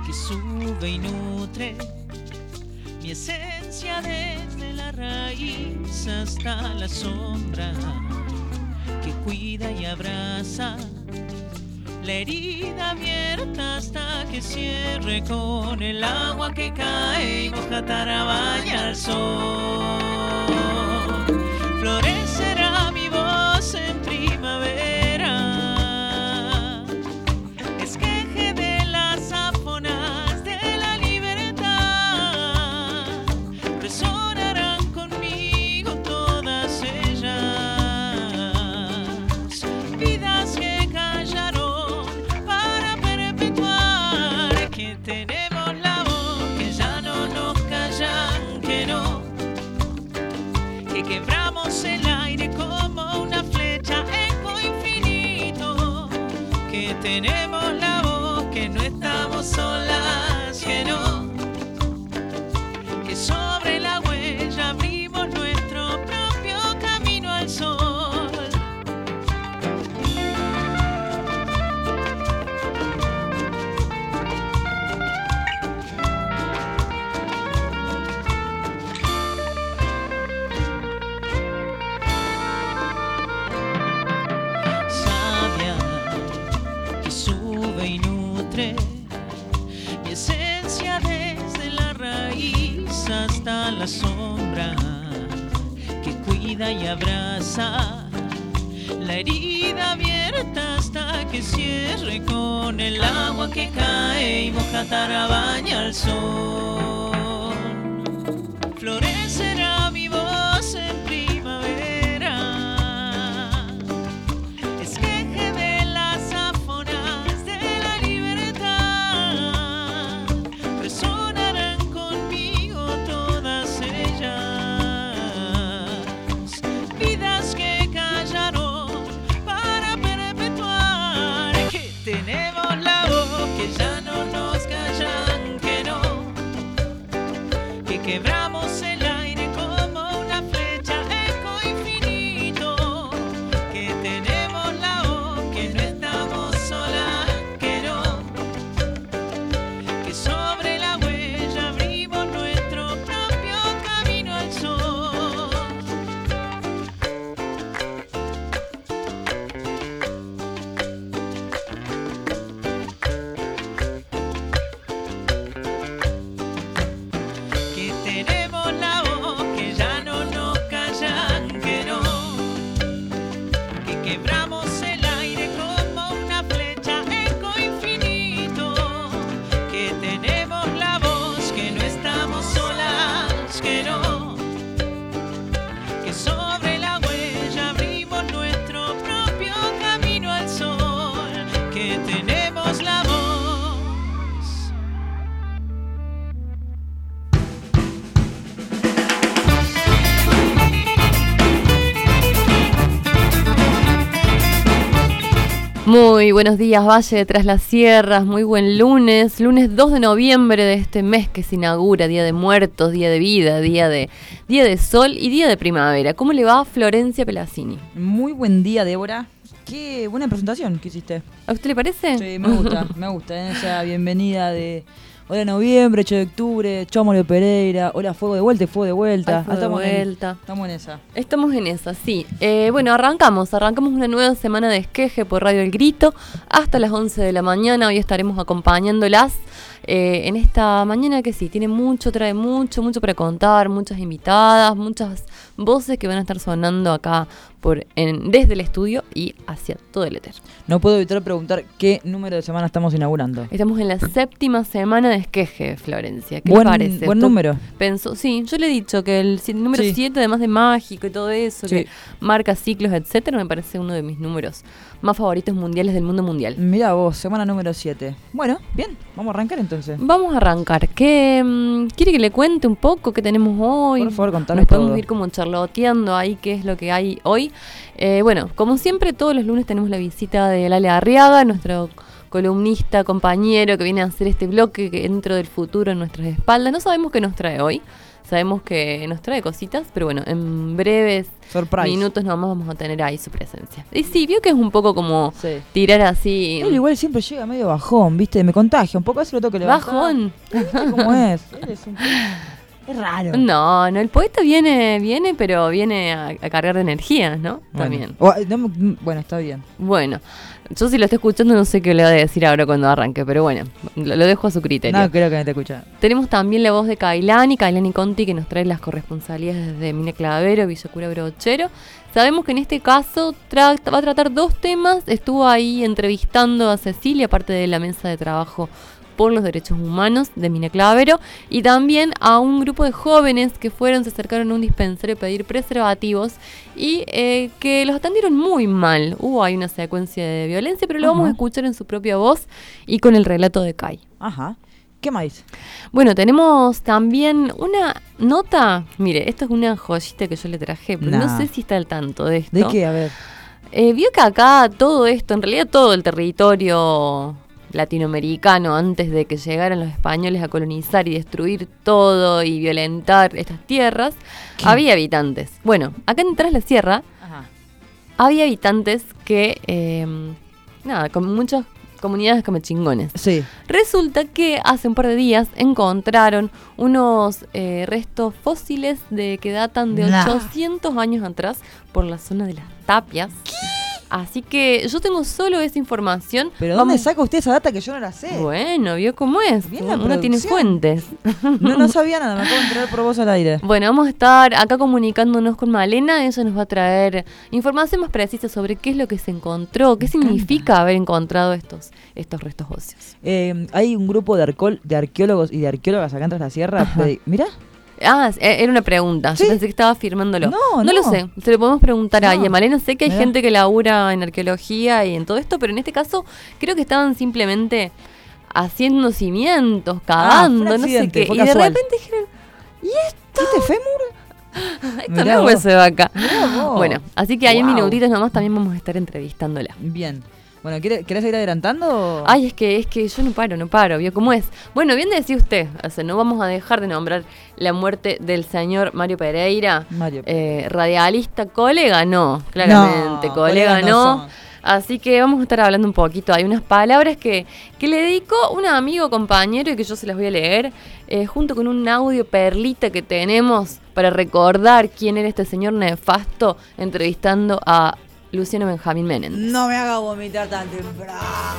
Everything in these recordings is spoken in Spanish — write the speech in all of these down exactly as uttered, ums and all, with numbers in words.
que sube y nutre mi esencia desde la raíz hasta la sombra, que cuida y abraza la herida abierta hasta que cierre con el agua que cae y moja Tarabaya al sol. Florecerá mi voz en primavera, esqueje de las afonas de la libertad, resonarán conmigo todas ellas, vidas que callaron para perpetuar que tenemos la voz, que ya no nos callan, que no, que quebramos el aire como una flecha, eco infinito, que tenemos la voz, que no estamos solas, que no, que sobre la huella abrimos nuestro propio camino al sol. Y nutre mi esencia desde la raíz hasta la sombra, que cuida y abraza la herida abierta hasta que cierre con el agua que cae y moja Tarabaya al sol. Florecerá mi voz en primavera, esqueje de las afonas de la libertad, resonarán conmigo todas ellas, vidas que callaron para perpetuar que tenemos la voz, que ya no nos callan, que no, que quebramos el aire como una flecha, eco infinito, que tenemos la voz, que no estamos solas, que no, que sobre la huella abrimos nuestro propio camino al sol. Que tenemos la voz, que ya no nos callan, que no, que quebramos el aire como una flecha, eco infinito, que tenemos la voz, que no estamos solas, que no, que sobre la huella abrimos nuestro propio camino al sol, que tenemos la voz. Muy buenos días, Valle de Tras las Sierras, muy buen lunes, lunes dos de noviembre de este mes que se inaugura, Día de Muertos, Día de Vida, Día de, día de Sol y Día de Primavera. ¿Cómo le va a Florencia Pelacini? Muy buen día, Débora. Qué buena presentación que hiciste. ¿A usted le parece? Sí, me gusta, me gusta. ¿eh? Esa bienvenida de hola noviembre, ocho de octubre, Chomolo Pereira, hola fuego de vuelta y fuego de vuelta. Ay, fuego de estamos vuelta. En, estamos en esa. Estamos en esa, sí. Eh, bueno, arrancamos, arrancamos una nueva semana de esqueje por Radio El Grito hasta las once de la mañana. Hoy estaremos acompañándolas eh, en esta mañana que sí, tiene mucho, trae mucho, mucho para contar, muchas invitadas, muchas voces que van a estar sonando acá por en, desde el estudio y hacia todo el éter. No puedo evitar preguntar qué número de semana estamos inaugurando. Estamos en la séptima semana de esqueje, Florencia. ¿Qué buen, le parece? Buen ¿Tú número. Pensó, sí, yo le he dicho que el, el número Sí. siete, además de mágico y todo eso, Sí. que marca ciclos, etcétera, me parece uno de mis números más favoritos mundiales del mundo mundial. Mirá vos, semana número siete. Bueno, bien, vamos a arrancar entonces. Vamos a arrancar. ¿Qué, mm, ¿Quiere que le cuente un poco qué tenemos hoy? Por favor, contanos Nos podemos todo. ir como charloteando ahí qué es lo que hay hoy. Eh, bueno, como siempre, todos los lunes tenemos la visita de Lale Arriaga, nuestro columnista, compañero que viene a hacer este bloque que dentro del futuro en nuestras espaldas. No sabemos qué nos trae hoy. Sabemos que nos trae cositas, pero bueno, en breves Surprise. minutos nomás vamos a tener ahí su presencia. Y sí, vio que es un poco como Sí. tirar así... Él igual siempre llega medio bajón, ¿viste? Me contagia un poco, así lo tengo que levantar. ¿Bajón? ¿Viste cómo es? Él es un... Es raro. No, no, el poeta viene, viene, pero viene a, a cargar de energías, ¿no? Bueno. También. O, no me- bueno, está bien. Bueno, yo si lo estoy escuchando no sé qué le va a decir ahora cuando arranque, pero bueno, lo, lo dejo a su criterio. No, creo que me está escuchando. Tenemos también la voz de Kailani, Kailani Conti, que nos trae las corresponsalías desde Mina Clavero, Villa Cura Brochero. Sabemos que en este caso tra- va a tratar dos temas. Estuvo ahí entrevistando a Cecilia, parte de la mesa de trabajo por los derechos humanos de Mina Clavero, y también a un grupo de jóvenes que fueron, se acercaron a un dispensario a pedir preservativos y eh, que los atendieron muy mal. Hubo ahí una secuencia de violencia, pero lo Ajá. vamos a escuchar en su propia voz y con el relato de Kai. Ajá. ¿Qué más? Bueno, tenemos también una nota. Mire, esto es una joyita que yo le traje, pero Nah. no sé si está al tanto de esto. ¿De qué? A ver. Eh, vio que acá todo esto, en realidad todo el territorio latinoamericano, antes de que llegaran los españoles a colonizar y destruir todo y violentar estas tierras, ¿Qué? había habitantes. Bueno, acá en Tras la Sierra Ajá. había habitantes que, eh, nada, con muchas comunidades como chingones. Sí. Resulta que hace un par de días encontraron unos eh, restos fósiles de que datan de Nah. ochocientos años atrás por la zona de las Tapias. Así que yo tengo solo esa información. ¿Pero dónde Vamos- saca usted esa data que yo no la sé? Bueno, vio cómo es. Bien la Uno tiene producción. fuentes. No, no sabía nada, me acabo de enterar por vos al aire. Bueno, vamos a estar acá comunicándonos con Malena. Ella nos va a traer información más precisa sobre qué es lo que se encontró, qué significa haber encontrado estos, estos restos óseos. Eh, hay un grupo de, arcol- de arqueólogos y de arqueólogas acá en Tras la Sierra. Ajá. Pe- Mirá. Ah, e- era una pregunta. ¿Sí? Yo pensé que estaba firmándolo. No, no. no. lo sé. Se lo podemos preguntar No. a ella. Malena, sé que hay Mirá. gente que labura en arqueología y en todo esto, pero en este caso creo que estaban simplemente haciendo cimientos, cavando, fue un no sé accidente, qué. fue Y de casual. repente dijeron, ¿Viste fémur? esto Mirá no es vos. hueso de vaca. Mirá vos. Bueno, así que ahí en Wow. minutitos nomás también vamos a estar entrevistándola. Bien. Bueno, ¿quiere- ¿querés ir adelantando? Ay, es que es que yo no paro, no paro, ¿vio cómo es? Bueno, bien decía usted, o sea, no vamos a dejar de nombrar la muerte del señor Mario Pereira, Mario. eh, radialista, colega no, claramente, No, colega colegas no no. son. Así que vamos a estar hablando un poquito. Hay unas palabras que, que le dedicó un amigo, compañero, y que yo se las voy a leer, eh, junto con un audio perlita que tenemos para recordar quién era este señor nefasto entrevistando a Luciano Benjamín Menéndez. No me haga vomitar tan temprano.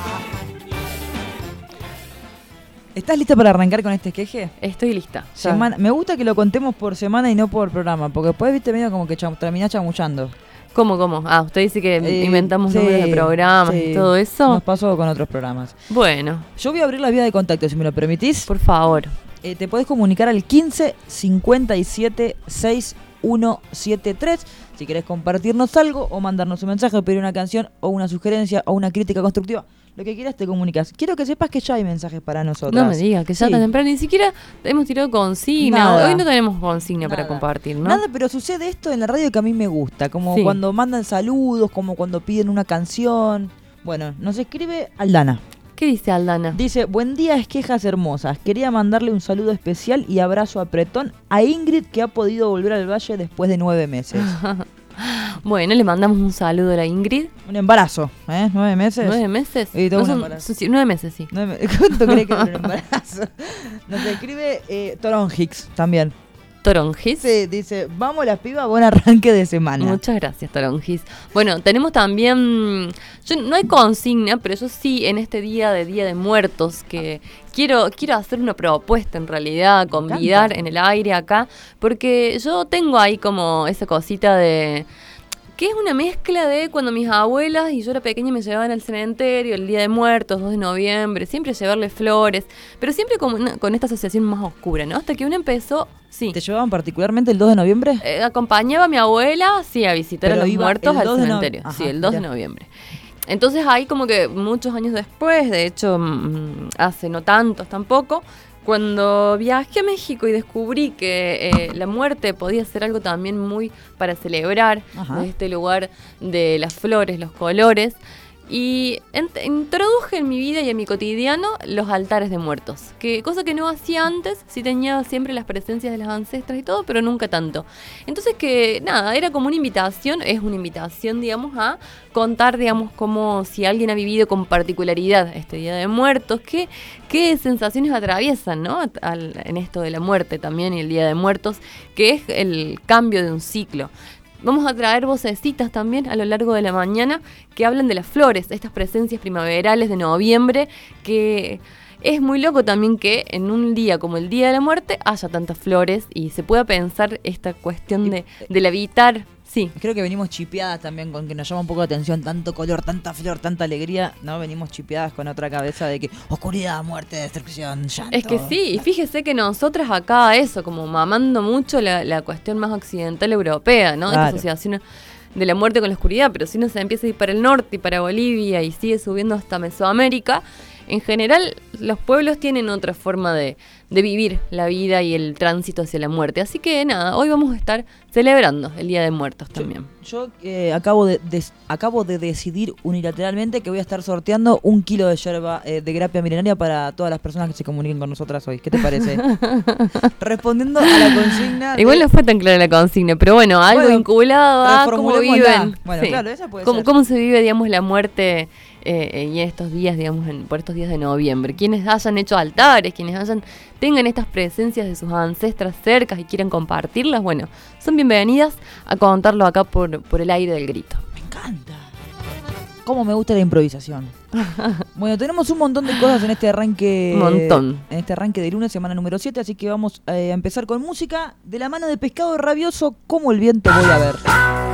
¿Estás lista para arrancar con este esqueje? Estoy lista. ya. Semana- Me gusta que lo contemos por semana y no por programa, porque después viste medio como que cham- terminás chamullando. ¿Cómo, cómo? Ah, usted dice que Eh, inventamos sí, números de programas sí. y todo eso. Nos pasó con otros programas. Bueno, Yo voy a abrir la vía de contacto, si me lo permitís. por favor. Eh, te podés comunicar al quince cincuenta y siete sesenta y uno setenta y tres si querés compartirnos algo o mandarnos un mensaje, pedir una canción o una sugerencia o una crítica constructiva. Lo que quieras te comunicas. Quiero que sepas que ya hay mensajes para nosotros. No me diga que ya Sí. tan temprano, ni siquiera hemos tirado consigna. Nada. Hoy no tenemos consigna para Nada. compartir, ¿no? Nada, pero sucede esto en la radio que a mí me gusta, como Sí. cuando mandan saludos, como cuando piden una canción. Bueno, nos escribe Aldana. ¿Qué dice Aldana? Dice, buen día, esquejas hermosas. Quería mandarle un saludo especial y abrazo apretón a Ingrid, que ha podido volver al valle después de nueve meses. Bueno, le mandamos un saludo a la Ingrid. Un embarazo, ¿eh? ¿Nueve meses? ¿Nueve meses? Y todo No un son- embarazo. son- sí, nueve meses, sí. Nueve me- ¿Cuánto crees que es un embarazo? Nos escribe eh, Toron Hicks también. Toronjis. Sí, dice, vamos las pibas, buen arranque de semana. Muchas gracias, Toronjis. Bueno, tenemos también, yo no hay consigna, pero yo sí en este día de Día de Muertos que quiero quiero hacer una propuesta en realidad, convidar encanta. en el aire acá, porque yo tengo ahí como esa cosita de que es una mezcla de cuando mis abuelas y yo era pequeña me llevaban al cementerio el Día de Muertos, dos de noviembre, siempre llevarle flores, pero siempre con, una- con esta asociación más oscura, ¿no? Hasta que uno empezó, sí. ¿Te llevaban particularmente el dos de noviembre? Eh, acompañaba a mi abuela, sí, a visitar Pero a los iba muertos el al dos de no- cementerio. Ajá, sí, el dos mirá. de noviembre. Entonces ahí como que muchos años después, de hecho mm, hace no tantos tampoco, cuando viajé a México y descubrí que eh, la muerte podía ser algo también muy para celebrar, Ajá. de este lugar de las flores, los colores, Y ent- introduje en mi vida y en mi cotidiano los altares de muertos, que cosa que no hacía antes. Sí tenía siempre las presencias de las ancestras y todo, pero nunca tanto. Entonces que nada, era como una invitación, es una invitación, digamos, a contar, digamos, como si alguien ha vivido con particularidad este Día de Muertos, qué, qué sensaciones atraviesan, ¿no? Al, en esto de la muerte también y el Día de Muertos, que es el cambio de un ciclo. Vamos a traer vocecitas también a lo largo de la mañana que hablan de las flores, estas presencias primaverales de noviembre, que es muy loco también que en un día como el Día de la Muerte haya tantas flores y se pueda pensar esta cuestión de, del habitar. Sí. Creo que venimos chipeadas también con que nos llama un poco la atención tanto color, tanta flor, tanta alegría, ¿no? Venimos chipeadas con otra cabeza de que oscuridad, muerte, destrucción, llanto. Es que sí, y fíjese que nosotras acá eso, como mamando mucho la, la cuestión más occidental europea, ¿no? Claro. Esta asociación de la muerte con la oscuridad, pero si uno se empieza a ir para el norte y para Bolivia y sigue subiendo hasta Mesoamérica, en general los pueblos tienen otra forma de, de vivir la vida y el tránsito hacia la muerte. Así que nada, hoy vamos a estar celebrando el Día de Muertos también. Yo, yo eh, acabo, de, de, acabo de decidir unilateralmente que voy a estar sorteando un kilo de yerba eh, de grapia milenaria para todas las personas que se comuniquen con nosotras hoy. ¿Qué te parece? Respondiendo a la consigna... Igual de... no fue tan clara la consigna, pero bueno, algo bueno, vinculado a cómo viven. Bueno, sí. claro, esa puede cómo, ser. Cómo se vive, digamos, la muerte... Eh, y estos días, digamos, en, por estos días de noviembre, quienes hayan hecho altares, quienes hayan tengan estas presencias de sus ancestras cercas y quieran compartirlas, bueno, son bienvenidas a contarlo acá por, por el aire del grito. Me encanta. Cómo me gusta la improvisación. Bueno, tenemos un montón de cosas en este arranque. Un montón. En este arranque de lunes, semana número siete, así que vamos eh, a empezar con música de la mano de Pescado Rabioso, Como el viento voy a ver.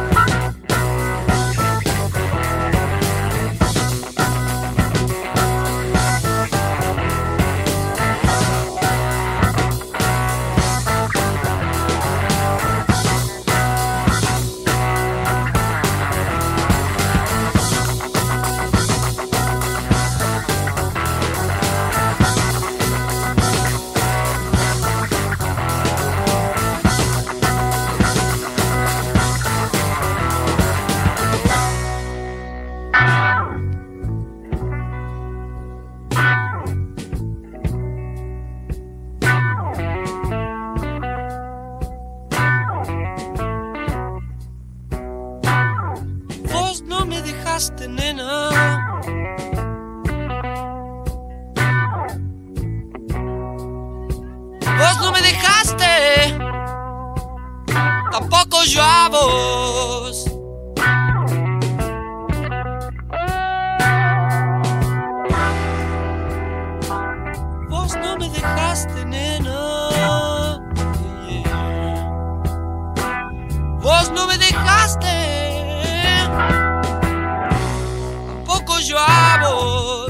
Nena, vos no me dejaste, tampoco yo a vos. Vos no me dejaste, nena, vos no me dejaste, yo a vos.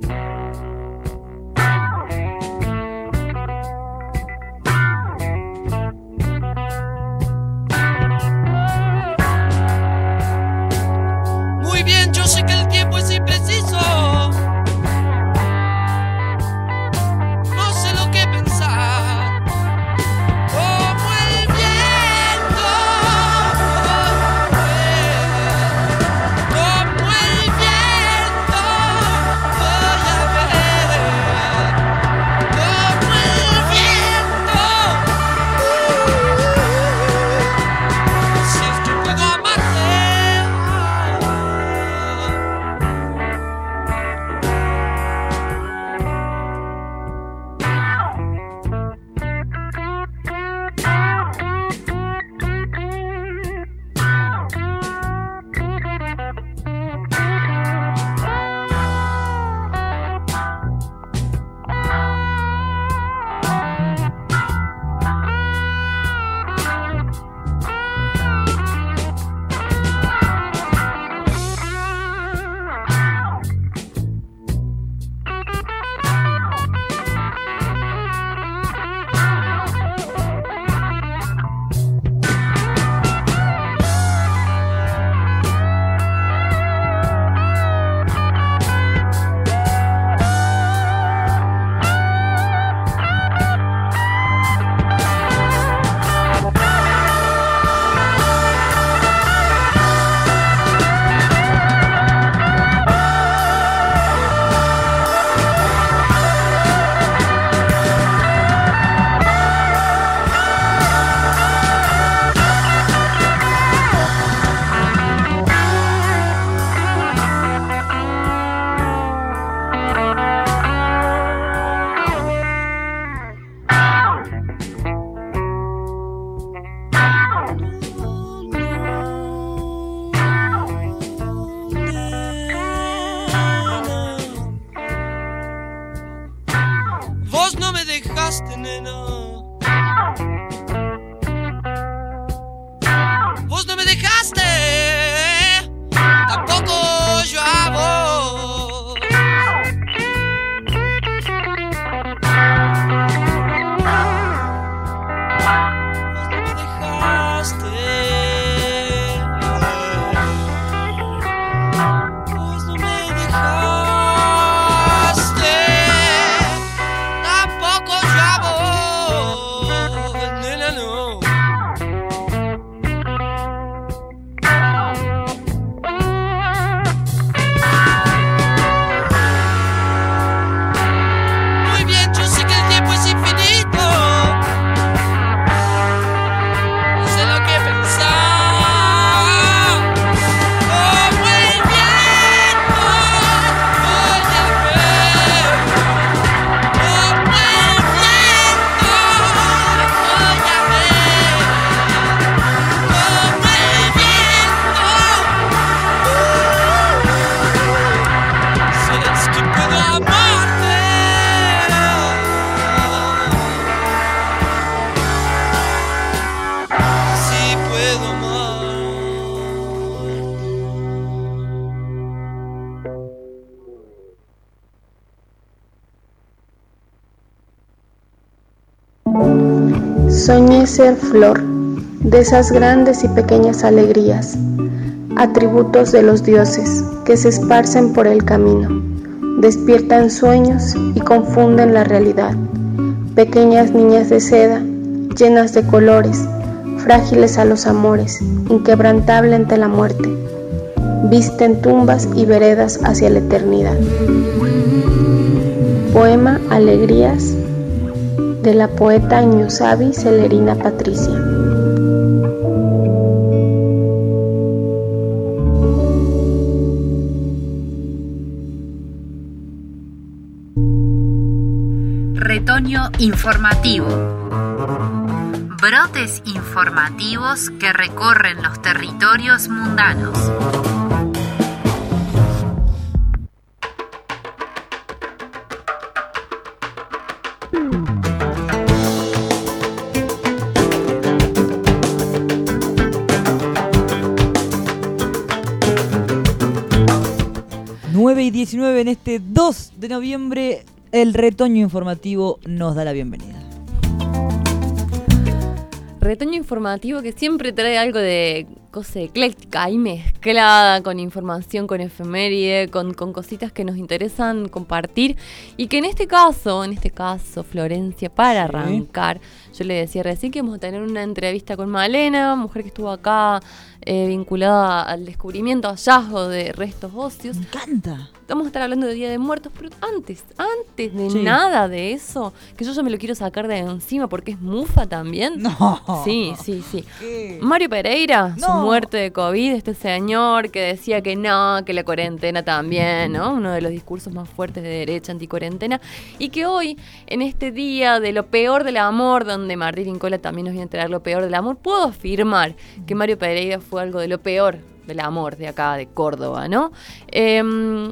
Muy bien, yo sé que el tiempo es impreciso. No sé lo que pensar. Como el viento Vos no me dejaste, nena. Vos no me dejaste, tampoco yo a vos. Vos no me dejaste. Vos no me dejaste, tampoco yo a vos, nena, no. Muy bien, yo sé que el tiempo es infinito. No sé lo que pensar. Como el viento voy a ver. Como el viento voy a ver. Como el viento. Si es que puedo amarte. Si puedo amar. Soñé ser flor de esas grandes y pequeñas alegrías, atributos de los dioses que se esparcen por el camino, despiertan sueños y confunden la realidad. Pequeñas niñas de seda, llenas de colores, frágiles a los amores, inquebrantable ante la muerte, visten tumbas y veredas hacia la eternidad. Poema Alegrías de la poeta Ñuzabi Celerina Patricia. Retoño informativo. Brotes informativos que recorren los territorios mundanos. nueve y diecinueve en este dos de noviembre, el retoño informativo nos da la bienvenida. Retoño informativo que siempre trae algo de cosa ecléctica ahí mezclada con información, con efeméride, con, con cositas que nos interesan compartir y que en este caso, en este caso, Florencia, para Sí. arrancar, yo le decía recién que vamos a tener una entrevista con Malena, mujer que estuvo acá eh, vinculada al descubrimiento, hallazgo de restos óseos. Me encanta. Vamos a estar hablando de Día de Muertos, pero antes, antes de Sí. nada de eso, que yo ya me lo quiero sacar de encima porque es mufa también. No. Sí, sí, sí. ¿Qué? Mario Pereira, su No. muerte de COVID, este señor que decía que no, que la cuarentena también, ¿no? Uno de los discursos más fuertes de derecha anticuarentena. Y que hoy, en este día de lo peor del amor, donde Martín Incola también nos viene a traer lo peor del amor, puedo afirmar que Mario Pereira fue algo de lo peor del amor de acá, de Córdoba, ¿no? Eh,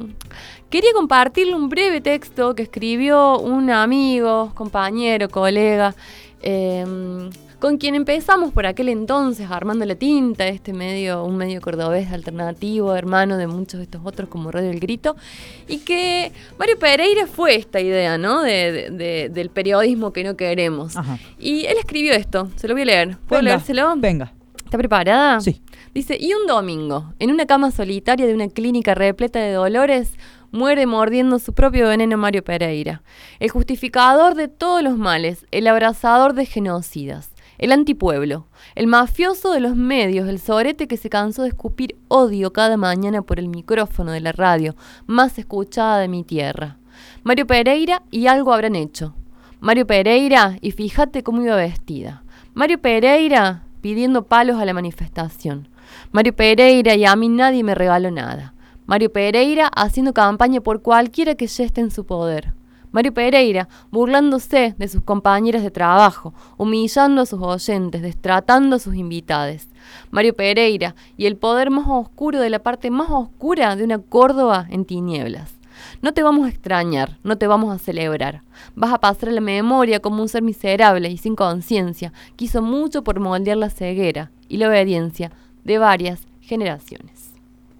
quería compartirle un breve texto que escribió un amigo, compañero, colega, eh, con quien empezamos por aquel entonces armando la tinta, este medio, un medio cordobés alternativo, hermano de muchos de estos otros como Radio El Grito, y que Mario Pereira fue esta idea, ¿no? De, de, de, del periodismo que no queremos. Ajá. Y él escribió esto, se lo voy a leer. ¿Puedo Venga, leérselo? Venga. ¿Está preparada? Sí. Dice, y un domingo, en una cama solitaria de una clínica repleta de dolores, muere mordiendo su propio veneno Mario Pereira, el justificador de todos los males, el abrazador de genocidas, el antipueblo, el mafioso de los medios, el sorete que se cansó de escupir odio cada mañana por el micrófono de la radio más escuchada de mi tierra. Mario Pereira y algo habrán hecho. Mario Pereira y fíjate cómo iba vestida. Mario Pereira pidiendo palos a la manifestación. Mario Pereira y a mí nadie me regaló nada. Mario Pereira haciendo campaña por cualquiera que ya esté en su poder. Mario Pereira burlándose de sus compañeras de trabajo, humillando a sus oyentes, destratando a sus invitados. Mario Pereira y el poder más oscuro de la parte más oscura de una Córdoba en tinieblas. No te vamos a extrañar, no te vamos a celebrar. Vas a pasar a la memoria como un ser miserable y sin conciencia, que hizo mucho por moldear la ceguera y la obediencia de varias generaciones.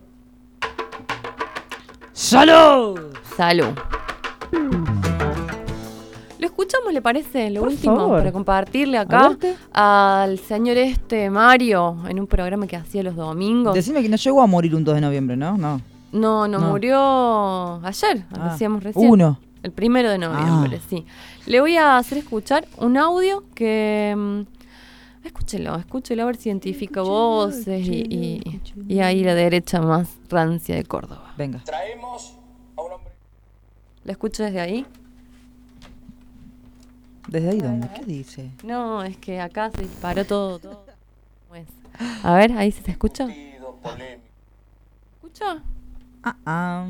¡Salud! Salud. Lo escuchamos, ¿le parece? Lo Por último, favor. para compartirle acá Adelante. al señor este Mario en un programa que hacía los domingos. Decime que no llegó a morir un dos de noviembre, ¿no? No. No, no, No. murió ayer, Ah, decíamos recién. uno. El primero de noviembre, Ah. sí. Le voy a hacer escuchar un audio que... mm, escúchelo, escúchelo a ver si identifica voces y, y, y ahí la derecha más rancia de Córdoba. Venga. Traemos a un hombre. ¿Lo escucho desde ahí? ¿Desde ahí dónde? ¿Qué dice? No, es que acá se disparó todo, todo. ¿Cómo es? A ver, ahí se escucha. ¿Escucha? Ah, ah.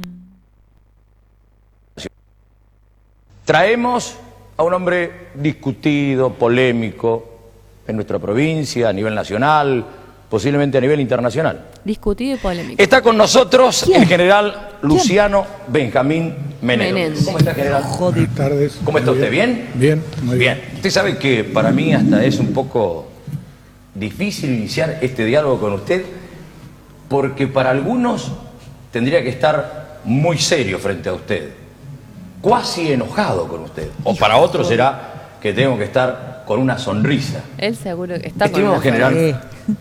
Traemos a un hombre discutido, polémico, en nuestra provincia, a nivel nacional, posiblemente a nivel internacional. Discutido y polémico. Está con nosotros ¿Quién? el general Luciano Benjamín Menéndez. Menéndez. ¿Cómo está, general? Buenas tardes. ¿Cómo está Muy usted? ¿Bien? Bien, muy bien. Bien. Usted sabe que para mí hasta es un poco difícil iniciar este diálogo con usted, porque para algunos tendría que estar muy serio frente a usted, cuasi enojado con usted. O para otros será que tengo que estar con una sonrisa. Él seguro que está con Estimado una general, Eh,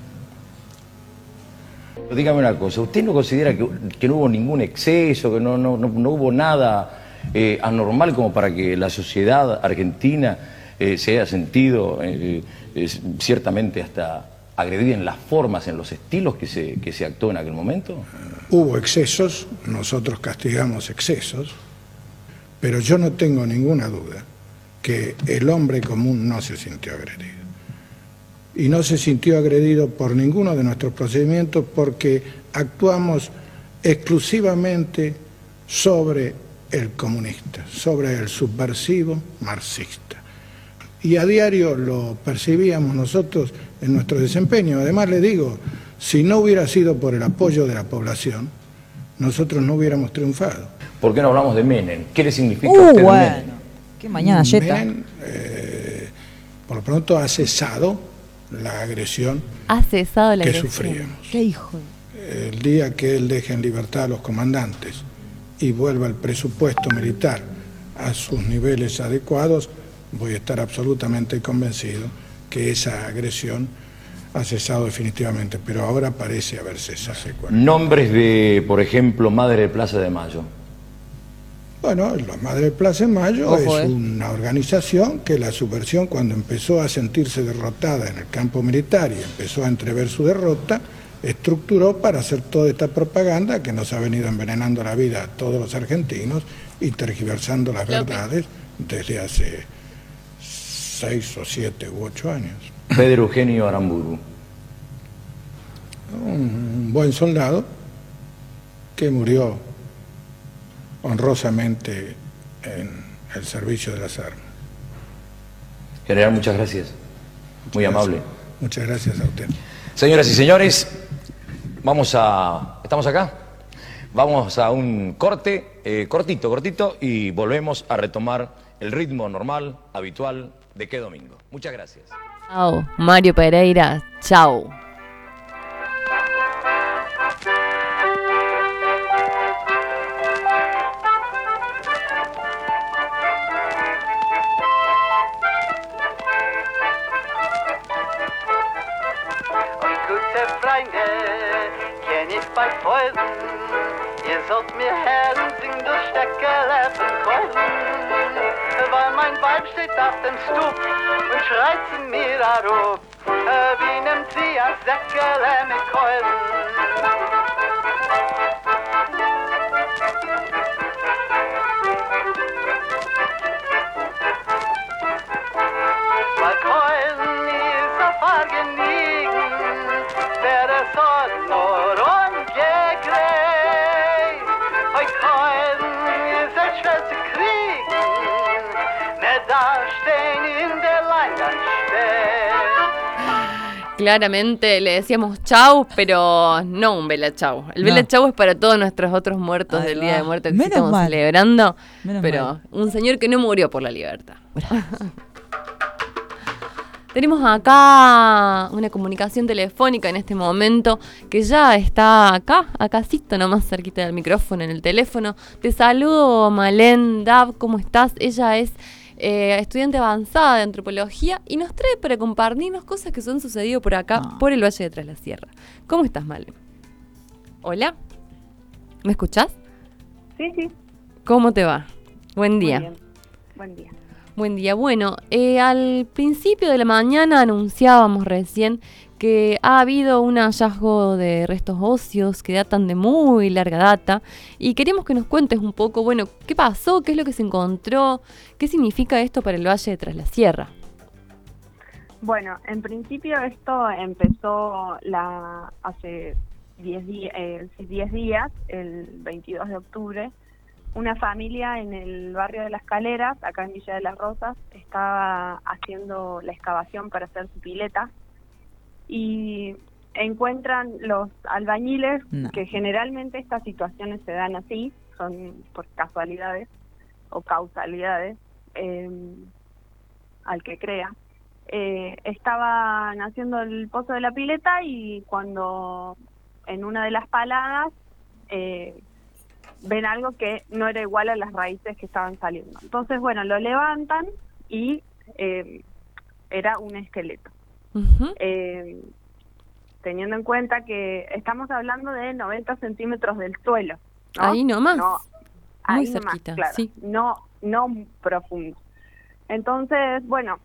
dígame una cosa, ¿usted no considera que, que no hubo ningún exceso, que no, no, no, no hubo nada eh, anormal como para que la sociedad argentina eh, se haya sentido eh, eh, ciertamente hasta agredida en las formas, en los estilos que se, que se actuó en aquel momento? Hubo excesos, nosotros castigamos excesos, pero yo no tengo ninguna duda que el hombre común no se sintió agredido. Y no se sintió agredido por ninguno de nuestros procedimientos porque actuamos exclusivamente sobre el comunista, sobre el subversivo marxista. Y a diario lo percibíamos nosotros en nuestro desempeño. Además, le digo, si no hubiera sido por el apoyo de la población, nosotros no hubiéramos triunfado. ¿Por qué no hablamos de Menem? ¿Qué le significa a uh, usted bueno. Menem? Qué mañana, Jetta. Menem, eh, por lo pronto ha cesado la agresión Ha cesado la que agresión. sufríamos. Qué hijo. El día que él deje en libertad a los comandantes y vuelva el presupuesto militar a sus niveles adecuados, voy a estar absolutamente convencido que esa agresión ha cesado definitivamente, pero ahora parece haber cesado. Nombres de, por ejemplo, Madre de Plaza de Mayo. Bueno, la Madre de Plaza de Mayo Ojo, es eh. una organización que la subversión, cuando empezó a sentirse derrotada en el campo militar y empezó a entrever su derrota, estructuró para hacer toda esta propaganda que nos ha venido envenenando la vida a todos los argentinos y tergiversando las López. verdades desde hace seis o siete u ocho años. Pedro Eugenio Aramburu. Un buen soldado que murió honrosamente en el servicio de las armas. General, muchas gracias. Muy amable. Muchas gracias a usted. Señoras y señores, vamos a... ¿Estamos acá? Vamos a un corte, eh, cortito, cortito, y volvemos a retomar el ritmo normal, habitual de Qué Domingo. Muchas gracias. Chao, Mario Pereira, chao. Gute Freunde, kenn ich bei Freuden, ihr sollt mir Herren sing durch Steckerläppen keulen, weil mein Weib steht auf dem Stup und schreit zu mir aruf, wie nimmt sie ein Säckerle mit Keulen. Weil Keulen ist auf Argenigen, der es hat nur umgekriegt. Weil Keulen ist ein schwer zu kriegen, nicht da stehen in der Leinwand stehen. Claramente le decíamos chau, pero no un vela chau. El No. vela chau es para todos nuestros otros muertos Ahí del va. Día de Muerte que Menos estamos mal. celebrando. Menos pero mal. un señor que no murió por la libertad. Tenemos acá una comunicación telefónica en este momento que ya está acá, acácito nomás cerquita del micrófono, en el teléfono. Te saludo, Malén Dab, ¿cómo estás? Ella es eh, estudiante avanzada de antropología y nos trae para compartirnos cosas que son sucedido por acá, Ah. por el Valle de Tras la Sierra. ¿Cómo estás, Malén? Hola, ¿me escuchás? Sí, sí. ¿Cómo te va? Buen día. Muy bien. Buen día. Buen día. Bueno, eh, al principio de la mañana anunciábamos recién que ha habido un hallazgo de restos óseos que datan de muy larga data y queremos que nos cuentes un poco, bueno, qué pasó, qué es lo que se encontró, qué significa esto para el Valle de Tras la Sierra. Bueno, en principio esto empezó la hace diez días, el veintidós de octubre. Una familia en el barrio de Las Caleras, acá en Villa de las Rosas, estaba haciendo la excavación para hacer su pileta y encuentran los albañiles, No. que generalmente estas situaciones se dan así, son por casualidades o causalidades, eh, al que crea. Eh, estaban haciendo el pozo de la pileta y cuando en una de las paladas eh, ven algo que no era igual a las raíces que estaban saliendo. Entonces, bueno, lo levantan y eh, era un esqueleto. Uh-huh. Eh, teniendo en cuenta que estamos hablando de noventa centímetros del suelo, ¿no? Ahí nomás, No, muy ahí cerquita, nomás, claro, sí. no, no profundo. Entonces, bueno,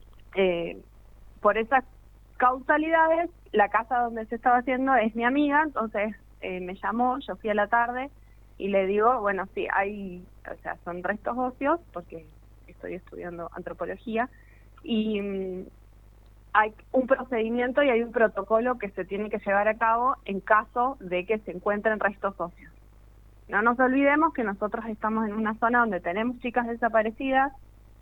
eh, por esas causalidades, la casa donde se estaba haciendo es mi amiga, entonces eh, me llamó, yo fui a la tarde y le digo, bueno, sí, hay, o sea, son restos óseos, porque estoy estudiando antropología, y mm, hay un procedimiento y hay un protocolo que se tiene que llevar a cabo en caso de que se encuentren restos óseos. No nos olvidemos que nosotros estamos en una zona donde tenemos chicas desaparecidas,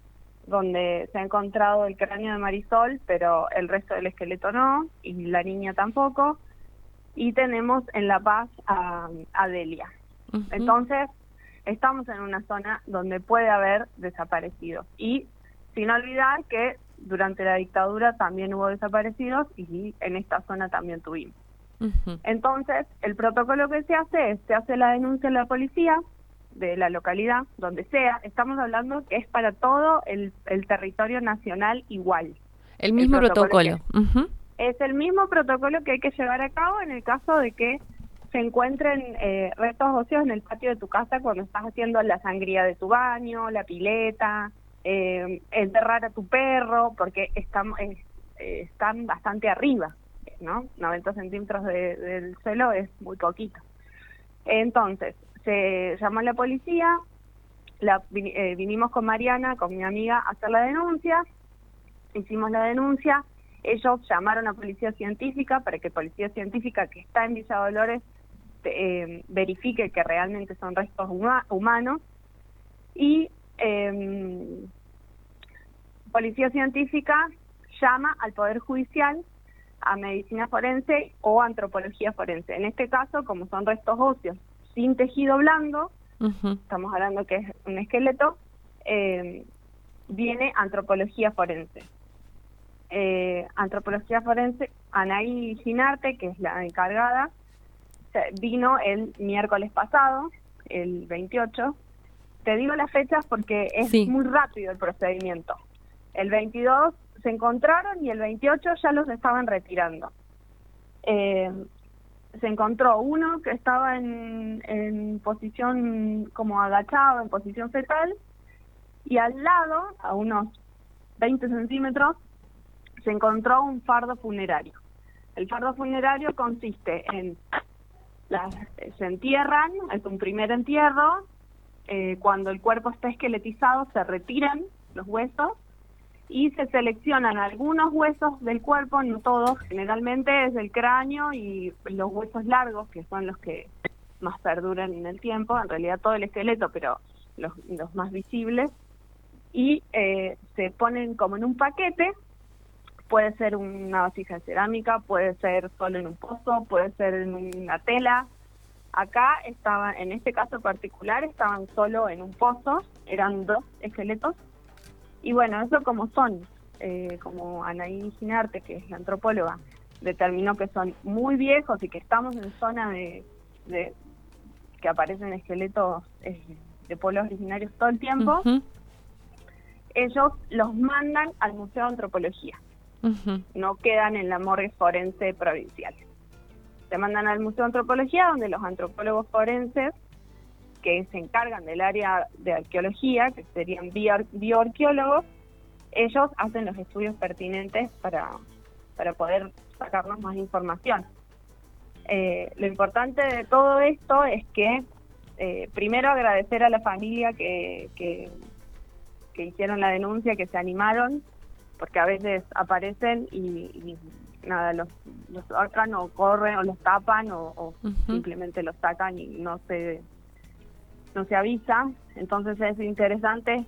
donde se ha encontrado el cráneo de Marisol, pero el resto del esqueleto no, y la niña tampoco, y tenemos en La Paz a, a Delia. Uh-huh. Entonces, estamos en una zona donde puede haber desaparecidos. Y sin olvidar que durante la dictadura también hubo desaparecidos y en esta zona también tuvimos. Uh-huh. Entonces, el protocolo que se hace es, se hace la denuncia a la policía de la localidad, donde sea. Estamos hablando que es para todo el, el territorio nacional igual. El mismo El protocolo protocolo. Uh-huh. Es el mismo protocolo que hay que llevar a cabo en el caso de que se encuentren eh, restos óseos en el patio de tu casa cuando estás haciendo la sangría de tu baño, la pileta, eh, enterrar a tu perro, porque están, eh, eh, están bastante arriba, ¿no? noventa centímetros de, del suelo es muy poquito. Entonces, se llamó a la policía, la, eh, vinimos con Mariana, con mi amiga, a hacer la denuncia, hicimos la denuncia, ellos llamaron a policía científica para que policía científica que está en Villa Dolores eh, verifique que realmente son restos huma humanos y eh, policía científica llama al Poder Judicial, a medicina forense o antropología forense. En este caso, como son restos óseos sin tejido blando, Uh-huh. estamos hablando que es un esqueleto, eh, viene antropología forense. Eh, antropología forense, Anaí Ginarte, que es la encargada, vino el miércoles pasado, el veintiocho. Te digo las fechas porque es Sí. muy rápido el procedimiento. El veintidós se encontraron y el veintiocho ya los estaban retirando. Eh, se encontró uno que estaba en, en posición como agachado, en posición fetal, y al lado, a unos veinte centímetros, se encontró un fardo funerario. El fardo funerario consiste en, las, se entierran, es un primer entierro, eh, cuando el cuerpo está esqueletizado se retiran los huesos y se seleccionan algunos huesos del cuerpo, no todos, generalmente es el cráneo y los huesos largos, que son los que más perduran en el tiempo, en realidad todo el esqueleto, pero los, los más visibles, y eh, se ponen como en un paquete, puede ser una vasija de cerámica, puede ser solo en un pozo, puede ser en una tela. Acá estaban, en este caso particular, estaban solo en un pozo, eran dos esqueletos. Y bueno, eso como son, eh, como Anaí Ginarte, que es la antropóloga, determinó que son muy viejos y que estamos en zona de, de que aparecen esqueletos eh, de pueblos originarios todo el tiempo, uh-huh. ellos los mandan al Museo de Antropología. Uh-huh. No quedan en la morgue forense provincial. Se mandan al Museo de Antropología, donde los antropólogos forenses que se encargan del área de arqueología, que serían bio- bioarqueólogos, ellos hacen los estudios pertinentes para, para poder sacarnos más información. Eh, lo importante de todo esto es que, eh, primero agradecer a la familia que, que, que hicieron la denuncia, que se animaron, porque a veces aparecen y, y nada, los, los sacan o corren o los tapan o, o uh-huh. simplemente los sacan y no se no se avisa. Entonces es interesante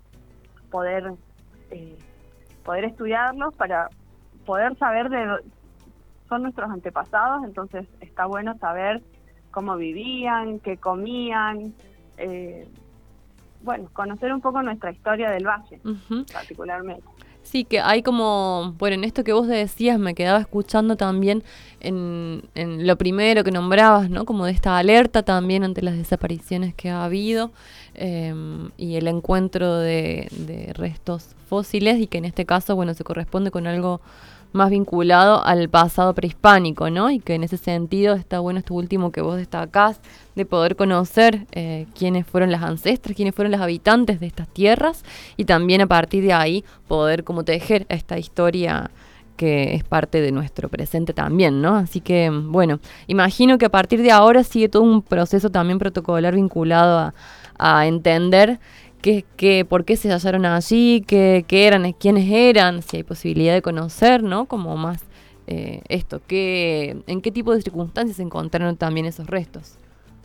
poder eh, poder estudiarlos para poder saber de son nuestros antepasados, entonces está bueno saber cómo vivían, qué comían, eh, bueno, conocer un poco nuestra historia del valle, uh-huh. particularmente. Sí, que hay como, bueno, en esto que vos decías me quedaba escuchando también en, en lo primero que nombrabas, ¿no? Como de esta alerta también ante las desapariciones que ha habido eh, y el encuentro de, de restos fósiles y que en este caso, bueno, se corresponde con algo más vinculado al pasado prehispánico, ¿no? Y que en ese sentido está bueno esto último que vos destacás, de poder conocer eh, quiénes fueron las ancestras, quiénes fueron los habitantes de estas tierras y también a partir de ahí poder como tejer esta historia que es parte de nuestro presente también, ¿no? Así que, bueno, imagino que a partir de ahora sigue todo un proceso también protocolar vinculado a, a entender qué, qué, por qué se hallaron allí, qué, qué eran, quiénes eran, si hay posibilidad de conocer, ¿no? Como más eh, esto, qué, en qué tipo de circunstancias se encontraron también esos restos.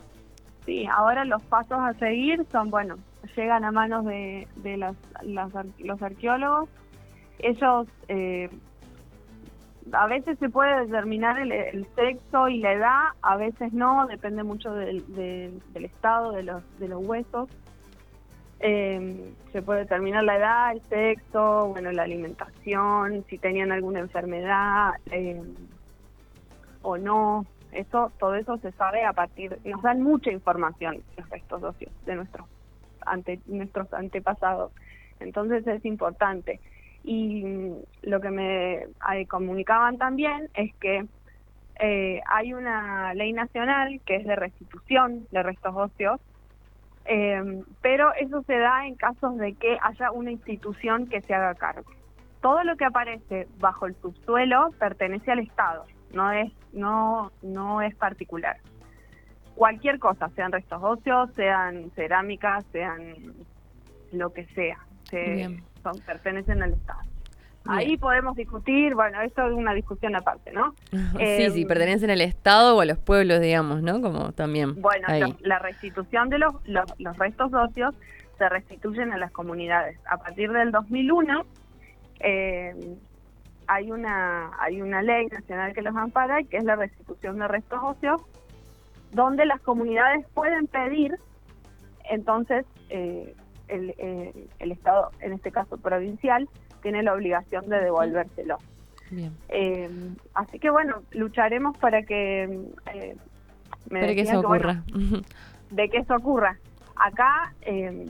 Sí, ahora los pasos a seguir son, bueno, llegan a manos de, de las, las, los arqueólogos. Ellos, eh, a veces se puede determinar el, el sexo y la edad, a veces no, depende mucho del, del, del estado de los, de los huesos. Eh, se puede determinar la edad, el sexo, bueno, la alimentación, si tenían alguna enfermedad eh, o no. Eso, todo eso se sabe a partir, nos dan mucha información los restos óseos de nuestros ante, nuestros antepasados. Entonces es importante. Y lo que me eh, comunicaban también es que eh, hay una ley nacional que es de restitución de restos óseos, eh, pero eso se da en casos de que haya una institución que se haga cargo. Todo lo que aparece bajo el subsuelo pertenece al Estado, no es no no es particular. Cualquier cosa, sean restos óseos, sean cerámicas, sean lo que sea, se, son, pertenecen al Estado. Bien. Ahí podemos discutir, bueno, esto es una discusión aparte, ¿no? sí, eh, sí, pertenecen al Estado o a los pueblos, digamos, ¿no? Como también. Bueno, ahí. Lo, la restitución de los, los, los restos óseos se restituyen a las comunidades. A partir del dos mil uno, eh, hay una hay una ley nacional que los ampara, que es la restitución de restos óseos, donde las comunidades pueden pedir, entonces eh, el, el, el Estado, en este caso provincial, tiene la obligación de devolvérselo. Bien. Eh, así que bueno, lucharemos para que eh, me para que eso que, ocurra. Bueno, de que eso ocurra. Acá eh,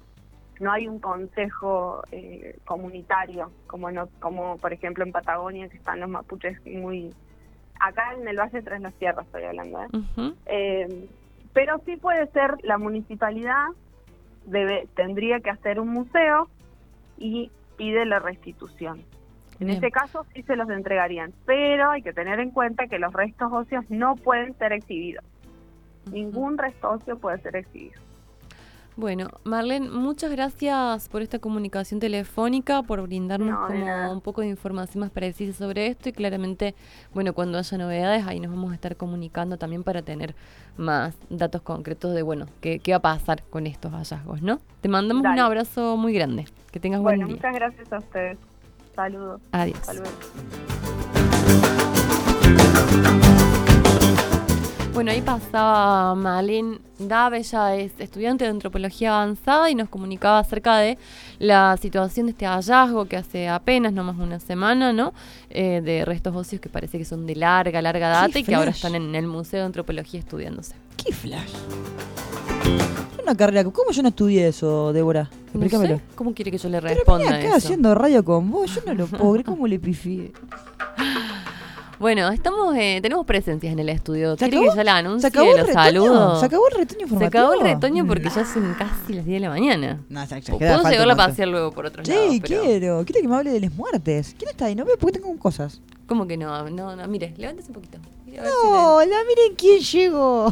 no hay un consejo eh, comunitario, como no, como por ejemplo en Patagonia, que están los mapuches muy... Acá en el Valle Tras las Sierras estoy hablando, ¿eh? Uh-huh. Eh, pero sí puede ser la municipalidad, debe tendría que hacer un museo y pide la restitución. En Bien. Este caso sí se los entregarían, pero hay que tener en cuenta que los restos óseos no pueden ser exhibidos. Uh-huh. Ningún resto óseo puede ser exhibido. Bueno, Marlene, muchas gracias por esta comunicación telefónica, por brindarnos no, como un poco de información más precisa sobre esto y claramente, bueno, cuando haya novedades ahí nos vamos a estar comunicando también para tener más datos concretos de, bueno, qué, qué va a pasar con estos hallazgos, ¿no? Te mandamos Dale. un abrazo muy grande, que tengas bueno, buen día. Bueno, muchas gracias a ustedes. Saludos. Adiós. Hasta luego. Bueno, ahí pasaba Malén Dave, ella es estudiante de antropología avanzada y nos comunicaba acerca de la situación de este hallazgo que hace apenas, no más una semana, ¿no? Eh, de restos óseos que parece que son de larga, larga data y que ahora están en el Museo de Antropología estudiándose. ¡Qué flash! Una carrera, ¿cómo yo no estudié eso, Débora? No Explícamelo. sé, ¿cómo quiere que yo le Pero responda vine acá eso? haciendo radio con vos, yo no lo puedo creer, ¿cómo le pifié? Bueno, estamos, eh, tenemos presencias en el estudio. ¿Se ¿Quiere acabó? que ya la anuncie? ¿Se acabó el los retoño? saludos? ¿Se acabó el retoño Se informativo? acabó el retoño porque ya son casi las diez de la mañana. No, está O exagerada, puedo falta llevarla a un montón. pasear luego por otros Sí, lados. pero- quiero. Quiero que me hable de las muertes. ¿Quién está ahí? No veo porque tengo cosas. ¿Cómo que no? No, no, mire, levántese un poquito. Mire, a ver No, hola, miren quién llegó.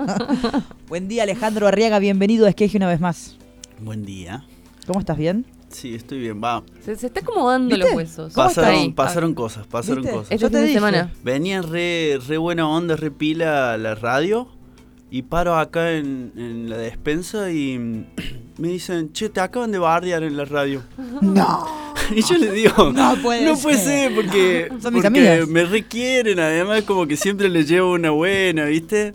Buen día, Alejandro Arriaga. Bienvenido a Esqueje una vez más. Buen día. ¿Cómo estás? ¿Bien? Sí, estoy bien, va. si Se, se está acomodando ¿Viste? los huesos. ¿Cómo está ahí? Pasaron, pasaron cosas, pasaron ¿Viste? cosas. Este Yo te fin de dije. semana. Venía re, re buena onda, re pila la radio y paro acá en, en la despensa y mm, me dicen, che, te acaban de bardear en la radio. No. Y yo le digo, No puede no puede ser. ser porque, Son mis porque amigas. me requieren, además como que siempre les llevo una buena, ¿viste?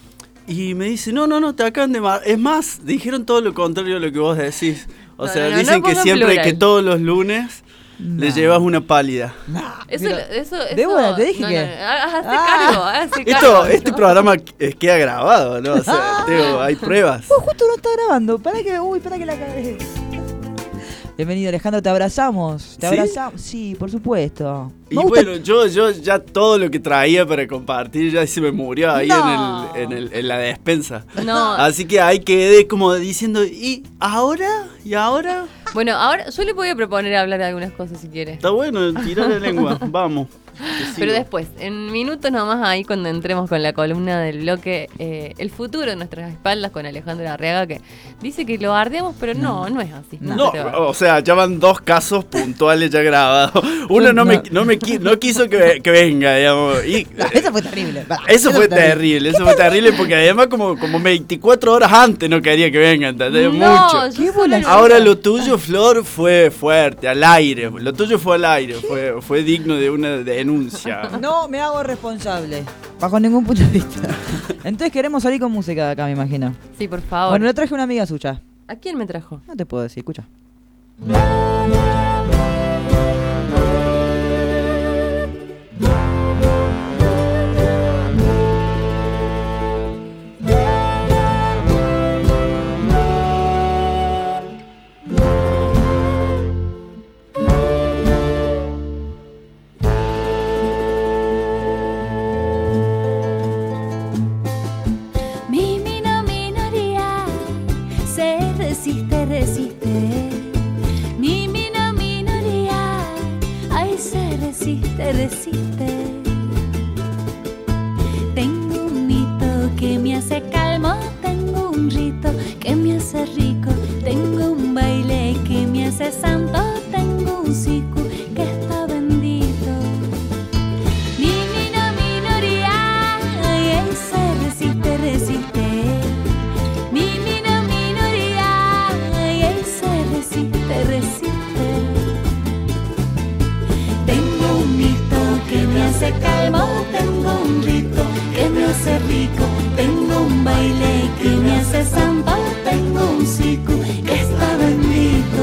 Y me dice, no, no, no, te acaban de bardear. Es más, dijeron todo lo contrario a lo que vos decís. O No, sea, no, no, dicen no que ponga siempre, plural. que todos los lunes No. le llevas una pálida. No. Eso, Pero- eso, eso, Débora, te dije no, que- no, no, hazte Ah. cargo, hazte Esto, cargo. este programa eh, queda grabado, ¿no? O sea, Teo, hay pruebas. Vos justo no está grabando. Para que. Uy, para que la cagué. Bienvenido, Alejandro. Te abrazamos. Te ¿Sí? abrazamos. Sí, por supuesto. Y Me gusta- bueno, yo, yo ya todo lo que traía para compartir ya se me murió ahí No. en, el, en, el, en la despensa. No. Así que ahí quedé como diciendo, ¿y ahora? ¿Y ahora? Bueno, ahora yo le voy a proponer hablar de algunas cosas si quiere. Está bueno, tirar la lengua, vamos. Pero después, en minutos nomás ahí cuando entremos con la columna del bloque eh, El futuro de nuestras espaldas con Alejandro Arriaga, que dice que lo bardeamos, pero no, no es así. No, se te va. o sea, ya van dos casos puntuales ya grabados. Uno no me, no me qui- no quiso que, que venga, digamos. Y, No, eso fue terrible. Va, Eso fue terrible, eso fue terrible porque además como, como veinticuatro horas antes no quería que venga, ¿entendés? No, Mucho. yo solo lo- Ahora lo tuyo, Flor, fue fuerte, al aire. Lo tuyo fue al aire, fue, fue digno de una denuncia. No me hago responsable. Bajo ningún punto de vista. Entonces queremos salir con música de acá, me imagino. Sí, por favor. Bueno, le traje una amiga suya. ¿A quién me trajo? No te puedo decir, escucha. Mi mina minoría se resiste, resiste. Mi mina minoría, ay, se resiste, resiste. Tengo un mito que me hace calmo, tengo un rito que me hace rico, tengo un baile que me hace santo, tengo un siku que está bendito. Mi mina minoría, ay, ay, se resiste, resiste. Mi mina minoría, ay, ay, se resiste, resiste. Tengo un mito que me hace calmo, tengo un rito que me hace rico, tengo un baile que me hace santo, tengo un siku que está bendito.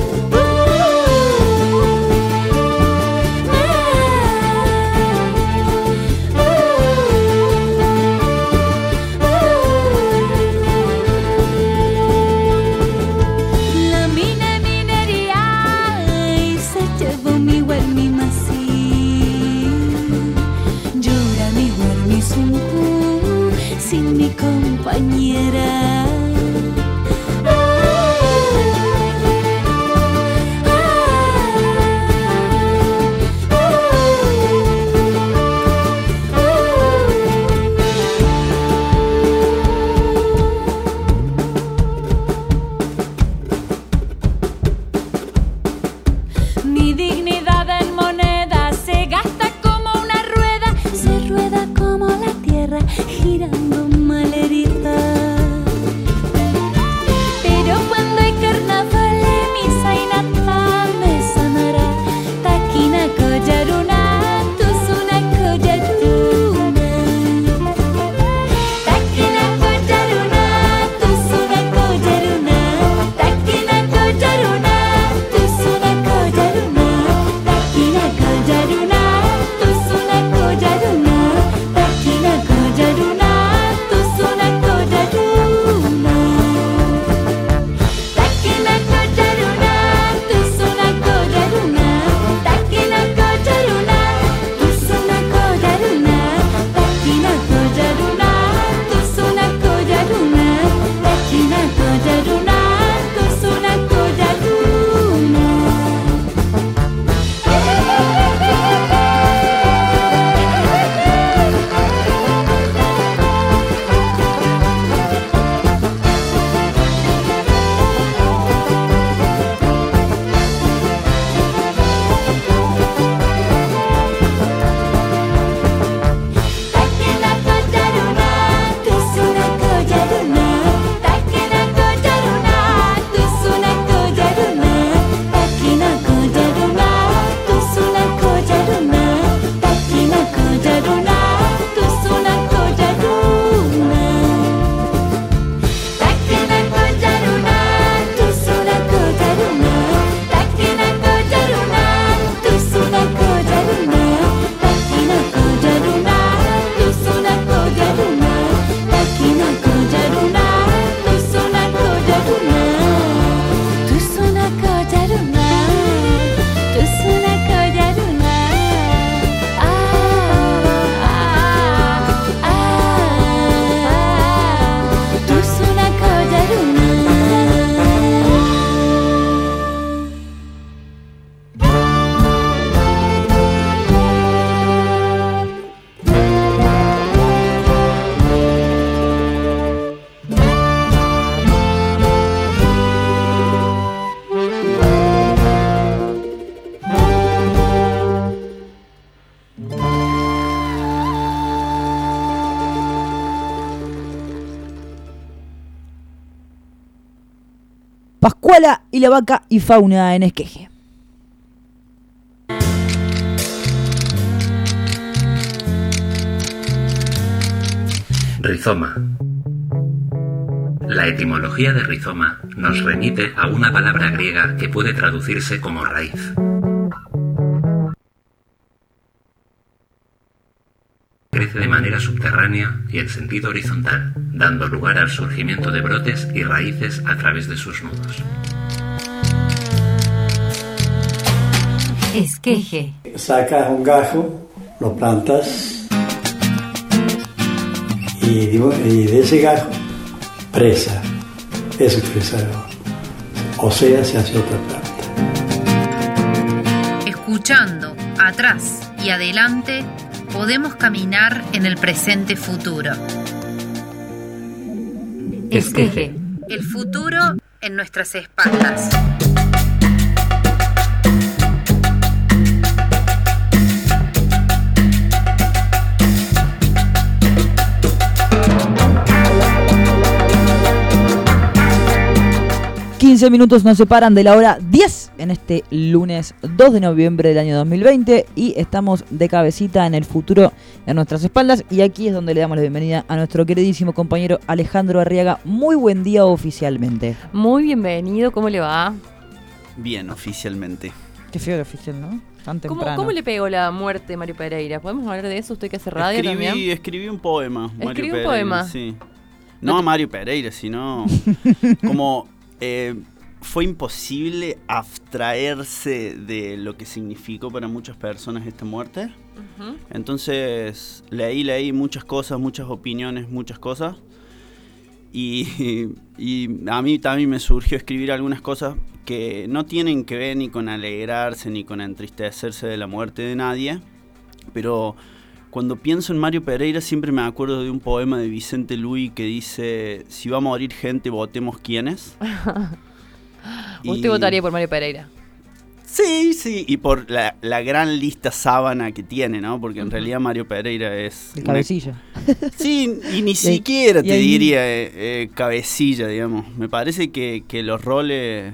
La mina minería y se llevó mi huermi masí. Llora mi huermi sunku sin mi compañera. Mi dignidad en moneda se gasta como una rueda, se rueda como la tierra, girando malherida. Pero cuando hay carnaval, mi zainata me sanará, Koala y la vaca y fauna en Esqueje. Rizoma. La etimología de rizoma nos remite a una palabra griega que puede traducirse como raíz. Crece de manera subterránea y en sentido horizontal, dando lugar al surgimiento de brotes y raíces a través de sus nudos. Esqueje. Sacas un gajo, lo plantas y, y de ese gajo, presa. Eso es crecer. O sea, se hace otra planta. Escuchando atrás y adelante, podemos caminar en el presente futuro. Esqueje. El futuro en nuestras espaldas. quince minutos nos separan de la hora diez en este lunes dos de noviembre del año dos mil veinte y estamos de cabecita en el futuro en nuestras espaldas y aquí es donde le damos la bienvenida a nuestro queridísimo compañero Alejandro Arriaga. Muy buen día oficialmente. Muy bienvenido, ¿cómo le va? Bien, oficialmente. Qué feo de oficial, ¿no? Tan ¿Cómo, temprano. ¿Cómo le pegó la muerte a Mario Pereira? ¿Podemos hablar de eso? ¿Usted que hace radio escribí, también? Escribí un poema. Mario ¿Escribí un Pereira, poema? Sí. No a Mario Pereira, sino como... Eh, fue imposible abstraerse de lo que significó para muchas personas esta muerte. Uh-huh. Entonces leí, leí muchas cosas, muchas opiniones, muchas cosas. Y, y a mí también me surgió escribir algunas cosas que no tienen que ver ni con alegrarse ni con entristecerse de la muerte de nadie. Pero cuando pienso en Mario Pereira siempre me acuerdo de un poema de Vicente Luis que dice: si va a morir gente, votemos quiénes. ¿Usted y... votaría por Mario Pereira? Sí, sí, y por la, la gran lista sábana que tiene, ¿no? Porque en uh-huh. realidad Mario Pereira es... El cabecilla. Una... Sí, y ni siquiera te diría eh, eh, cabecilla, digamos. Me parece que, que los roles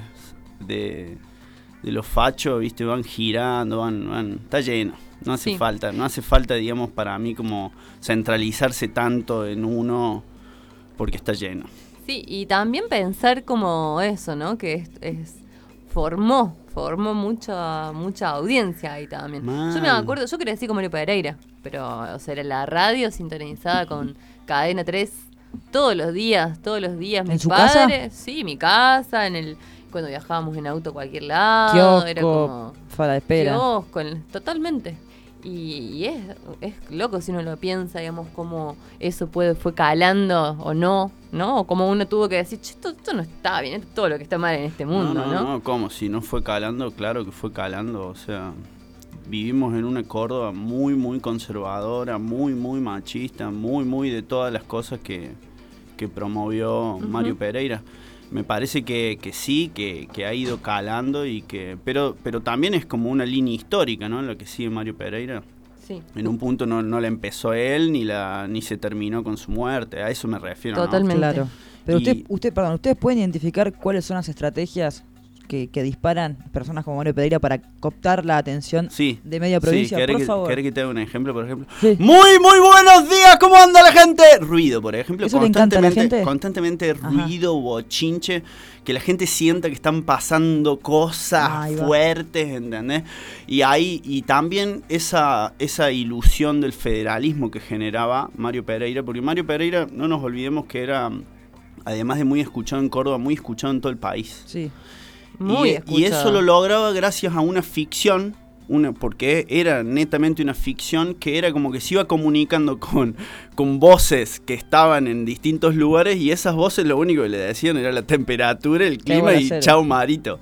de, de los fachos, ¿viste? Van girando, van... van... Está lleno. No hace sí. falta, no hace falta, digamos, para mí como centralizarse tanto en uno porque está lleno. Sí, y también pensar como eso, ¿no? Que es, es formó, formó mucha mucha audiencia ahí también. Man. Yo me acuerdo, yo crecí con Mario Pereira, pero, o sea, era la radio sintonizada con Cadena tres todos los días, todos los días. ¿En mis su padres, casa? Sí, mi casa, en el cuando viajábamos en auto a cualquier lado. Kiosco, era como... sala de espera. Kiosco, totalmente. Y, y es, es loco si uno lo piensa, digamos, cómo eso puede fue calando o no, ¿no? O como uno tuvo que decir, esto, esto no está bien, esto es todo lo que está mal en este mundo, ¿no? No, no, no, ¿cómo? Si no fue calando, claro que fue calando, o sea, vivimos en una Córdoba muy, muy conservadora, muy, muy machista, muy, muy de todas las cosas que, que promovió uh-huh. Mario Pereira. Me parece que, que sí, que, que ha ido calando y que, pero, pero también es como una línea histórica, ¿no? Lo que sigue Mario Pereira. Sí. En un punto no, no la empezó él ni la ni se terminó con su muerte. A eso me refiero. Totalmente. ¿no? Claro. Pero Y- usted, usted, perdón, ustedes pueden identificar cuáles son las estrategias que, que disparan personas como Mario Pereira para captar la atención Sí. de media provincia, Sí, ¿querés por que, favor. ¿querés que te haga un ejemplo, por ejemplo? Sí. Muy, muy buenos días, ¿cómo anda la gente? Ruido, por ejemplo. ¿Eso le encanta a la constantemente, gente? constantemente Ajá. ruido, bochinche, que la gente sienta que están pasando cosas Ahí va. fuertes, ¿entendés? Y ahí, y también esa, esa ilusión del federalismo que generaba Mario Pereira, porque Mario Pereira, no nos olvidemos que era, además de muy escuchado en Córdoba, muy escuchado en todo el país. Sí. Muy y, escuchado. y eso lo lograba gracias a una ficción, una, porque era netamente una ficción que era como que se iba comunicando con, con voces que estaban en distintos lugares y esas voces lo único que le decían era la temperatura, el clima buena y serie. chao Marito.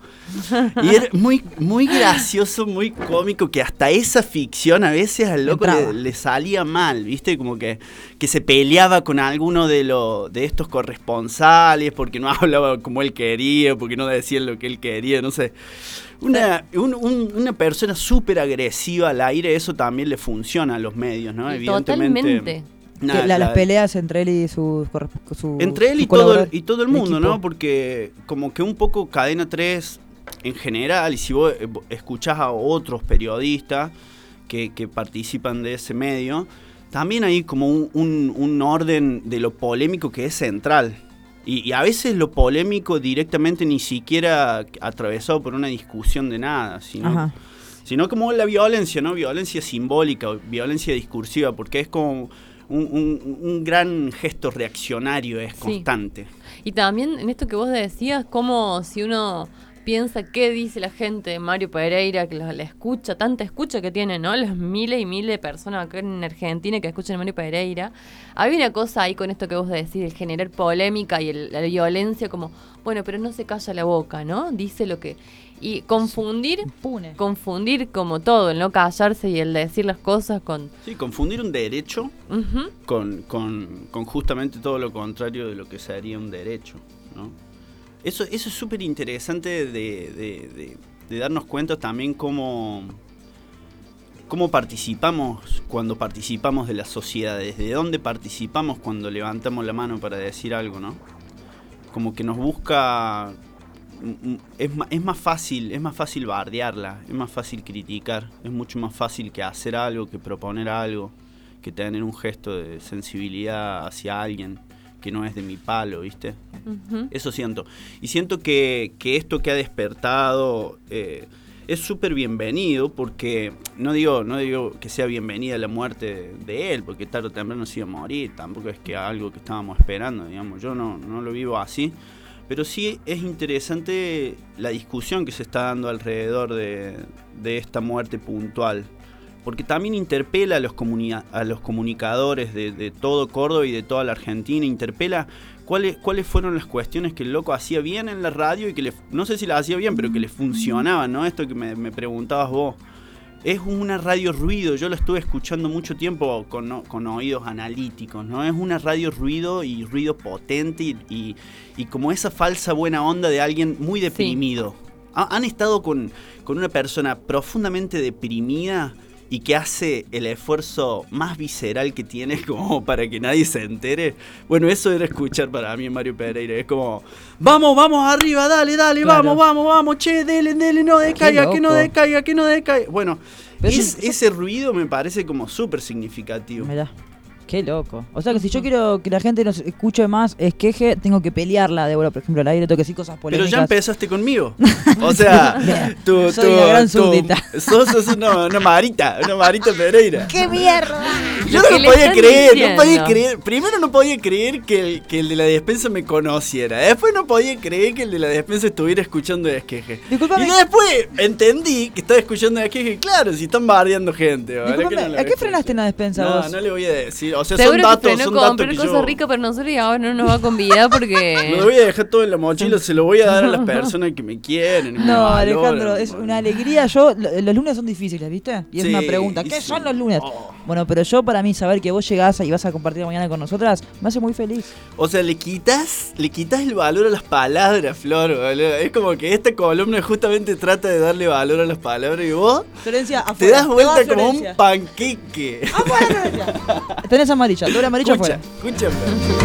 Y era muy, muy gracioso, muy cómico que hasta esa ficción a veces al loco le, le salía mal, ¿viste? Como que, que se peleaba con alguno de, lo, de estos corresponsales porque no hablaba como él quería, porque no decían lo que él quería, no sé. Una, un, un, una persona súper agresiva al aire, eso también le funciona a los medios, ¿no? Y Evidentemente. totalmente. Nah, Que la- la- las peleas entre él y su, su Entre él su y todo, el, colaborador, y todo el mundo, equipo. ¿no? Porque como que un poco Cadena tres en general, y si vos eh, escuchás a otros periodistas que, que participan de ese medio, también hay como un, un, un orden de lo polémico que es central. Y, y a veces lo polémico directamente ni siquiera atravesado por una discusión de nada, sino, Ajá. sino como la violencia, ¿no? Violencia simbólica, violencia discursiva, porque es como un, un, un gran gesto reaccionario, es Sí. constante. Y también en esto que vos decías, como si uno piensa qué dice la gente de Mario Pereira, que la, la escucha, tanta escucha que tiene, ¿no? Las miles y miles de personas acá en Argentina que escuchan a Mario Pereira. Hay una cosa ahí con esto que vos decís, el generar polémica y el, la violencia, como, bueno, pero no se calla la boca, ¿no? Dice lo que... Y confundir, Impune. confundir como todo, el no callarse y el decir las cosas con... Sí, confundir un derecho Ujú. con, con, con justamente todo lo contrario de lo que sería un derecho, ¿no? Eso, eso es súper interesante de, de, de, de darnos cuenta también cómo, cómo participamos cuando participamos de la sociedad, desde dónde participamos cuando levantamos la mano para decir algo, ¿no? Como que nos busca... Es, ma- es más fácil, es más fácil bardearla, es más fácil criticar, es mucho más fácil que hacer algo, que proponer algo, que tener un gesto de sensibilidad hacia alguien que no es de mi palo, ¿viste? Ujú. Eso siento. Y siento que, que esto que ha despertado eh, es súper bienvenido, porque no digo, no digo que sea bienvenida la muerte de, de él, porque tarde o temprano se iba a morir, tampoco es que algo que estábamos esperando, digamos, yo no, no lo vivo así. Pero sí es interesante la discusión que se está dando alrededor de, de esta muerte puntual. Porque también interpela a los, comuni- a los comunicadores de, de todo Córdoba y de toda la Argentina. Interpela cuáles, cuáles fueron las cuestiones que el loco hacía bien en la radio y que le, no sé si las hacía bien, pero que le funcionaban, ¿no? Esto que me, me preguntabas vos. Es una radio ruido, yo lo estuve escuchando mucho tiempo con, no, con oídos analíticos, ¿no? Es una radio ruido y ruido potente y, y, y como esa falsa buena onda de alguien muy deprimido. Ha, han estado con, con una persona profundamente deprimida y que hace el esfuerzo más visceral que tiene como para que nadie se entere. Bueno, eso era escuchar para mí en Mario Pereira. Es como, vamos, vamos arriba, dale, dale, Claro. vamos, vamos, vamos, che, dele, dele, no decaiga, que no loco. decaiga, que no decaiga. Bueno, Pero es- eso- ese ruido me parece como súper significativo. Mirá, qué loco. O sea que si yo quiero que la gente nos escuche más esqueje, tengo que pelearla de por ejemplo, al aire, tengo que decir cosas Pero polémicas. ya empezaste conmigo. O sea, Bien. tú, Soy tú- la gran tú- súbdita. sos, sos una, una Marita, una Marita Pereira. ¡Qué mierda! Yo Lo no que lo le podía están creer, no diciendo. podía creer. Primero no podía creer que el, que el de la despensa me conociera. Después no podía creer que el de la despensa estuviera escuchando Esqueje. Disculpame. Y después entendí que estaba escuchando Esqueje. Claro, si están bardeando gente. ¿vale? Disculpame, Que no lo ¿a qué ves. frenaste en la despensa No, vos? no le voy a decir. O sea, Seguro son que datos, frenó son con datos comprar que cosas yo... ricas para nosotros y ahora no nos va a convidar porque... Me lo voy a dejar todo en la mochila, se lo voy a dar a las personas que me quieren. que me No, valoran. Alejandro, es una alegría. Yo, lo- los lunes son difíciles, ¿viste? Y es Sí, una pregunta, y ¿qué sí. son los lunes? Oh. Bueno, pero yo para mí saber que vos llegás y vas a compartir mañana con nosotras, me hace muy feliz. O sea, le quitas, le quitas el valor a las palabras, Flor, boludo. Es como que esta columna justamente trata de darle valor a las palabras y vos Florencia, te afuera. das vuelta vas, como un Florencia. panqueque. Afuera, Florencia. Tenés amarilla, doble amarilla Escucha, afuera. escúchame.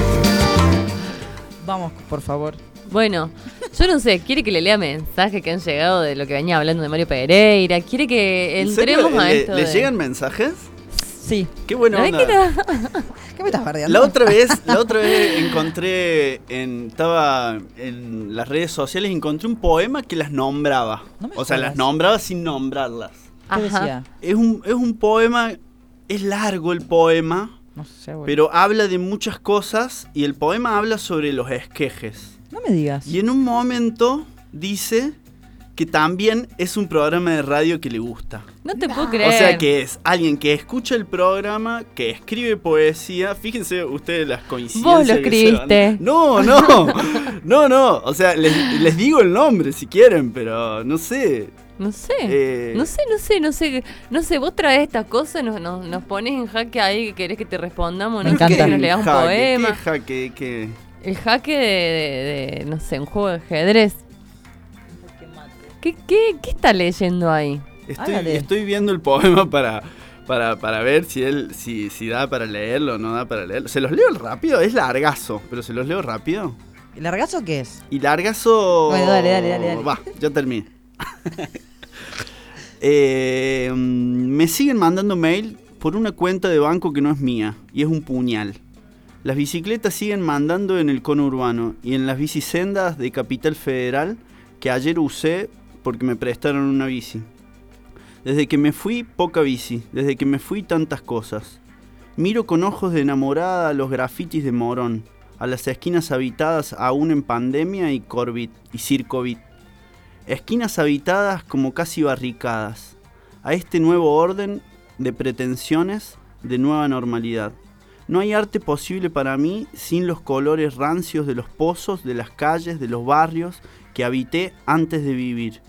Vamos, por favor. Bueno, yo no sé, quiere que le lea mensajes que han llegado de lo que venía hablando de Mario Pereira, quiere que ¿En serio? entremos a ¿Le, esto le de... llegan mensajes? Sí. Qué buena Ay, onda. ¿qué tal? ¿Qué me estás bardeando? La otra vez, la otra vez encontré en, estaba en las redes sociales, encontré un poema que las nombraba. No me o sea, jodas. las nombraba sin nombrarlas. ¿Qué Ajá. decía? Es un, es un poema, es largo el poema, No sé, boludo. pero habla de muchas cosas y el poema habla sobre los esquejes. No me digas. Y en un momento dice que también es un programa de radio que le gusta. No te puedo creer. O sea que es alguien que escucha el programa, que escribe poesía. Fíjense ustedes las coincidencias. Vos lo que se van. escribiste. No, no, no, no. O sea, les, les digo el nombre si quieren, pero no sé. No sé, Eh. no sé, no sé, no sé, no sé, vos traes estas cosas, nos, nos, nos pones en jaque ahí que querés que te respondamos, Me no encanta. querés que nos leas un Jaque, poema. ¿Qué jaque? ¿Qué? El jaque de, de- de, no sé, un juego de ajedrez. ¿Qué, qué, qué está leyendo ahí? Estoy, Hágale. estoy viendo el poema para, para, para ver si él si, si da para leerlo o no da para leerlo. ¿Se los leo rápido? Es largazo, pero ¿se los leo rápido? ¿El largazo qué es? Y largazo... Bueno, dale, dale, dale. dale. Va, ya terminé. eh, me siguen mandando mail por una cuenta de banco que no es mía, y es un puñal. Las bicicletas siguen mandando en el conurbano y en las bicisendas de Capital Federal que ayer usé porque me prestaron una bici. Desde que me fui, poca bici. Desde que me fui, tantas cosas. Miro con ojos de enamorada a los grafitis de Morón, a las esquinas habitadas aún en pandemia y Corvid y Circovid. Esquinas habitadas como casi barricadas, a este nuevo orden de pretensiones de nueva normalidad. No hay arte posible para mí sin los colores rancios de los pozos, de las calles, de los barrios que habité antes de vivir.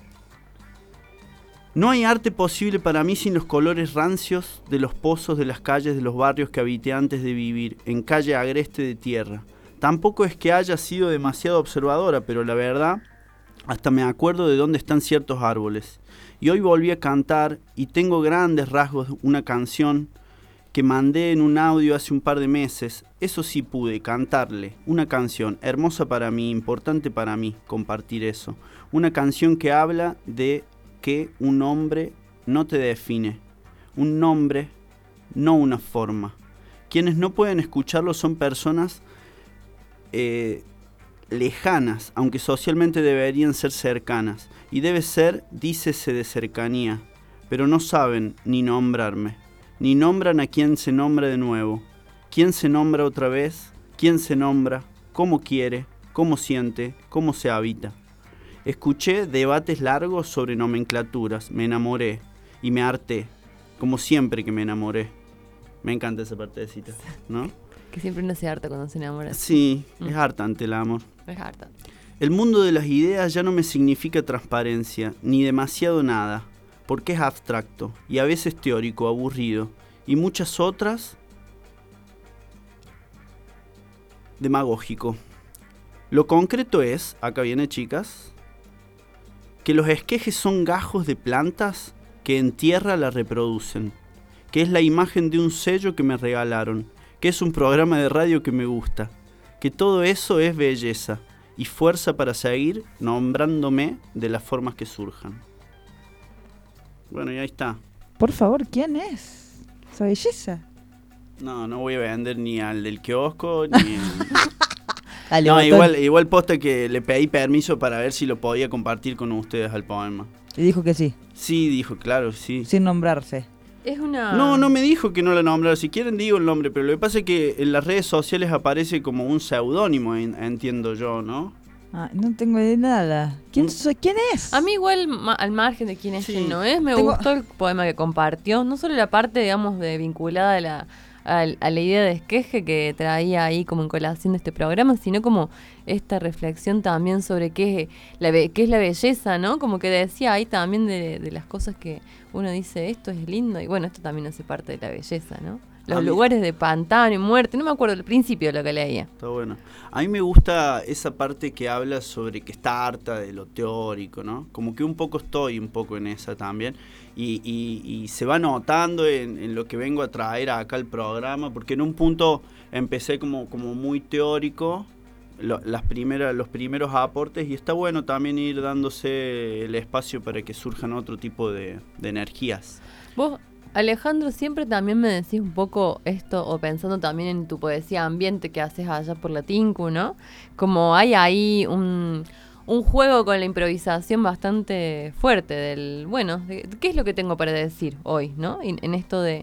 No hay arte posible para mí sin los colores rancios de los pozos, de las calles, de los barrios que habité antes de vivir, en calle agreste de tierra. Tampoco es que haya sido demasiado observadora, pero la verdad, hasta me acuerdo de dónde están ciertos árboles. Y hoy volví a cantar y tengo grandes rasgos una canción que mandé en un audio hace un par de meses. Eso sí pude, cantarle. Una canción hermosa para mí, importante para mí, compartir eso. Una canción que habla de que un nombre no te define. Un nombre, no una forma. Quienes no pueden escucharlo son personas eh, lejanas, aunque socialmente deberían ser cercanas. Y debe ser, dícese de cercanía, pero no saben ni nombrarme. Ni nombran a quien se nombra de nuevo. ¿Quién se nombra otra vez? ¿Quién se nombra? ¿Cómo quiere? ¿Cómo siente? ¿Cómo se habita? Escuché debates largos sobre nomenclaturas, me enamoré y me harté, como siempre que me enamoré. Me encanta esa partecita, ¿no? Que siempre uno se harta cuando se enamora. Sí, Mm. es hartante el amor. Es harta. El mundo de las ideas ya no me significa transparencia, ni demasiado nada, porque es abstracto y a veces teórico, aburrido, y muchas otras demagógico. Lo concreto es, acá viene chicas, que los esquejes son gajos de plantas que en tierra la reproducen, que es la imagen de un sello que me regalaron, que es un programa de radio que me gusta, que todo eso es belleza y fuerza para seguir nombrándome de las formas que surjan. Bueno, y ahí está. Por favor, ¿quién es? Esa belleza. No, no voy a vender ni al del kiosco, ni... Dale, no, botón. igual, igual posta que le pedí permiso para ver si lo podía compartir con ustedes al poema. Y dijo que sí. Sí, dijo, claro, sí. Sin nombrarse. Es una... No, no me dijo que no la nombrara. Si quieren digo el nombre, pero lo que pasa es que en las redes sociales aparece como un seudónimo, en- entiendo yo, ¿no? Ah, no tengo de nada. ¿Quién, soy? ¿Quién es? A mí igual, ma- al margen de quién es, Sí. quién no es, me Tengo- gustó el poema que compartió. No solo la parte, digamos, de vinculada a la, a, a la idea de esqueje que traía ahí como en colación de este programa, sino como esta reflexión también sobre qué es la, be- qué es la belleza, ¿no? Como que decía ahí también de, de las cosas que uno dice, esto es lindo, y bueno, esto también hace parte de la belleza, ¿no? Los A mí- lugares de pantano y muerte, no me acuerdo el principio de lo que leía. Está bueno. A mí me gusta esa parte que habla sobre que está harta de lo teórico, ¿no? Como que un poco estoy un poco en esa también. Y, y, y se va notando en, en lo que vengo a traer acá al programa, porque en un punto empecé como, como muy teórico, lo- las primeras, los primeros aportes, y está bueno también ir dándose el espacio para que surjan otro tipo de, de energías. Vos, Alejandro, siempre también me decís un poco esto, o pensando también en tu poesía ambiente que haces allá por la Tinku, ¿no? Como hay ahí un, un juego con la improvisación bastante fuerte del, bueno, de- ¿qué es lo que tengo para decir hoy, ¿no? En, en esto de,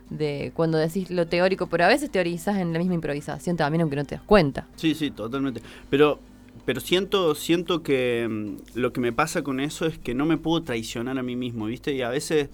de cuando decís lo teórico, pero a veces teorizas en la misma improvisación también, aunque no te das cuenta. Sí, sí, totalmente. Pero, pero siento, siento que mm, lo que me pasa con eso es que no me puedo traicionar a mí mismo, ¿viste? Y a veces,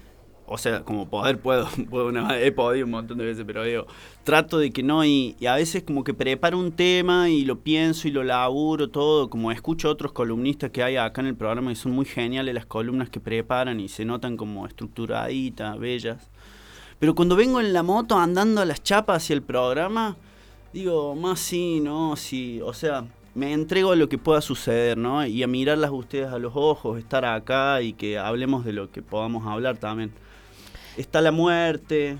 o sea, como poder puedo, puedo una- he podido un montón de veces, pero digo, trato de que no, y, y a veces como que preparo un tema y lo pienso y lo laburo todo, como escucho a otros columnistas que hay acá en el programa, que son muy geniales las columnas que preparan y se notan como estructuraditas, bellas. Pero cuando vengo en la moto andando a las chapas hacia el programa, digo, más sí, no, sí, o sea, me entrego a lo que pueda suceder, ¿no? Y a mirarlas a ustedes a los ojos, estar acá y que hablemos de lo que podamos hablar también. está la muerte,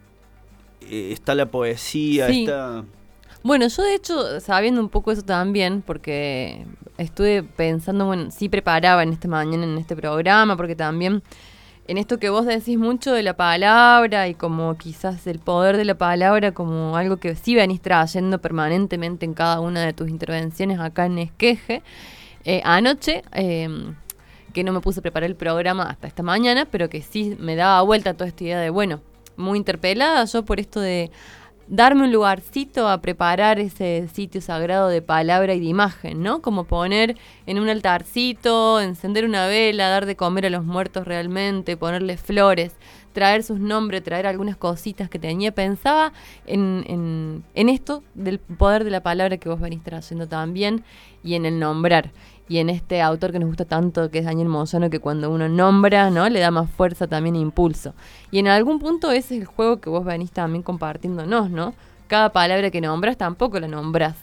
eh, está la poesía, Sí. está... Bueno, yo de hecho, sabiendo un poco eso también, porque estuve pensando, bueno, sí preparaba en esta mañana, en este programa, porque también en esto que vos decís mucho de la palabra y como quizás el poder de la palabra como algo que sí venís trayendo permanentemente en cada una de tus intervenciones acá en Esqueje. Eh, anoche, eh, que no me puse a preparar el programa hasta esta mañana, pero que sí me daba vuelta toda esta idea de, bueno, muy interpelada yo por esto de darme un lugarcito a preparar ese sitio sagrado de palabra y de imagen, ¿no? Como poner en un altarcito, encender una vela, dar de comer a los muertos realmente, ponerles flores, traer sus nombres, traer algunas cositas que tenía. Pensaba en, en, en esto del poder de la palabra que vos venís trayendo también y en el nombrar. Y en este autor que nos gusta tanto, que es Daniel Moyano, que cuando uno nombra, ¿no? Le da más fuerza también e impulso. Y en algún punto ese es el juego que vos venís también compartiéndonos, ¿no? Cada palabra que nombras tampoco la nombrás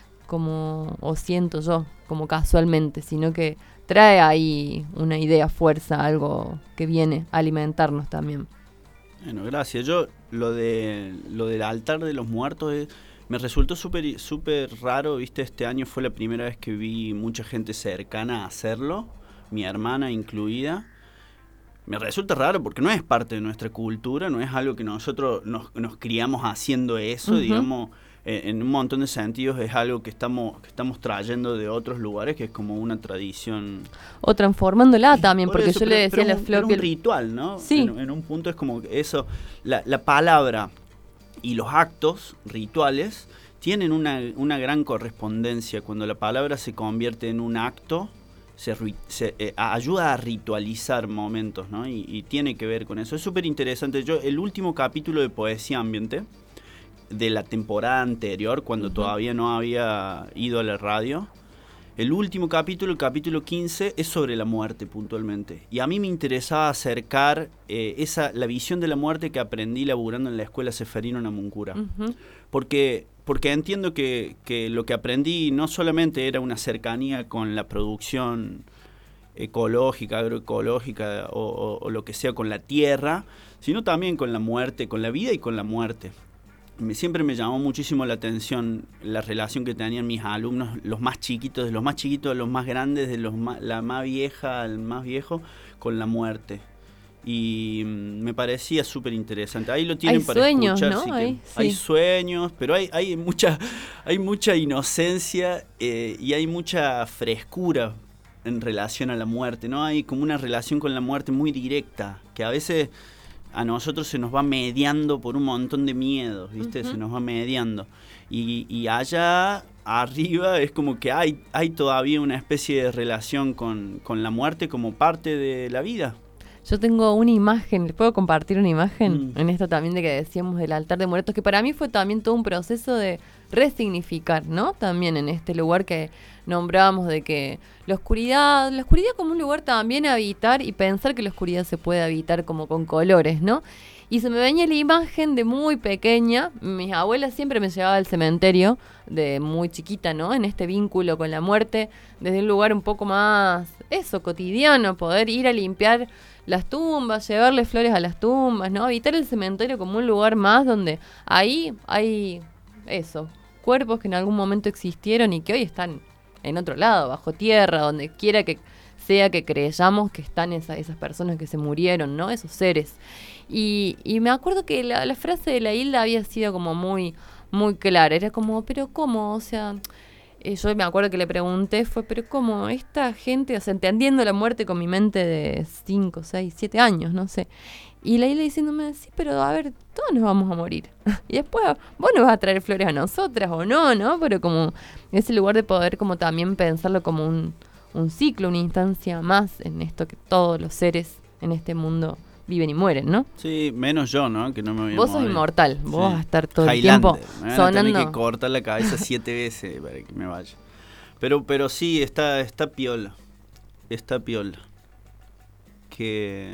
como, o siento yo, como casualmente, sino que trae ahí una idea, fuerza, algo que viene a alimentarnos también. Bueno, gracias. Yo lo de lo del altar de los muertos es... Me resultó súper súper raro, viste, este año fue la primera vez que vi mucha gente cercana a hacerlo, mi hermana incluida. Me resulta raro porque no es parte de nuestra cultura, no es algo que nosotros nos, nos criamos haciendo eso, uh-huh. digamos, eh, en un montón de sentidos es algo que estamos, que estamos trayendo de otros lugares, que es como una tradición. O transformándola también, Por porque eso, yo pero, le decía a la un, Flor un que... ritual, ¿no? Sí. En, en un punto es como eso, la, la palabra... Y los actos rituales tienen una, una gran correspondencia. Cuando la palabra se convierte en un acto, se, se eh, ayuda a ritualizar momentos, ¿no? Y, y tiene que ver con eso. Es súper interesante. Yo, el último capítulo de Poesía Ambiente, de la temporada anterior, cuando uh-huh. todavía no había ido a la radio, el último capítulo, el capítulo quince, es sobre la muerte puntualmente. Y a mí me interesaba acercar eh, esa, la visión de la muerte que aprendí laburando en la escuela Seferino Namuncura. Uh-huh. Porque, porque entiendo que, que lo que aprendí no solamente era una cercanía con la producción ecológica, agroecológica o, o, o lo que sea con la tierra, sino también con la muerte, con la vida y con la muerte. Me, siempre me llamó muchísimo la atención la relación que tenían mis alumnos, los más chiquitos, de los más chiquitos a los más grandes, de los más, la más vieja al más viejo, con la muerte. Y mm, me parecía súper interesante. Ahí lo tienen hay para sueños, escuchar. ¿no? Sí, hay, que, sí. hay sueños, pero hay, hay, mucha, hay mucha inocencia eh, y hay mucha frescura en relación a la muerte, ¿no? Hay como una relación con la muerte muy directa, que a veces... a nosotros se nos va mediando por un montón de miedos, ¿viste? Uh-huh. Se nos va mediando. Y, y allá arriba es como que hay, hay todavía una especie de relación con, con la muerte como parte de la vida. Yo tengo una imagen, ¿les puedo compartir una imagen? Mm. En esto también de que decíamos del altar de muertos, que para mí fue también todo un proceso de resignificar, ¿no? También en este lugar que nombrábamos de que la oscuridad, la oscuridad como un lugar también a habitar y pensar que la oscuridad se puede habitar como con colores, ¿no? Y se me venía la imagen de muy pequeña, mis abuelas siempre me llevaban al cementerio, de muy chiquita, ¿no? En este vínculo con la muerte, desde un lugar un poco más, eso, cotidiano, poder ir a limpiar las tumbas, llevarle flores a las tumbas, ¿no? Habitar el cementerio como un lugar más donde ahí hay, eso, cuerpos que en algún momento existieron y que hoy están en otro lado, bajo tierra, donde quiera que sea que creyamos que están esa, esas personas que se murieron, ¿no? Esos seres. Y, y me acuerdo que la, la frase de la Hilda había sido como muy, muy clara. Era como, ¿pero cómo? O sea, eh, yo me acuerdo que le pregunté, fue, ¿pero cómo? Esta gente, o sea, entendiendo la muerte con mi mente de cinco, seis, siete años, no sé. Y la Hilda diciéndome, sí, pero a ver, todos nos vamos a morir. Y después vos nos vas a traer flores a nosotras o no, ¿no? Pero como ese lugar de poder como también pensarlo como un, un ciclo, una instancia más en esto que todos los seres en este mundo viven y mueren, ¿no? Sí, menos yo, ¿no? Que no me voy a Vos morir. sos inmortal, vos sí. vas a estar todo Highlander. el tiempo me van sonando. A tener que cortar la cabeza siete veces para que me vaya. Pero, pero sí, está, está piola. Está piola. Que...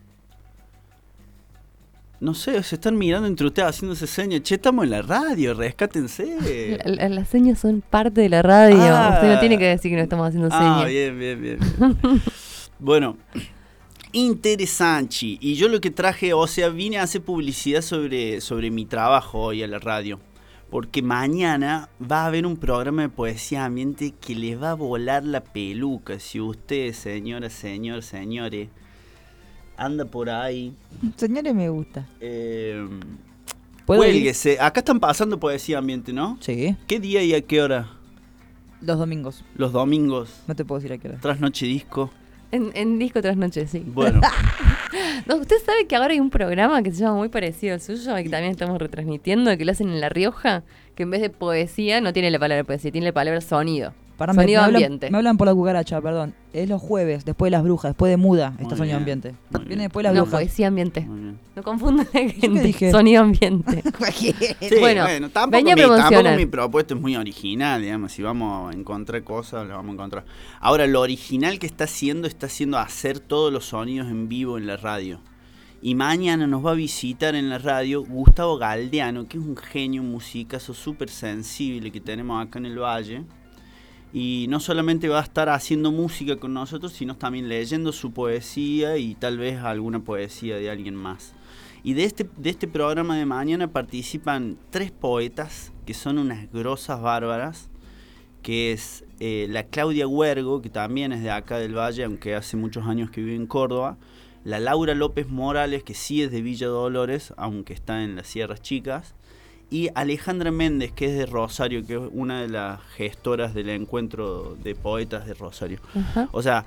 No sé, se están mirando entre ustedes haciéndose señas. Che, estamos en la radio, rescátense. La, la, las señas son parte de la radio. Ah, Usted no tiene que decir que no estamos haciendo señas. Ah, bien, bien, bien. bien. Bueno, Interesante. Y yo lo que traje, o sea, vine a hacer publicidad sobre, sobre mi trabajo hoy a la radio. Porque mañana va a haber un programa de poesía ambiente que les va a volar la peluca. Si usted, señora, señor, señores, anda por ahí. Señores, me gusta. Eh, ¿Puedo ir? Cuélguese. Acá están pasando poesía ambiente, ¿no? Sí. ¿Qué día y a qué hora? Los domingos. Los domingos. No te puedo decir a qué hora. Trasnoche disco. En, en disco tras noche, sí. Bueno. No, usted sabe que ahora hay un programa que se llama muy parecido al suyo y que también estamos retransmitiendo, que lo hacen en La Rioja, que en vez de poesía no tiene la palabra poesía, tiene la palabra sonido. Pará, me, sonido me ambiente. Hablan, me hablan por la cucaracha, perdón. Es los jueves, después de las brujas, después de Muda, está sonido ambiente. Viene después de las No, brujas. poesía ambiente. No confundan la gente. dije? Sonido ambiente. Sí, bueno, bueno, tampoco, venía a mi, tampoco promocionar. mi propuesta es muy original, digamos. Si vamos a encontrar cosas, las vamos a encontrar. Ahora, lo original que está haciendo, está haciendo hacer todos los sonidos en vivo en la radio. Y mañana nos va a visitar en la radio Gustavo Galdeano, que es un genio, un musicazo súper sensible que tenemos acá en el Valle. Y no solamente va a estar haciendo música con nosotros, sino también leyendo su poesía y tal vez alguna poesía de alguien más. Y de este, de este programa de mañana participan tres poetas que son unas grosas bárbaras, que es eh, la Claudia Huergo, que también es de acá del Valle, aunque hace muchos años que vive en Córdoba, la Laura López Morales, que sí es de Villa Dolores, aunque está en las Sierras Chicas, y Alejandra Méndez, que es de Rosario, que es una de las gestoras del encuentro de poetas de Rosario. Ajá. O sea,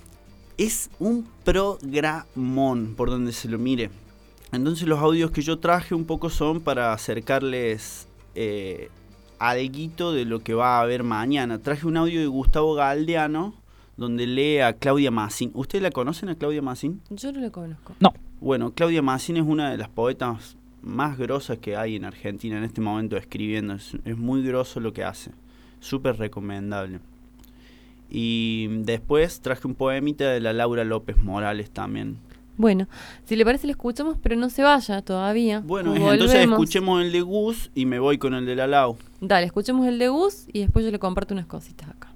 es un programón por donde se lo mire. Entonces los audios que yo traje un poco son para acercarles eh, alguito de lo que va a haber mañana. Traje un audio de Gustavo Galdeano, donde lee a Claudia Massín. ¿Ustedes la conocen a Claudia Massín? Yo no la conozco. No. Bueno, Claudia Massín es una de las poetas más grosas que hay en Argentina en este momento escribiendo. Es, es muy groso lo que hace. Súper recomendable. Y después traje un poemita de la Laura López Morales también. Bueno, si le parece le escuchamos, pero no se vaya todavía. Bueno, Volvemos. entonces escuchemos el de Gus y me voy con el de la Lau. Dale, escuchemos el de Gus y después yo le comparto unas cositas acá.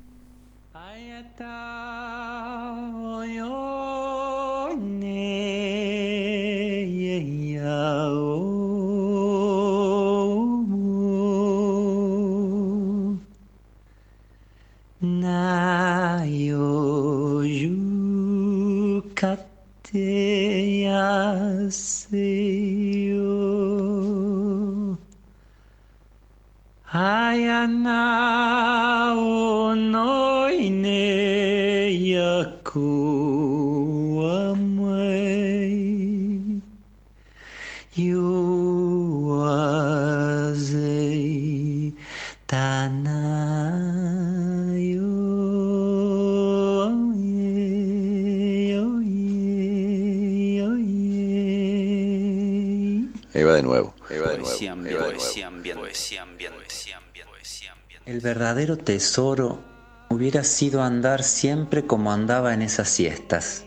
Ayana no ine yaku amai yuazei tanayo Ahí va de nuevo. Poesía ambiente, poesía ambiente, poesía ambiente, poesía ambiente, poesía ambiente. El verdadero tesoro hubiera sido andar siempre como andaba en esas siestas.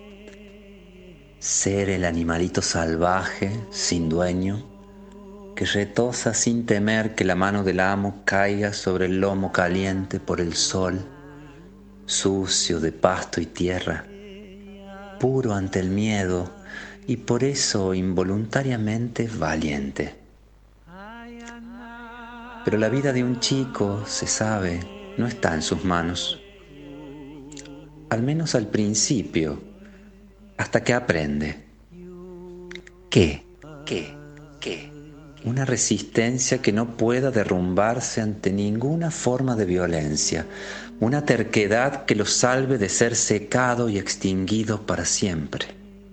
Ser el animalito salvaje, sin dueño, que retoza sin temer que la mano del amo caiga sobre el lomo caliente por el sol, sucio de pasto y tierra, puro ante el miedo y por eso involuntariamente valiente. Pero la vida de un chico, se sabe, no está en sus manos. Al menos al principio, hasta que aprende. ¿Qué? ¿Qué? ¿Qué? Una resistencia que no pueda derrumbarse ante ninguna forma de violencia. Una terquedad que lo salve de ser secado y extinguido para siempre.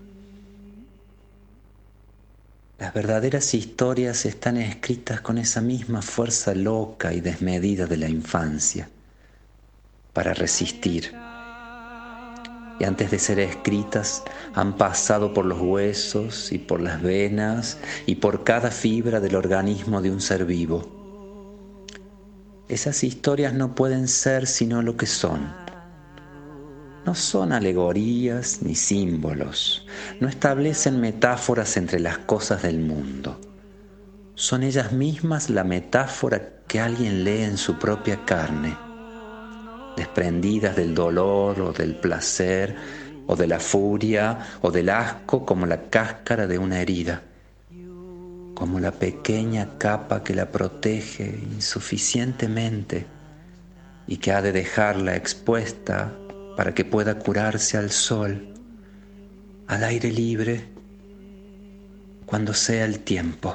Las verdaderas historias están escritas con esa misma fuerza loca y desmedida de la infancia, para resistir. Y antes de ser escritas, han pasado por los huesos y por las venas y por cada fibra del organismo de un ser vivo. Esas historias no pueden ser sino lo que son. No son alegorías ni símbolos, no establecen metáforas entre las cosas del mundo. Son ellas mismas la metáfora que alguien lee en su propia carne, desprendidas del dolor o del placer o de la furia o del asco como la cáscara de una herida, como la pequeña capa que la protege insuficientemente y que ha de dejarla expuesta para que pueda curarse al sol, al aire libre, cuando sea el tiempo.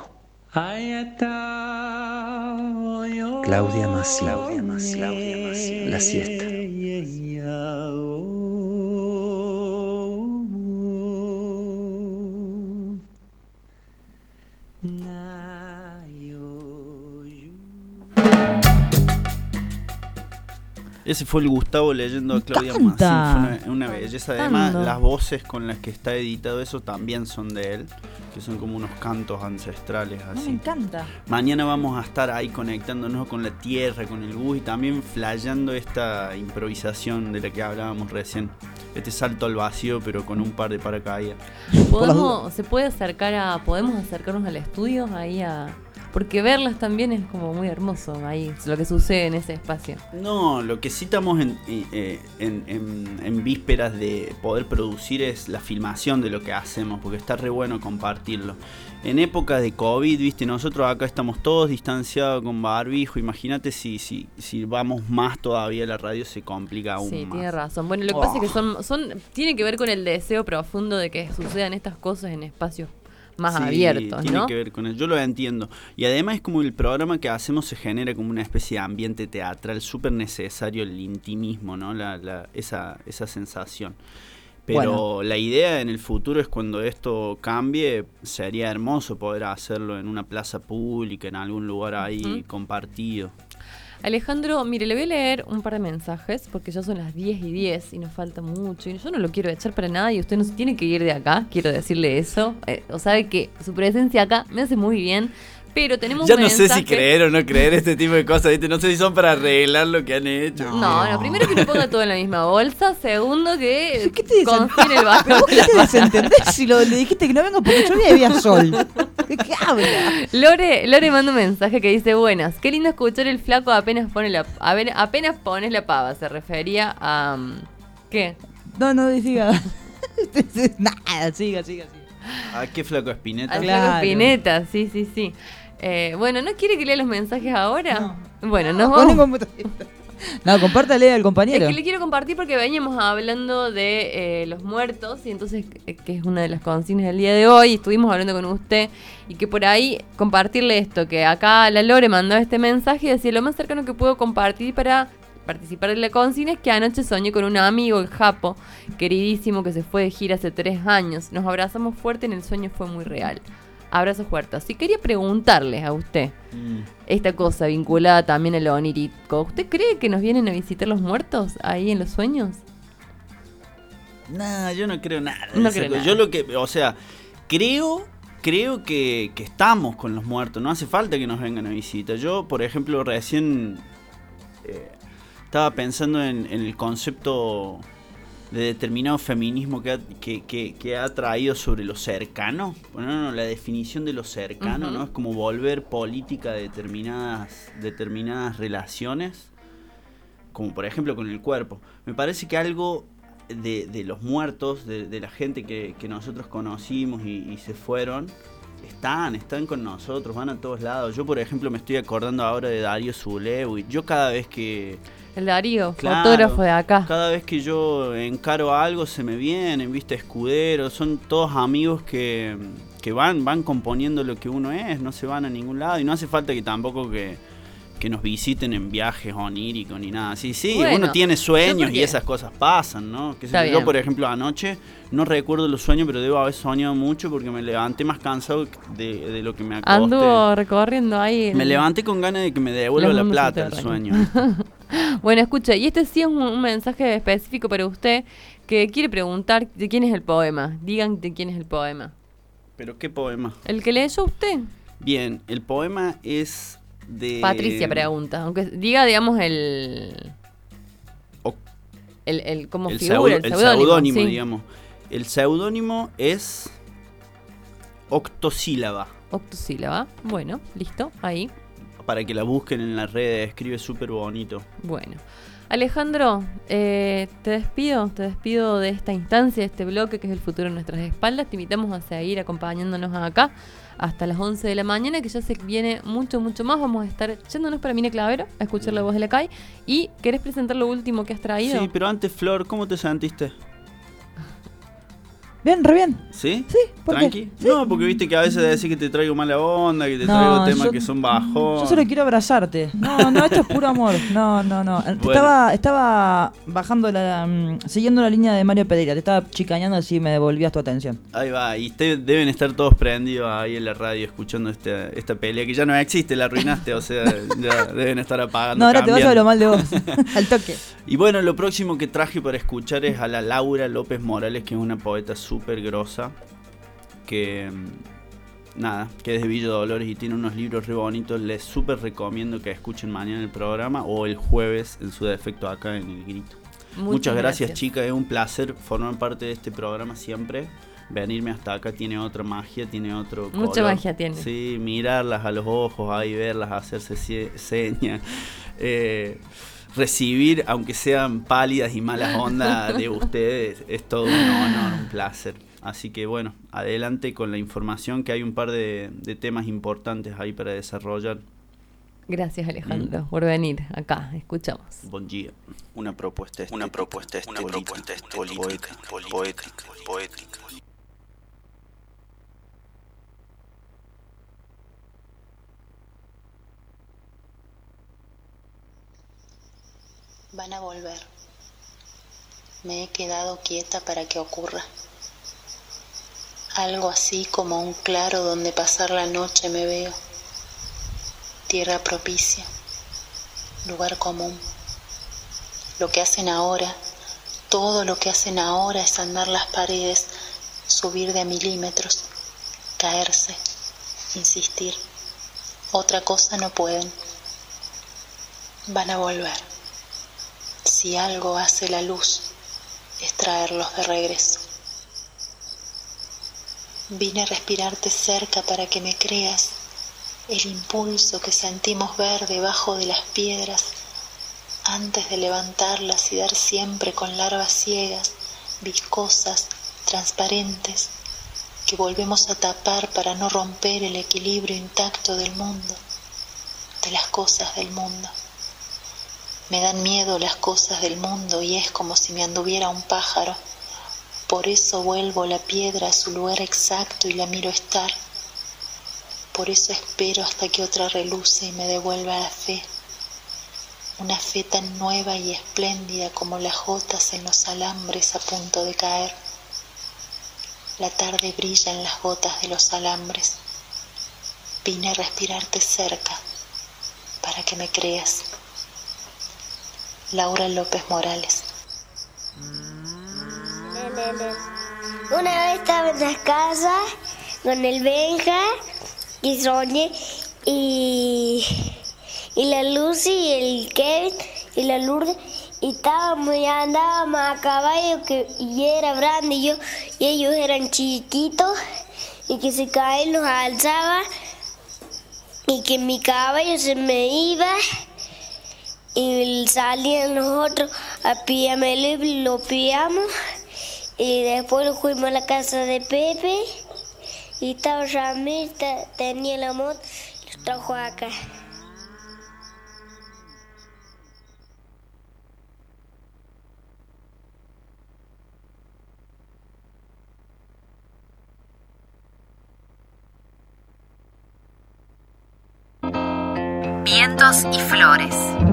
Claudia Massí, Claudia Massí, Claudia Massí, La siesta. Ese fue el Gustavo leyendo a Claudia Massí. Fue una, una belleza. Además, Ando. las voces con las que está editado eso también son de él, que son como unos cantos ancestrales No, así. me encanta. Mañana vamos a estar ahí conectándonos con la tierra, con el bus y también flayando esta improvisación de la que hablábamos recién. Este salto al vacío, pero con un par de paracaídas. ¿Podemos, se puede acercar a, podemos acercarnos al estudio ahí a, porque verlas también es como muy hermoso ahí, lo que sucede en ese espacio. No, lo que sí estamos en, eh, en, en, en vísperas de poder producir es la filmación de lo que hacemos, porque está re bueno compartirlo. En época de COVID, viste, nosotros acá estamos todos distanciados con barbijo. Imagínate si, si, si vamos más todavía, la radio se complica aún Sí, más. tiene razón. Bueno, lo que Oh. pasa es que son, son, tiene que ver con el deseo profundo de que sucedan estas cosas en espacios más Sí, abiertos, tiene ¿no? que ver con eso. Yo lo entiendo. Y además es como el programa que hacemos se genera como una especie de ambiente teatral súper necesario, el intimismo, ¿no? La, la, esa, esa sensación. Pero Bueno. la idea en el futuro es cuando esto cambie, sería hermoso poder hacerlo en una plaza pública, en algún lugar ahí Ujú. compartido. Alejandro, mire, le voy a leer un par de mensajes porque ya son las diez y diez y nos falta mucho. Y yo no lo quiero echar para nada y usted no se tiene que ir de acá, quiero decirle eso. Eh, o sabe que su presencia acá me hace muy bien, pero tenemos Ya un no sé si mensaje- creer o no creer este tipo de cosas, ¿viste? No sé si son para arreglar lo que han hecho. No, no, primero que no ponga todo en la misma bolsa, segundo que ¿Qué te dicen? confíe en el barrio. ¿Pero vos qué te desentendés si lo, le dijiste que no venga porque yo vi había sol? ¿De qué habla? Lore, Lore manda un mensaje que dice: buenas, qué lindo escuchar el flaco apenas pone la a ver, apenas pones la pava. Se refería a um, ¿qué? No, no, siga. Nada, siga, siga, siga. ¿A qué flaco Espineta? Al Claro. flaco Spinetta, sí, sí, sí. Eh, bueno, ¿no quiere que lea los mensajes ahora? Bueno, nos Poné vamos. computadora. No, compártale al compañero. Es que le quiero compartir porque veníamos hablando de eh, los muertos y entonces eh, que es una de las consignas del día de hoy, estuvimos hablando con usted y que por ahí compartirle esto, que acá la Lore mandaba este mensaje y decía: lo más cercano que puedo compartir para participar de la consigna es que anoche soñé con un amigo, el Japo, queridísimo, que se fue de gira hace tres años. Nos abrazamos fuerte, en el sueño fue muy real. Abrazos fuertes. Y quería preguntarles a usted Mm. esta cosa vinculada también a lo onírico. ¿Usted cree que nos vienen a visitar los muertos ahí en los sueños? Nah, yo no creo nada. de No esa creo cosa. nada. Yo lo que, o sea, creo, creo que, que estamos con los muertos. No hace falta que nos vengan a visitar. Yo, por ejemplo, recién eh, estaba pensando en, en el concepto de determinado feminismo que ha, que, que, que ha traído sobre lo cercano. Bueno, no, no, la definición de lo cercano, Ujú. ¿no? Es como volver política de determinadas, determinadas relaciones, como por ejemplo con el cuerpo. Me parece que algo de, de los muertos, de, de la gente que, que nosotros conocimos y, y se fueron, están, están con nosotros, van a todos lados. Yo, por ejemplo, me estoy acordando ahora de Darío Zulewi. Yo cada vez que... El Darío, Claro, fotógrafo de acá. Cada vez que yo encaro algo se me vienen, viste, Escudero, son todos amigos que, que van, van componiendo lo que uno es, no se van a ningún lado y no hace falta que tampoco que, que nos visiten en viajes oníricos ni nada. Sí, sí, Bueno, uno tiene sueños yo porque- y esas cosas pasan, ¿no? Que sé Está yo, bien. por ejemplo, anoche no recuerdo los sueños, pero debo haber soñado mucho porque me levanté más cansado de, de lo que me acosté. Anduvo recorriendo ahí. Me el- levanté con ganas de que me devuelva Los la mundos plata el subterráneos. sueño. Bueno, escucha, y este sí es un, un mensaje específico para usted que quiere preguntar de quién es el poema. Digan de quién es el poema. ¿Pero qué poema? ¿El que leyó usted? Bien, el poema es de... Patricia pregunta. Aunque diga, digamos, el. O- El, el cómo el figura, pseudo- el el seudónimo. seudónimo, sí. digamos. El seudónimo es octosílaba. Octosílaba. Bueno, listo, ahí. Para que la busquen en las redes, escribe súper bonito. Bueno. Alejandro, eh, te despido, te despido de esta instancia, de este bloque que es el futuro en nuestras espaldas. Te invitamos a seguir acompañándonos acá hasta las once de la mañana, que ya se viene mucho, mucho más. Vamos a estar yéndonos para Mine Clavero a escuchar la voz de la C A I. ¿Y querés presentar lo último que has traído? Sí, pero antes, Flor, ¿cómo te sentiste? Bien, re bien. ¿Sí? Sí, ¿por ¿Tranqui? qué? Sí. No, porque viste que a veces decís que te traigo mala onda, que te No, traigo temas yo- que son bajos. Yo solo quiero abrazarte. No, no, esto es puro amor. No, no, no. Te Bueno. Estaba, estaba bajando la. mm, siguiendo la línea de Mario Pereira. Te estaba chicañando así me devolvías tu atención. Ahí va, y te- deben estar todos prendidos ahí en la radio escuchando esta, esta pelea que ya no existe, la arruinaste, o sea, ya deben estar apagando. No, ahora te vas a cambiando. hablar mal de vos. Al toque. Y bueno, lo próximo que traje para escuchar es a la Laura López Morales, que es una poeta súper grosa, que mm, nada, que es de Villa Dolores y tiene unos libros re bonitos. Les súper recomiendo que escuchen mañana el programa o el jueves en su defecto acá en El Grito. Muchas Muchas gracias, gracias. chicas, es un placer formar parte de este programa siempre. Venirme hasta acá tiene otra magia, tiene otro Mucha color. magia tiene. Sí, mirarlas a los ojos, ahí verlas, hacerse sie- señas. Eh, recibir, aunque sean pálidas y malas ondas de ustedes, es todo un honor, un placer. Así que bueno, adelante con la información, que hay un par de, de temas importantes ahí para desarrollar. Gracias, Alejandro, por venir acá. Escuchamos. Buen día. Una propuesta, una propuesta, una propuesta política, poética, poética. Van a volver. Me he quedado quieta para que ocurra. Algo así como un claro donde pasar la noche me veo. Tierra propicia. Lugar común. Lo que hacen ahora, todo lo que hacen ahora es andar las paredes, subir de milímetros, caerse, insistir. Otra cosa no pueden. Van a volver. Si algo hace la luz, es traerlos de regreso. Vine a respirarte cerca para que me creas el impulso que sentimos ver debajo de las piedras antes de levantarlas y dar siempre con larvas ciegas, viscosas, transparentes, que volvemos a tapar para no romper el equilibrio intacto del mundo, de las cosas del mundo. Me dan miedo las cosas del mundo y es como si me anduviera un pájaro. Por eso vuelvo la piedra a su lugar exacto y la miro estar. Por eso espero hasta que otra reluce y me devuelva la fe. Una fe tan nueva y espléndida como las gotas en los alambres a punto de caer. La tarde brilla en las gotas de los alambres. Vine a respirarte cerca para que me creas. Laura López Morales. Una vez estaba en las casas con el Benja y Sonia y, y la Lucy y el Kevin y la Lourdes y estábamos y andábamos a caballo que, y era grande y yo y ellos eran chiquitos y que se caían los alzaba y que mi caballo se me iba y salían los otros a pillarme y lo pillamos. Y después nos fuimos a la casa de Pepe y estaba Ramírez, tenía la moto y los trajo acá. Vientos y flores.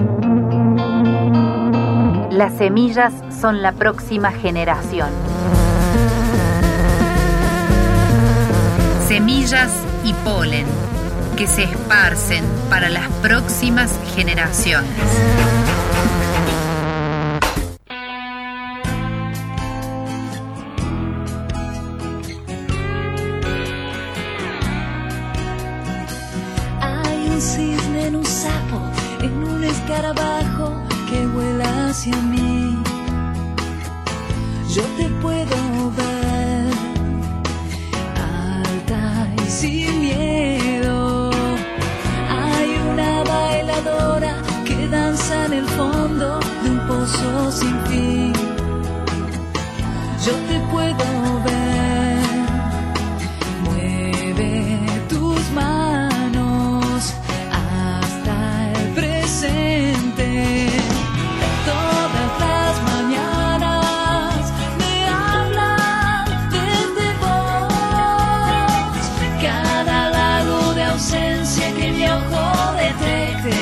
Las semillas son la próxima generación. Semillas y polen que se esparcen para las próximas generaciones. Hay un cisne en un sapo, en un escarabajo que vuela hacia mí. Yo te puedo ver, alta y sin miedo. Hay una bailadora que danza en el fondo de un sin fin. Yo te puedo ver, mueve tus manos hasta el presente. Todas las mañanas me hablan desde vos, cada lago de ausencia que mi ojo detecte.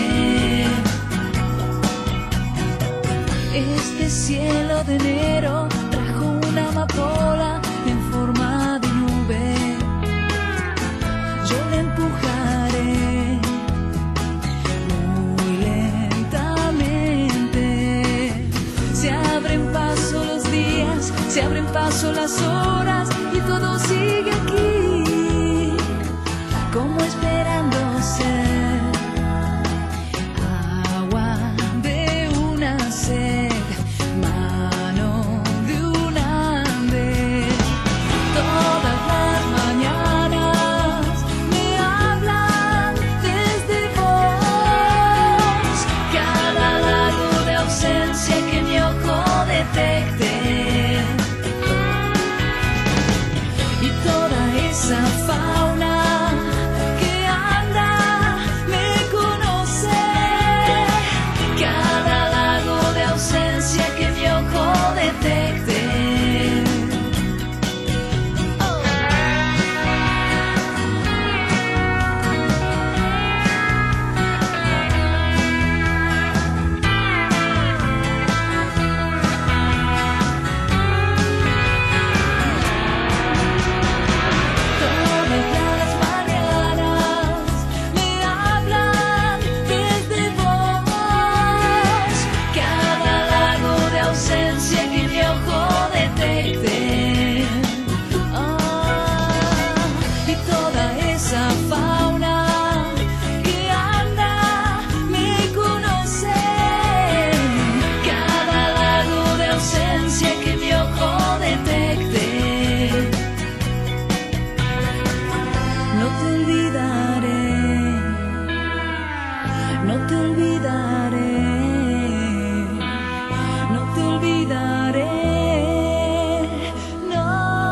Este cielo de enero trajo una amapola en forma de nube. Yo la empujaré muy lentamente. Se abren paso los días, se abren paso las horas y todo sigue aquí, como esperando ser agua de una sed, mano de un ande. Todas las mañanas me hablan desde vos, cada lago de ausencia que mi ojo detecte. Y toda esa fauna que anda me conoce, cada lago de ausencia que mi ojo detecte. Todas las mañanas me hablan desde vos, cada lago de ausencia que mi ojo detecte. Ah, y toda esa fauna que anda me conoce, cada lago de ausencia que mi ojo detecte. No te olvidaré, no te olvidaré, no te olvidaré, no.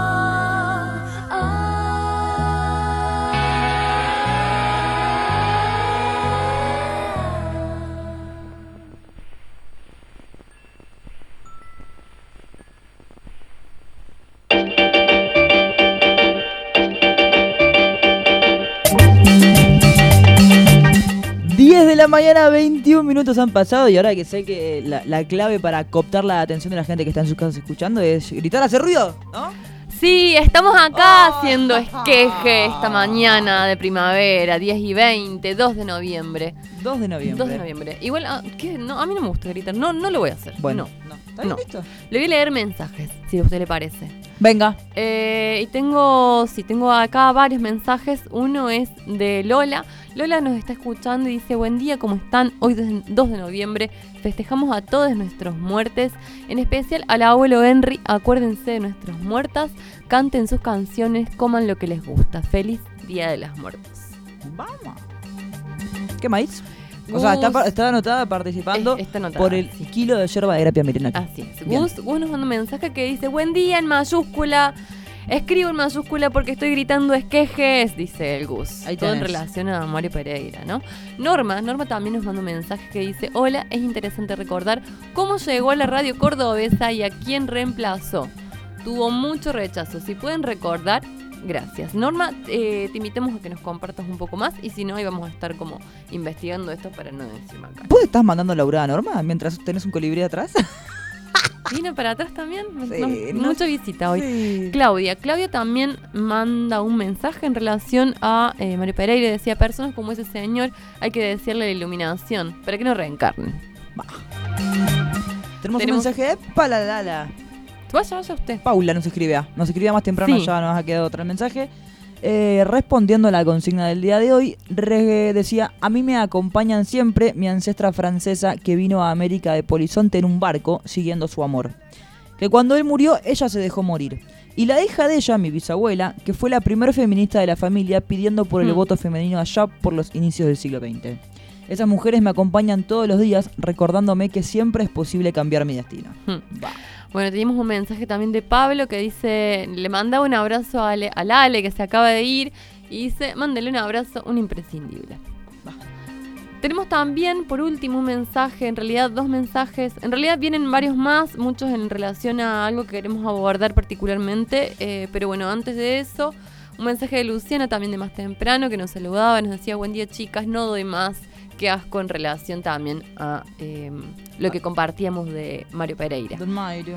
diez de la mañana, veintiún minutos han pasado y ahora que sé que la, la clave para captar la atención de la gente que está en sus casas escuchando es gritar, hacer ruido, ¿no? Sí, estamos acá haciendo esqueje esta mañana de primavera, diez y veinte, dos de noviembre. dos de noviembre. dos de noviembre. Igual, ah, ¿qué? No, a mí no me gusta gritar, no, no lo voy a hacer. Bueno, no. no. ¿Está bien No. listo? Le voy a leer mensajes, si a usted le parece. Venga. Eh, y tengo, sí, tengo acá varios mensajes. Uno es de Lola. Lola nos está escuchando y dice: buen día, ¿cómo están? Hoy dos de noviembre festejamos a todos nuestros muertes, en especial al abuelo Henry. Acuérdense de nuestras muertas, canten sus canciones, coman lo que les gusta. Feliz Día de las Muertes. Vamos. ¿Qué maíz? O sea, está, está anotada participando Es- está anotada, por el sí. kilo de yerba de grapia miren aquí. Así es. Bien. Gus, Gus nos manda un mensaje que dice: buen día en mayúscula. Escribo en mayúscula porque estoy gritando esquejes, dice el Gus. Ahí Todo en tenés. relación a Mario Pereira, ¿no? Norma, Norma también nos manda un mensaje que dice: hola, es interesante recordar cómo llegó a la radio cordobesa y a quién reemplazó. Tuvo mucho rechazo. Si pueden recordar, gracias. Norma, eh, te invitamos a que nos compartas un poco más y si no, ahí vamos a estar como investigando esto para no decir acá. ¿Vos estás mandando laburada, Norma, mientras tenés un colibrí atrás? ¿Vino para atrás también? Sí, No, no mucha visita hoy. Sí. Claudia. Claudia también manda un mensaje en relación a eh, Mario Pereira. Decía: personas como ese señor hay que desearle la iluminación para que no reencarnen. Tenemos, Tenemos- un mensaje de Palalala. Vaya, vaya usted. Paula nos escribía. Nos escribía más temprano, Sí. ya nos ha quedado otro mensaje. Eh, respondiendo a la consigna del día de hoy, re- decía: a mí me acompañan siempre mi ancestra francesa que vino a América de polizonte en un barco siguiendo su amor. Que cuando él murió, ella se dejó morir. Y la hija de ella, mi bisabuela, que fue la primera feminista de la familia pidiendo por el Hmm. voto femenino allá por los inicios del siglo veinte. Esas mujeres me acompañan todos los días recordándome que siempre es posible cambiar mi destino. Hmm. Bueno, tenemos un mensaje también de Pablo que dice, le mandaba un abrazo a Ale, al Ale que se acaba de ir y dice, mándele un abrazo, un imprescindible. Bah. Tenemos también, por último, un mensaje, en realidad dos mensajes, en realidad vienen varios más, muchos en relación a algo que queremos abordar particularmente, eh, pero bueno, antes de eso, un mensaje de Luciana también de más temprano que nos saludaba, nos decía, buen día chicas, no doy más. Qué asco en relación también a eh, lo que compartíamos de Mario Pereira. Don Mario.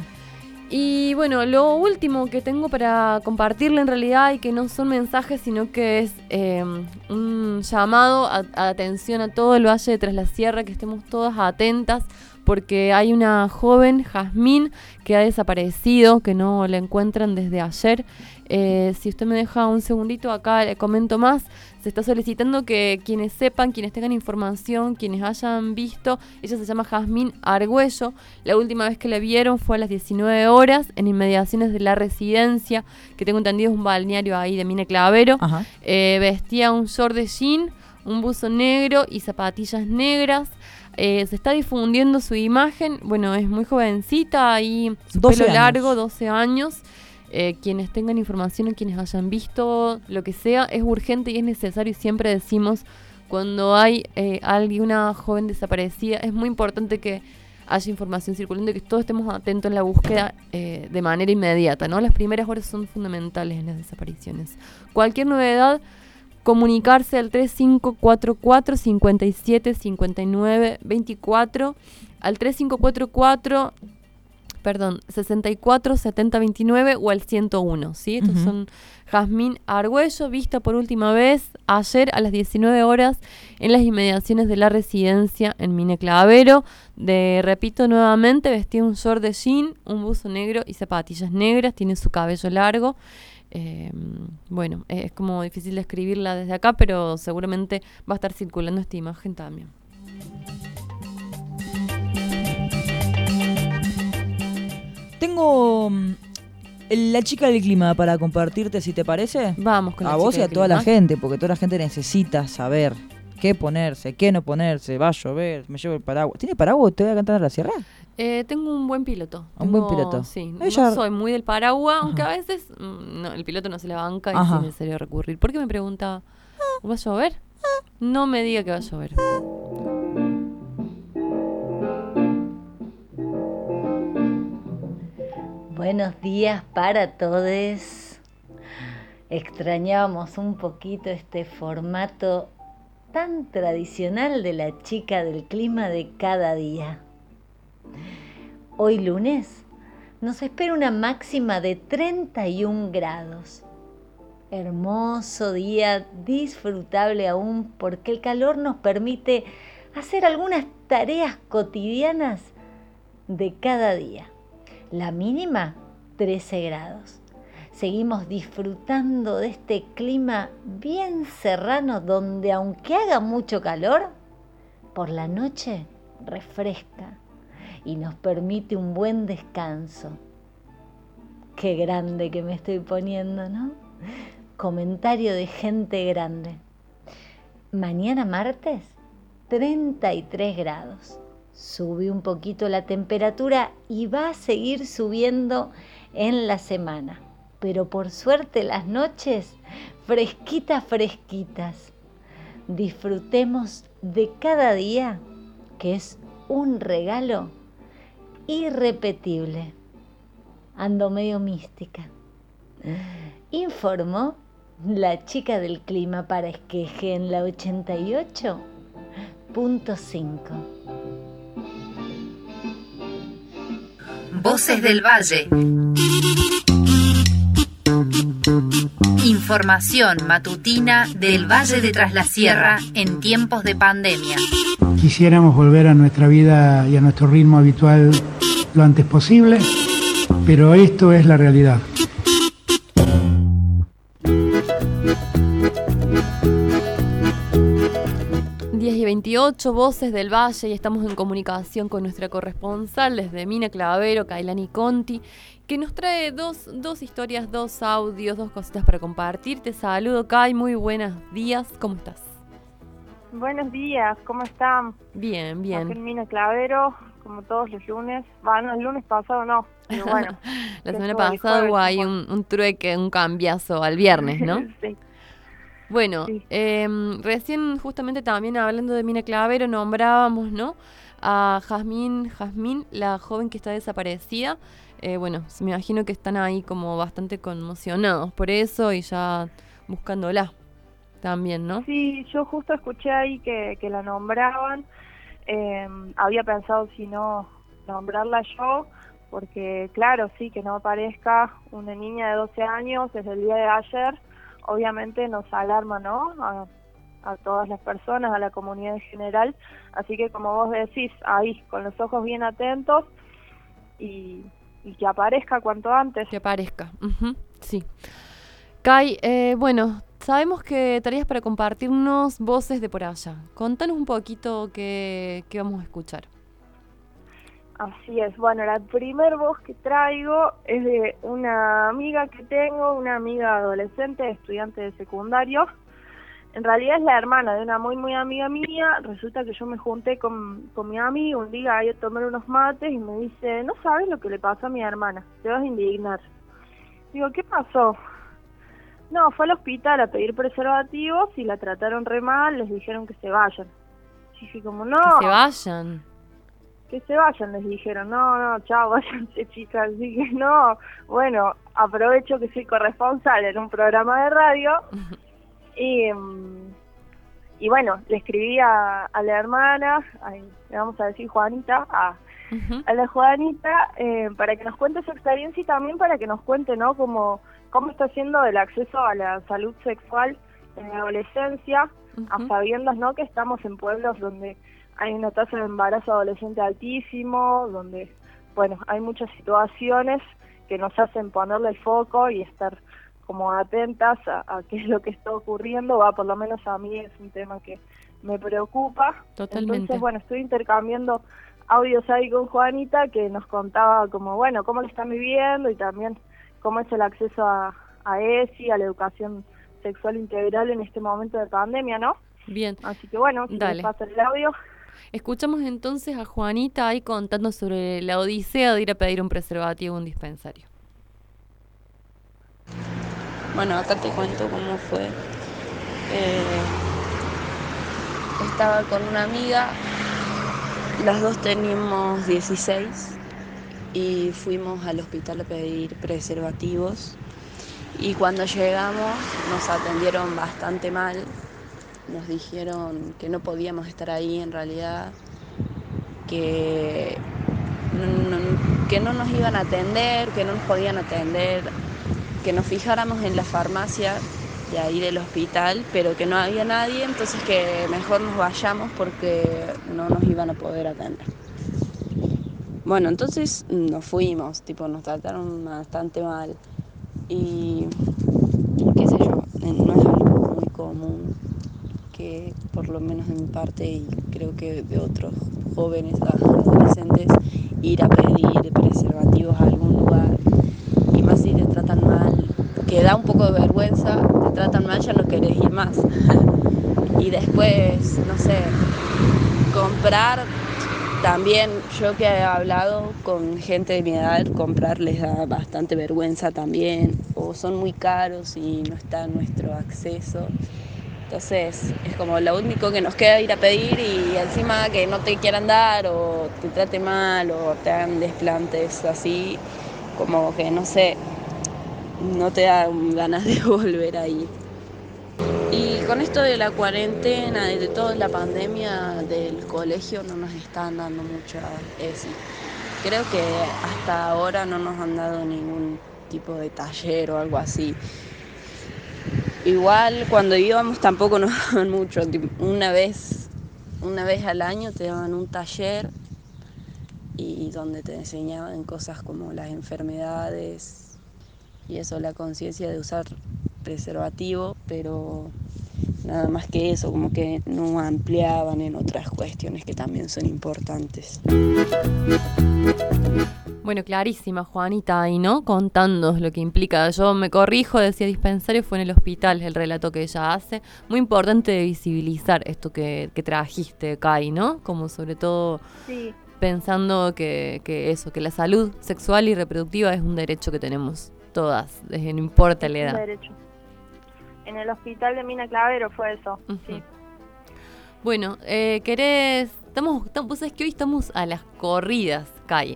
Y bueno, lo último que tengo para compartirle en realidad y que no son mensajes, sino que es eh, un llamado a, a atención a todo el Valle de Tras la Sierra, que estemos todas atentas, porque hay una joven, Jazmín, que ha desaparecido, que no la encuentran desde ayer. Eh, si usted me deja un segundito, acá le comento más. Se está solicitando que quienes sepan, quienes tengan información, quienes hayan visto, ella se llama Jazmín Argüello. La última vez que la vieron fue a las diecinueve horas en inmediaciones de la residencia, que tengo entendido es un balneario ahí de Mina Clavero. Eh, vestía un short de jean, un buzo negro y zapatillas negras. Eh, se está difundiendo su imagen. Bueno, es muy jovencita y su pelo años. largo, doce años. Eh, quienes tengan información o quienes hayan visto lo que sea, es urgente y es necesario. Y siempre decimos, cuando hay eh, alguna joven desaparecida, es muy importante que haya información circulando y que todos estemos atentos en la búsqueda eh, de manera inmediata, ¿no? Las primeras horas son fundamentales en las desapariciones. Cualquier novedad, comunicarse al tres cinco cuatro cuatro, cinco siete, cinco nueve, dos cuatro, al tres cinco cuatro cuatro, perdón, sesenta y cuatro, setenta, veintinueve o al ciento uno, ¿sí? Estos Ujú. son Jazmín Argüello, vista por última vez ayer a las diecinueve horas en las inmediaciones de la residencia en Mina Clavero. De, repito nuevamente, vestía un short de jean, un buzo negro y zapatillas negras, tiene su cabello largo. Eh, bueno, es como difícil describirla desde acá, pero seguramente va a estar circulando esta imagen también. Tengo mm, la chica del clima para compartirte, si te parece. Vamos con la A vos y chica a del toda la clima. gente, porque toda la gente necesita saber qué ponerse, qué no ponerse, va a llover, me llevo el paraguas. ¿Tiene paraguas? ¿Te voy a cantar a la sierra? Eh, tengo un buen piloto. Un buen Tengo- piloto. Sí, Ella- no soy muy del paraguas, aunque a veces mm, no, el piloto no se le banca y Ajá. es necesario recurrir. ¿Por qué me pregunta, ¿va a llover? No me diga que va a llover. Buenos días para todos. Extrañábamos un poquito este formato tan tradicional de la chica del clima de cada día. Hoy lunes nos espera una máxima de treinta y un grados. Hermoso día, disfrutable aún porque el calor nos permite hacer algunas tareas cotidianas de cada día. La mínima, trece grados. Seguimos disfrutando de este clima bien serrano donde aunque haga mucho calor, por la noche refresca y nos permite un buen descanso. Qué grande que me estoy poniendo, ¿no? Comentario de gente grande. Mañana martes, treinta y tres grados. Sube un poquito la temperatura y va a seguir subiendo en la semana. Pero por suerte las noches fresquitas, fresquitas. Disfrutemos de cada día, que es un regalo irrepetible. Ando medio mística. Informó la chica del clima para Esqueje en la ochenta y ocho punto cinco. Voces del Valle. Información matutina del Valle de Tras la Sierra en tiempos de pandemia. Quisiéramos volver a nuestra vida y a nuestro ritmo habitual lo antes posible, pero esto es la realidad. diez y veintiocho, Voces del Valle, y estamos en comunicación con nuestra corresponsal desde Mina Clavero, Kailani Conti, que nos trae dos, dos historias, dos audios, dos cositas para compartir. Te saludo, Kai, muy buenos días, ¿cómo estás? Buenos días, ¿cómo están? Bien, Acá bien. en Mina Clavero, como todos los lunes. Bueno, el lunes pasado no, pero bueno. La que semana estuvo el pasada jueves, hubo ahí bueno. un, un trueque, un cambiazo al viernes, ¿no? Sí. Bueno, em, recién justamente también hablando de Mina Clavero nombrábamos, ¿no? A Jazmín, Jazmín, la joven que está desaparecida. Eh, bueno, me imagino que están ahí como bastante conmocionados por eso y ya buscándola también, ¿no? Sí, yo justo escuché ahí que, que la nombraban. Eh, había pensado si no nombrarla yo, porque claro, sí, que no aparezca una niña de doce años desde el día de ayer, obviamente nos alarma, ¿no? A, a todas las personas, a la comunidad en general. Así que como vos decís, ahí, con los ojos bien atentos y, y que aparezca cuanto antes. Que aparezca, ujú, sí. Kai, eh, bueno, sabemos que tareas para compartirnos voces de por allá. Contanos un poquito qué, qué vamos a escuchar. Así es, bueno, la primer voz que traigo es de una amiga que tengo, una amiga adolescente, estudiante de secundario. En realidad es la hermana de una muy, muy amiga mía. Resulta que yo me junté con, con mi amiga un día ahí a tomar unos mates y me dice, no sabes lo que le pasó a mi hermana, te vas a indignar. Digo, ¿qué pasó? No, fue al hospital a pedir preservativos y la trataron re mal, les dijeron que se vayan. Y dije como, no. Que se vayan. Que se vayan, les dijeron. No, no, chao, váyanse, chicas. Así que no. Bueno, aprovecho que soy corresponsal en un programa de radio. y, y bueno, le escribí a, a la hermana, a, le vamos a decir Juanita, a, uh-huh. a la Juanita, eh, para que nos cuente su experiencia y también para que nos cuente, ¿no? Cómo, cómo está siendo el acceso a la salud sexual en la adolescencia, uh-huh. a sabiendas, ¿no? Que estamos en pueblos donde hay una tasa de embarazo adolescente altísimo, donde, bueno, hay muchas situaciones que nos hacen ponerle el foco y estar como atentas a, a qué es lo que está ocurriendo. Va, por lo menos a mí es un tema que me preocupa. Totalmente. Entonces, bueno, estoy intercambiando audios ahí con Juanita, que nos contaba como, bueno, cómo lo están viviendo y también cómo es el acceso a, a E S I, a la educación sexual integral en este momento de pandemia, ¿no? Bien. Así que bueno, si les pasa el audio. Escuchamos entonces a Juanita ahí contando sobre la odisea de ir a pedir un preservativo a un dispensario. Bueno, acá te cuento cómo fue. Eh, estaba con una amiga, las dos teníamos dieciséis y fuimos al hospital a pedir preservativos y cuando llegamos nos atendieron bastante mal. Nos dijeron que no podíamos estar ahí en realidad, que no, no, que no nos iban a atender, que no nos podían atender, que nos fijáramos en la farmacia de ahí del hospital, pero que no había nadie, entonces que mejor nos vayamos porque no nos iban a poder atender. Bueno, entonces nos fuimos, tipo nos trataron bastante mal y qué sé yo, no es algo muy común que por lo menos de mi parte y creo que de otros jóvenes adolescentes ir a pedir preservativos a algún lugar y más si te tratan mal, que da un poco de vergüenza, te tratan mal, ya no querés ir más. Y después, no sé, comprar también, yo que he hablado con gente de mi edad, comprar les da bastante vergüenza también, o son muy caros y no está a nuestro acceso. Entonces es como lo único que nos queda ir a pedir y encima que no te quieran dar o te trate mal o te hagan desplantes así, como que no sé, no te dan ganas de volver ahí. Y con esto de la cuarentena, de toda la pandemia del colegio no nos están dando mucha E S I. Creo que hasta ahora no nos han dado ningún tipo de taller o algo así. Igual cuando íbamos tampoco nos daban mucho, una vez, una vez al año te daban un taller y donde te enseñaban cosas como las enfermedades y eso, la conciencia de usar preservativo, pero nada más que eso, como que no ampliaban en otras cuestiones que también son importantes. Bueno, clarísima, Juanita, ahí, ¿no? Contando lo que implica. Yo me corrijo, decía dispensario, fue en el hospital el relato que ella hace. Muy importante de visibilizar esto que, que trajiste, Kai, ¿no? Como sobre todo Sí. pensando que, que eso, que la salud sexual y reproductiva es un derecho que tenemos todas, desde no importa la Es un edad. derecho. En el hospital de Mina Clavero fue eso, Ujú. sí. Bueno, eh, querés... Estamos, estamos, vos sabés que hoy estamos a las corridas, Kai.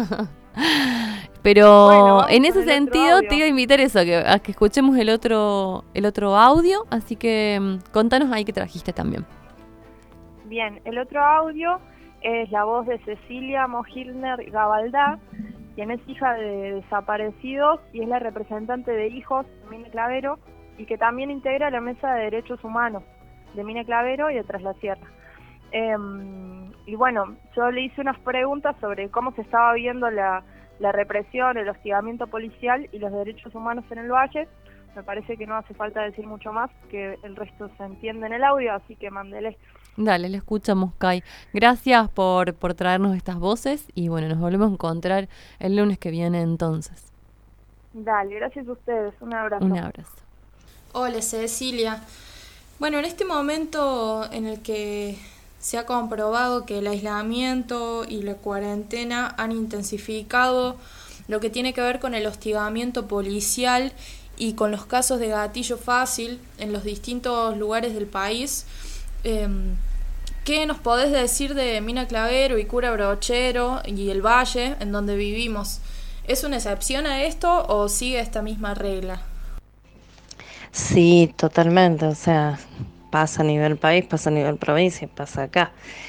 Pero Bueno, vamos en con ese el otro sentido audio. te iba a invitar eso, a que, a que escuchemos el otro, el otro audio. Así que mm, contanos ahí que trajiste también. Bien, el otro audio es la voz de Cecilia Mojilner Gabaldá, quien es hija de desaparecidos y es la representante de hijos de Mina Clavero y que también integra la Mesa de Derechos Humanos de Mina Clavero y de Tras la Sierra. Eh, y bueno, yo le hice unas preguntas sobre cómo se estaba viendo la, la represión, el hostigamiento policial y los derechos humanos en el Valle. Me parece que no hace falta decir mucho más, que el resto se entiende en el audio, así que mándele. Dale, le escuchamos, Kai. Gracias por, por traernos estas voces y bueno, nos volvemos a encontrar el lunes que viene entonces. Dale, gracias a ustedes. Un abrazo. Un abrazo. Hola Cecilia. Bueno, en este momento en el que se ha comprobado que el aislamiento y la cuarentena han intensificado lo que tiene que ver con el hostigamiento policial y con los casos de gatillo fácil en los distintos lugares del país, eh, ¿qué nos podés decir de Mina Clavero y Cura Brochero y el Valle en donde vivimos? ¿Es una excepción a esto o sigue esta misma regla? Sí, totalmente, o sea, pasa a nivel país, pasa a nivel provincia, pasa acá.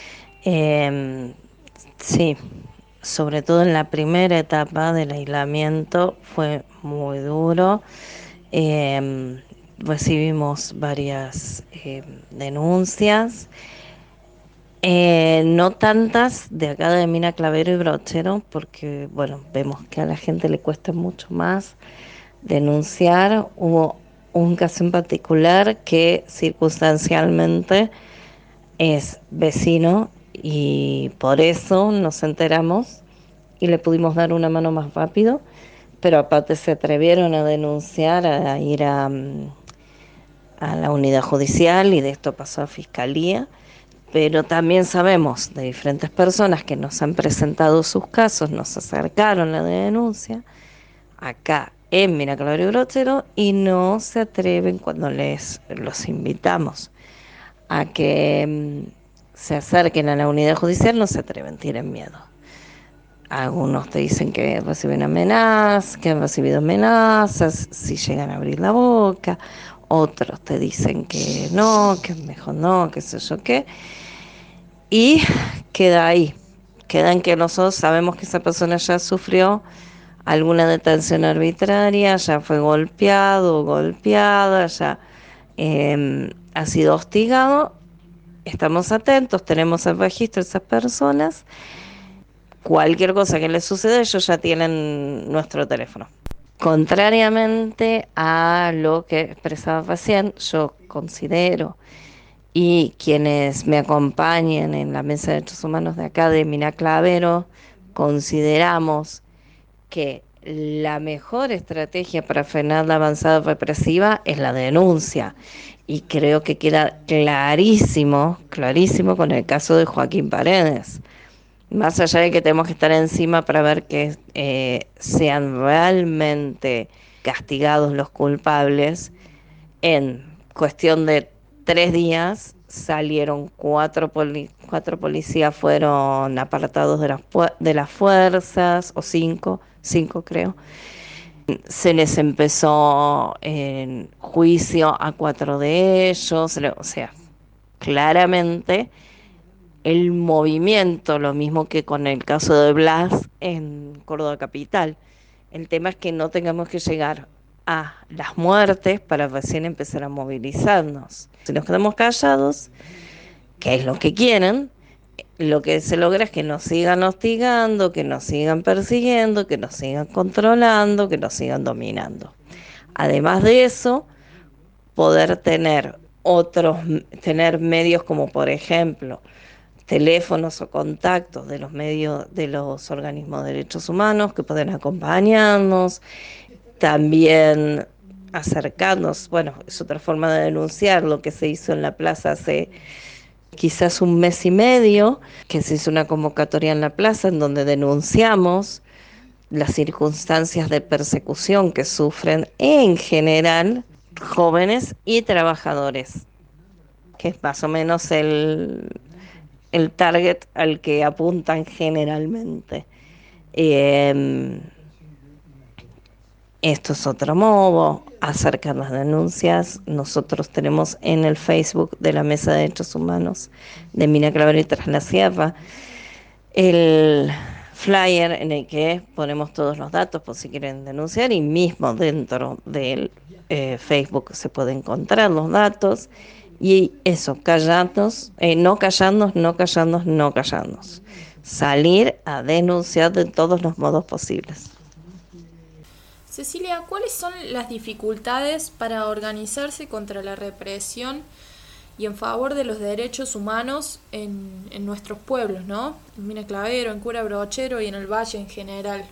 Eh, sí, sobre todo en la primera etapa del aislamiento fue muy duro. Eh, recibimos varias eh, denuncias, eh, no tantas de acá de Mina Clavero y Brochero, porque bueno, vemos que a la gente le cuesta mucho más denunciar. Hubo un caso en particular que circunstancialmente es vecino y por eso nos enteramos y le pudimos dar una mano más rápido, pero aparte se atrevieron a denunciar, a ir a, a la unidad judicial y de esto pasó a fiscalía. Pero también sabemos de diferentes personas que nos han presentado sus casos, nos acercaron la denuncia acá en Mina Clavero y Brochero y no se atreven cuando les los invitamos a que mm, se acerquen a la unidad judicial, no se atreven, tienen miedo. Algunos te dicen que reciben amenazas, que han recibido amenazas si llegan a abrir la boca, otros te dicen que no, que mejor no, qué sé yo qué, y queda ahí, queda en que nosotros sabemos que esa persona ya sufrió alguna detención arbitraria, ya fue golpeado o golpeada, ya eh, ha sido hostigado. Estamos atentos, tenemos el registro de esas personas. Cualquier cosa que les suceda, ellos ya tienen nuestro teléfono. Contrariamente a lo que expresaba recién, yo considero, y quienes me acompañan en la Mesa de Derechos Humanos de acá de Mina Clavero, consideramos que la mejor estrategia para frenar la avanzada represiva es la denuncia. Y creo que queda clarísimo, clarísimo con el caso de Joaquín Paredes. Más allá de que tenemos que estar encima para ver que eh, sean realmente castigados los culpables, en cuestión de tres días salieron cuatro, poli- cuatro policías, fueron apartados de las, pu- de las fuerzas, o cinco, cinco creo. Se les empezó en juicio a cuatro de ellos, o sea, claramente el movimiento, lo mismo que con el caso de Blas en Córdoba Capital. El tema es que no tengamos que llegar a las muertes para recién empezar a movilizarnos. Si nos quedamos callados, que es lo que quieren, lo que se logra es que nos sigan hostigando, que nos sigan persiguiendo, que nos sigan controlando, que nos sigan dominando. Además de eso, poder tener otros, tener medios como por ejemplo teléfonos o contactos de los medios, de los organismos de derechos humanos que pueden acompañarnos, también acercarnos, bueno, es otra forma de denunciar lo que se hizo en la plaza hace quizás un mes y medio, que se hizo una convocatoria en la plaza en donde denunciamos las circunstancias de persecución que sufren en general jóvenes y trabajadores, que es más o menos el, el target al que apuntan generalmente. Eh, esto es otro modo, acercar las denuncias. Nosotros tenemos en el Facebook de la Mesa de Derechos Humanos de Mina Clavero y Tras la Sierra el flyer en el que ponemos todos los datos por si quieren denunciar, y mismo dentro del eh, Facebook se pueden encontrar los datos. Y eso, callarnos, eh, no callarnos, no callarnos, no callarnos. Salir a denunciar de todos los modos posibles. Cecilia, ¿cuáles son las dificultades para organizarse contra la represión y en favor de los derechos humanos en, en nuestros pueblos, ¿no? En Mina Clavero, en Cura Brochero y en el Valle en general.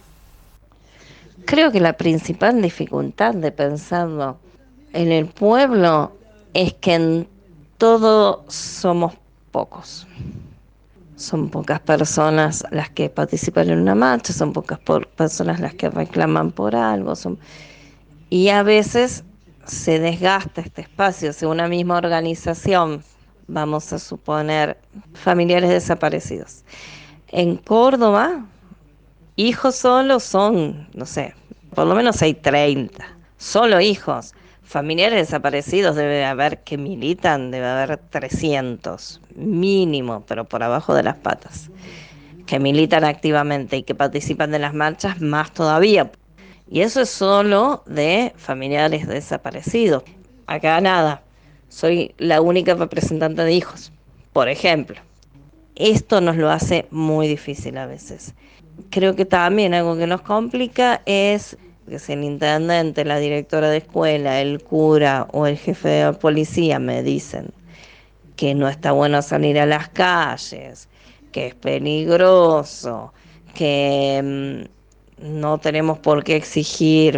Creo que la principal dificultad de pensarlo en el pueblo es que en todo somos pocos. Son pocas personas las que participan en una marcha, son pocas por personas las que reclaman por algo. Son... Y a veces se desgasta este espacio. Si una misma organización, vamos a suponer, familiares desaparecidos. En Córdoba, hijos solos son, no sé, por lo menos hay treinta. Solo hijos. Familiares desaparecidos debe haber, que militan, debe haber trescientos, mínimo, pero por abajo de las patas, que militan activamente y que participan de las marchas, más todavía. Y eso es solo de familiares desaparecidos. Acá nada, soy la única representante de hijos, por ejemplo. Esto nos lo hace muy difícil a veces. Creo que también algo que nos complica es que si el intendente, la directora de escuela, el cura o el jefe de policía me dicen que no está bueno salir a las calles, que es peligroso, que mmm, no tenemos por qué exigir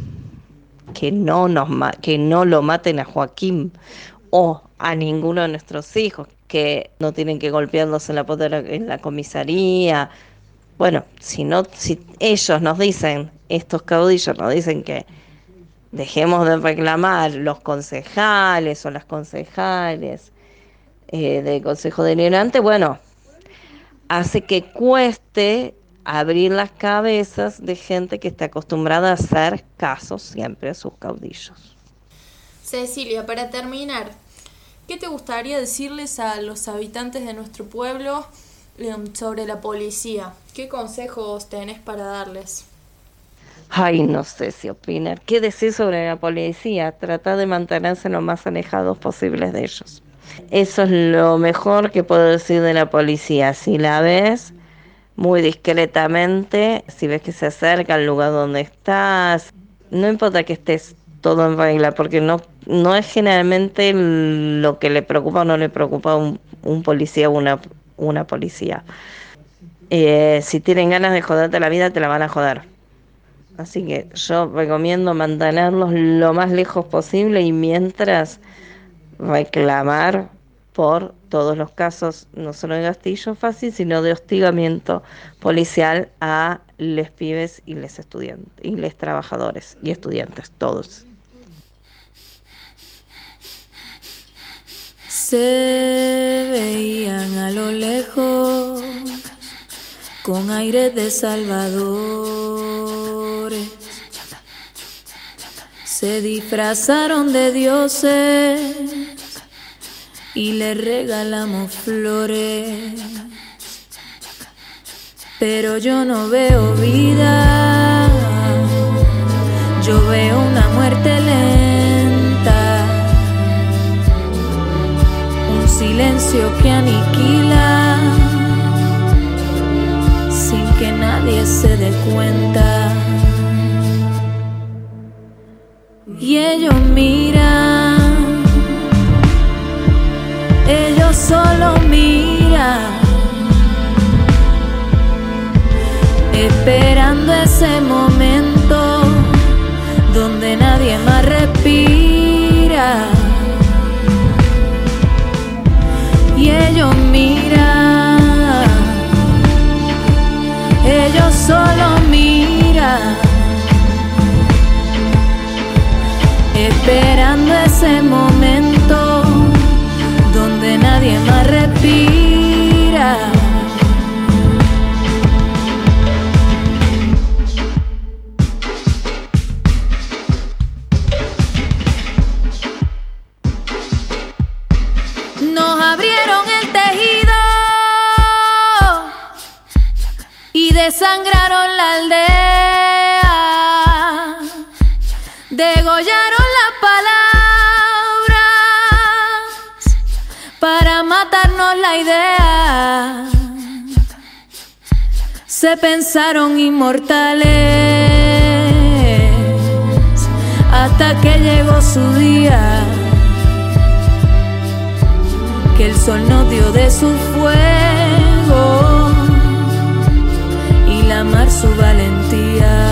que no nos ma- que no lo maten a Joaquín o a ninguno de nuestros hijos, que no tienen que golpearlos en la puerta de la, en la comisaría. Bueno, si no, si ellos nos dicen, estos caudillos nos dicen que dejemos de reclamar los concejales o las concejales eh, del Consejo Deliberante, bueno, hace que cueste abrir las cabezas de gente que está acostumbrada a hacer caso siempre a sus caudillos. Cecilia, para terminar, ¿qué te gustaría decirles a los habitantes de nuestro pueblo sobre la policía? ¿Qué consejos tenés para darles? Ay, no sé si opinar. ¿Qué decir sobre la policía? Tratar de mantenerse lo más alejados posibles de ellos. Eso es lo mejor que puedo decir de la policía. Si la ves, muy discretamente, si ves que se acerca al lugar donde estás, no importa que estés todo en regla, porque no, no es generalmente lo que le preocupa o no le preocupa a un, un policía o una, una policía. Eh, si tienen ganas de joderte la vida, te la van a joder. Así que yo recomiendo mantenerlos lo más lejos posible y mientras reclamar por todos los casos, no solo de gatillo fácil, sino de hostigamiento policial a les pibes y les estudiantes, y les trabajadores y estudiantes, todos. Se veían a lo lejos con aire de salvadores, se disfrazaron de dioses y le regalamos flores, pero yo no veo vida, yo veo una muerte lenta, un silencio que aniquila sin que nadie se dé cuenta. Y ellos miran, ellos solo miran, esperando ese momento donde nadie más respira. Y ellos miran, ellos solo miran, esperando ese momento donde nadie más respira. Nos abrieron el tejido y desangraron la aldea, degollaron las palabras para matarnos la idea. Se pensaron inmortales hasta que llegó su día, que el sol nos dio de su fuego y la mar su valentía.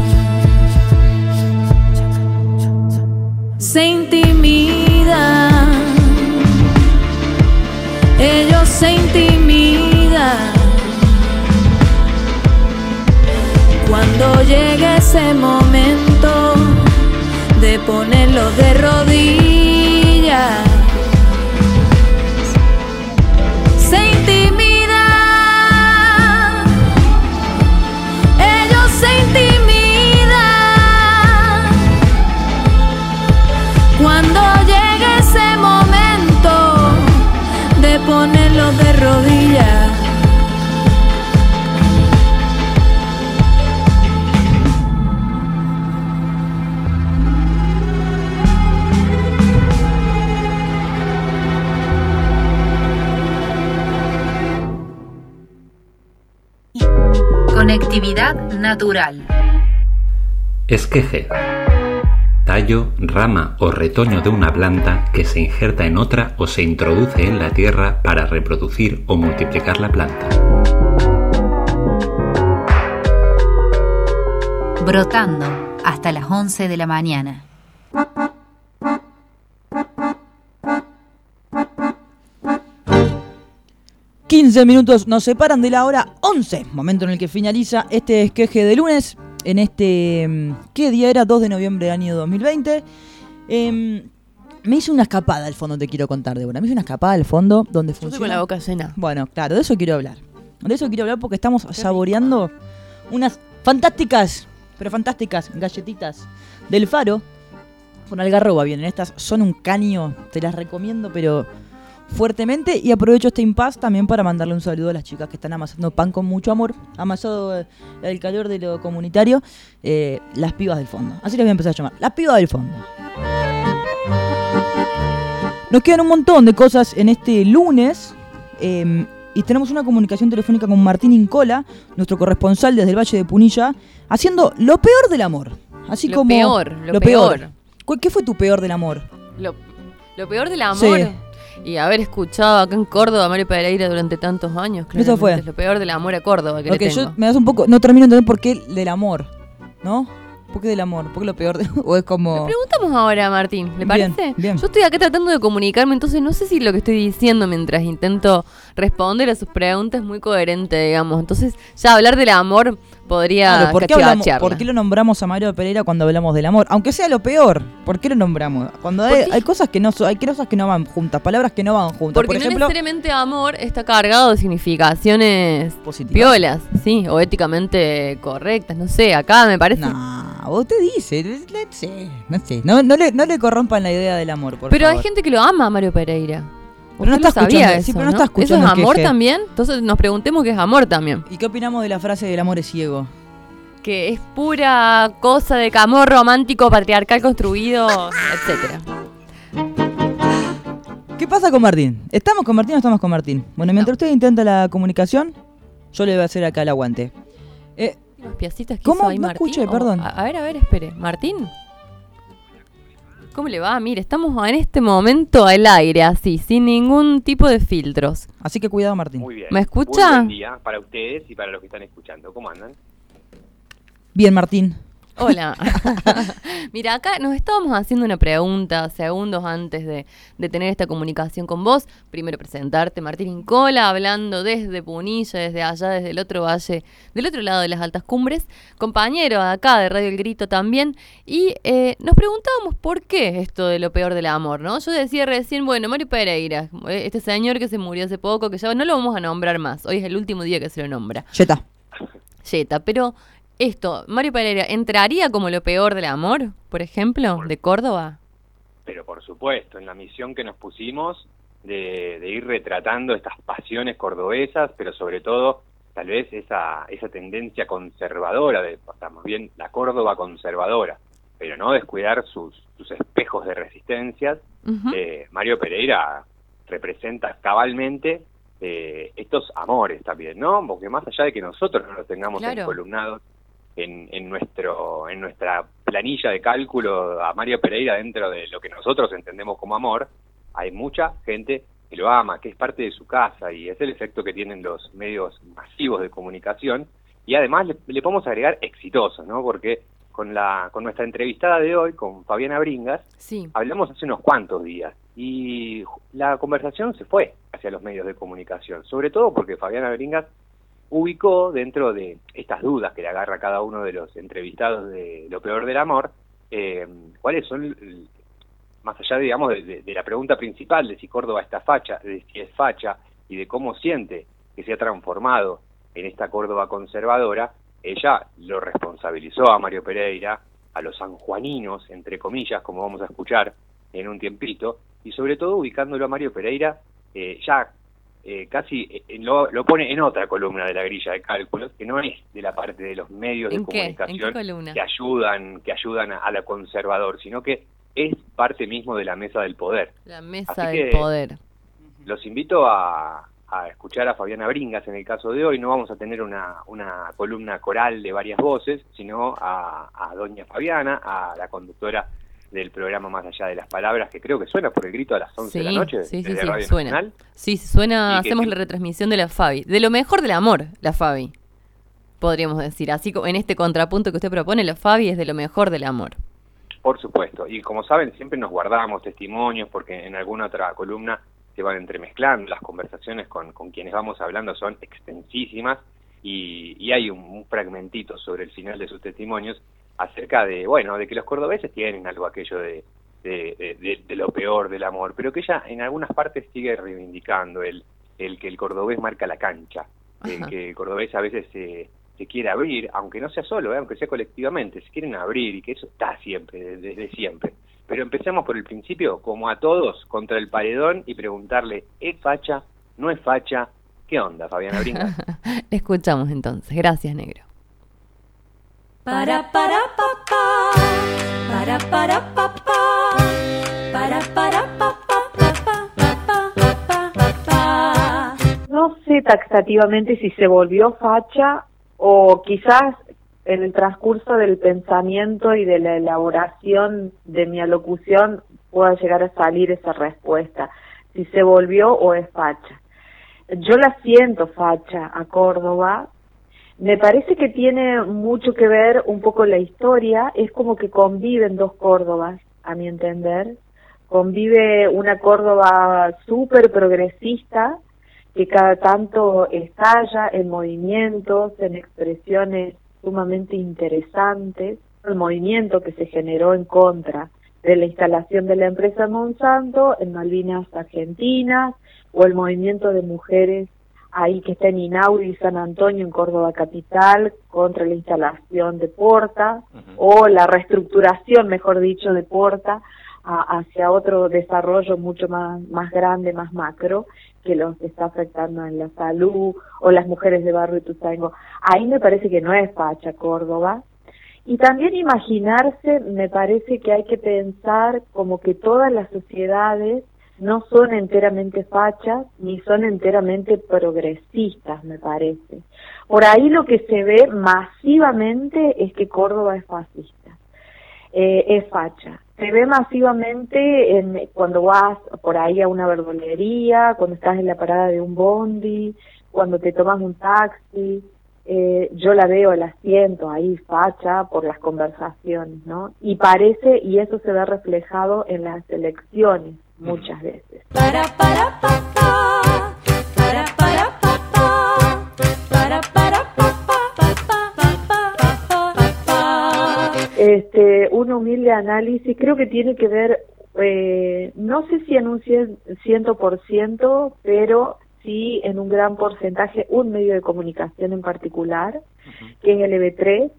Se intimidan, ellos se intimidan cuando llegue ese momento de ponerlos de rodillas. Se intimidan, ellos se intimidan cuando llegue ese momento de ponerlos de rodillas. Conectividad natural. Esqueje. Tallo, rama o retoño de una planta que se injerta en otra o se introduce en la tierra para reproducir o multiplicar la planta. Brotando hasta las once de la mañana. quince minutos nos separan de la hora once, momento en el que finaliza este esqueje de lunes, en este, ¿qué día era? dos de noviembre del año dos mil veinte. Eh, me hice una escapada al fondo, te quiero contar, Débora. Me hice una escapada al fondo donde funciona... Yo estoy con la boca llena. Bueno, claro, de eso quiero hablar. De eso quiero hablar porque estamos saboreando unas fantásticas, pero fantásticas galletitas del Faro. Con algarroba vienen, estas son un caño, te las recomiendo, pero... fuertemente, y aprovecho este impasse también para mandarle un saludo a las chicas que están amasando pan con mucho amor, amasado eh, el calor de lo comunitario, eh, las pibas del fondo. Así les voy a empezar a llamar, las pibas del fondo. Nos quedan un montón de cosas en este lunes, eh, y tenemos una comunicación telefónica con Martín Incola, nuestro corresponsal desde el Valle de Punilla, haciendo lo peor del amor. Así lo como peor, lo, lo peor. peor. ¿Qué fue tu peor del amor? Lo, lo peor del amor... Sí. Y haber escuchado acá en Córdoba a Mario Pereira durante tantos años, Eso fue. Es lo peor del amor a Córdoba que Porque le tengo. yo me das un poco, no termino de entender por qué del amor, ¿no? ¿Por qué del amor? ¿Por qué lo peor? De, o es como... Le preguntamos ahora, Martín, ¿le parece? Bien, bien. Yo estoy acá tratando de comunicarme, entonces no sé si lo que estoy diciendo mientras intento responder a sus preguntas es muy coherente, digamos. Entonces, ya hablar del amor podría Claro, ¿por, qué hablamos, cachivachearla. ¿Por qué lo nombramos a Mario Pereira cuando hablamos del amor? Aunque sea lo peor, ¿por qué lo nombramos? Cuando hay, hay cosas que no so- hay cosas que no van juntas, palabras que no van juntas. Porque Por no ejemplo, necesariamente amor está cargado de significaciones positivas, piolas, sí, o éticamente correctas, no sé, acá me parece... No, vos te dices, no sé, no sé. No, no, le, no le corrompan la idea del amor, por Pero favor. hay gente que lo ama a Mario Pereira. Pero no Usted está lo sabía escuchando, eso, sí, pero no ¿no? está escuchando ¿Eso es el amor queje. también? Entonces nos preguntemos qué es amor también. ¿Y qué opinamos de la frase del amor es ciego? Que es pura cosa de amor romántico, patriarcal construido, etcétera. ¿Qué pasa con Martín? ¿Estamos con Martín o estamos con Martín? Bueno, mientras usted intenta la comunicación, yo le voy a hacer acá el aguante. Eh, Los piecitos que ¿Cómo? hizo ahí No Martín. escuché, O- perdón. a, a ver, a ver, espere. ¿Martín? ¿Cómo le va? Mire, estamos en este momento al aire, así, sin ningún tipo de filtros. Así que cuidado, Martín. Muy bien. ¿Me escucha? Muy buen día para ustedes y para los que están escuchando. ¿Cómo andan? Bien, Martín. Hola. Mira, acá nos estábamos haciendo una pregunta segundos antes de, de tener esta comunicación con vos. Primero presentarte, Martín Incola, hablando desde Punilla, desde allá, desde el otro valle, del otro lado de las altas cumbres, compañero acá de Radio El Grito también. Y eh, nos preguntábamos por qué esto de lo peor del amor, ¿no? Yo decía recién, bueno, Mario Pereira, este señor que se murió hace poco, que ya no lo vamos a nombrar más. Hoy es el último día que se lo nombra. Yeta. Yeta, pero... Esto, Mario Pereira, ¿entraría como lo peor del amor, por ejemplo, de Córdoba? Pero por supuesto, en la misión que nos pusimos de, de ir retratando estas pasiones cordobesas, pero sobre todo, tal vez esa esa tendencia conservadora, de, o sea, más bien la Córdoba conservadora, pero no descuidar sus, sus espejos de resistencias. Uh-huh. eh, Mario Pereira representa cabalmente eh, estos amores también, ¿no? Porque más allá de que nosotros no los tengamos Claro. encolumnados En, en nuestro en nuestra planilla de cálculo a Mario Pereira dentro de lo que nosotros entendemos como amor, hay mucha gente que lo ama, que es parte de su casa, y es el efecto que tienen los medios masivos de comunicación, y además le, le podemos agregar exitosos, ¿no? Porque con la con nuestra entrevistada de hoy, con Fabiana Bringas, sí. hablamos hace unos cuantos días, y la conversación se fue hacia los medios de comunicación, sobre todo porque Fabiana Bringas ubicó dentro de estas dudas que le agarra a cada uno de los entrevistados de Lo Peor del Amor, eh, cuáles son, más allá, digamos, de, de, de la pregunta principal de si Córdoba está facha, de si es facha y de cómo siente que se ha transformado en esta Córdoba conservadora, ella lo responsabilizó a Mario Pereira, a los sanjuaninos, entre comillas, como vamos a escuchar en un tiempito, y sobre todo ubicándolo a Mario Pereira eh, ya Eh, casi eh, lo, lo pone en otra columna de la grilla de cálculos, que no es de la parte de los medios de ¿En qué? comunicación ¿En qué columna? que ayudan que ayudan a, a la conservador, sino que es parte mismo de la mesa del poder. La mesa Así del que poder. Los invito a, a escuchar a Fabiana Bringas en el caso de hoy. No vamos a tener una, una columna coral de varias voces, sino a, a doña Fabiana, a la conductora del programa Más Allá de las Palabras, que creo que suena por El Grito a las once Sí, de la noche sí, sí, desde sí, Radio suena. Nacional. Sí, suena, Y que- hacemos la retransmisión de la Fabi. De lo mejor del amor, la Fabi. Podríamos decir, así como en este contrapunto que usted propone, la Fabi es de lo mejor del amor. Por supuesto, y como saben, siempre nos guardamos testimonios porque en alguna otra columna se van entremezclando, las conversaciones con, con quienes vamos hablando son extensísimas, y, y hay un, un fragmentito sobre el final de sus testimonios acerca de, bueno, de que los cordobeses tienen algo aquello de, de, de, de- de lo peor del amor, pero que ella en algunas partes sigue reivindicando el, el que el cordobés marca la cancha, el Ajá. que el cordobés a veces se, se quiere abrir, aunque no sea solo, ¿eh? aunque sea colectivamente, se quieren abrir, y que eso está siempre, desde, desde siempre. Pero empecemos por el principio, como a todos, contra el paredón, y preguntarle, ¿es facha? ¿No es facha? ¿Qué onda, Fabiana Bringas? Escuchamos entonces. Gracias, negro. Para para pa pa, para para pa pa, para para pa pa pa pa pa pa pa pa. No sé taxativamente si se volvió facha o quizás en el transcurso del pensamiento y de la elaboración de mi alocución pueda llegar a salir esa respuesta, si se volvió o es facha. Yo la siento facha a Córdoba. Me parece que tiene mucho que ver un poco la historia, es como que conviven dos Córdobas, a mi entender. Convive una Córdoba súper progresista, que cada tanto estalla en movimientos, en expresiones sumamente interesantes. El movimiento que se generó en contra de la instalación de la empresa Monsanto en Malvinas Argentinas, o el movimiento de mujeres ahí que está en Inaudi y San Antonio, en Córdoba capital, contra la instalación de Porta, o la reestructuración, mejor dicho, de Porta a, hacia otro desarrollo mucho más, más grande, más macro, que los está afectando en la salud, o las mujeres de Barrio Ituzaingó. Ahí me parece que no es facha Córdoba. Y también imaginarse, me parece que hay que pensar como que todas las sociedades no son enteramente fachas ni son enteramente progresistas, me parece. Por ahí lo que se ve masivamente es que Córdoba es fascista, eh, es facha. Se ve masivamente en, cuando vas por ahí a una verdulería, cuando estás en la parada de un bondi, cuando te tomas un taxi, eh, yo la veo, la siento ahí facha por las conversaciones, ¿no? Y parece, y eso se ve reflejado en las elecciones muchas veces. Para, para, pa, pa. Para, para, pa, pa. Para, para, pa, pa, pa, pa, pa, pa, pa, pa. Este, un humilde análisis, creo que tiene que ver, eh, no sé si en un ciento por ciento, pero sí en un gran porcentaje, un medio de comunicación en particular, uh-huh. que es L B tres,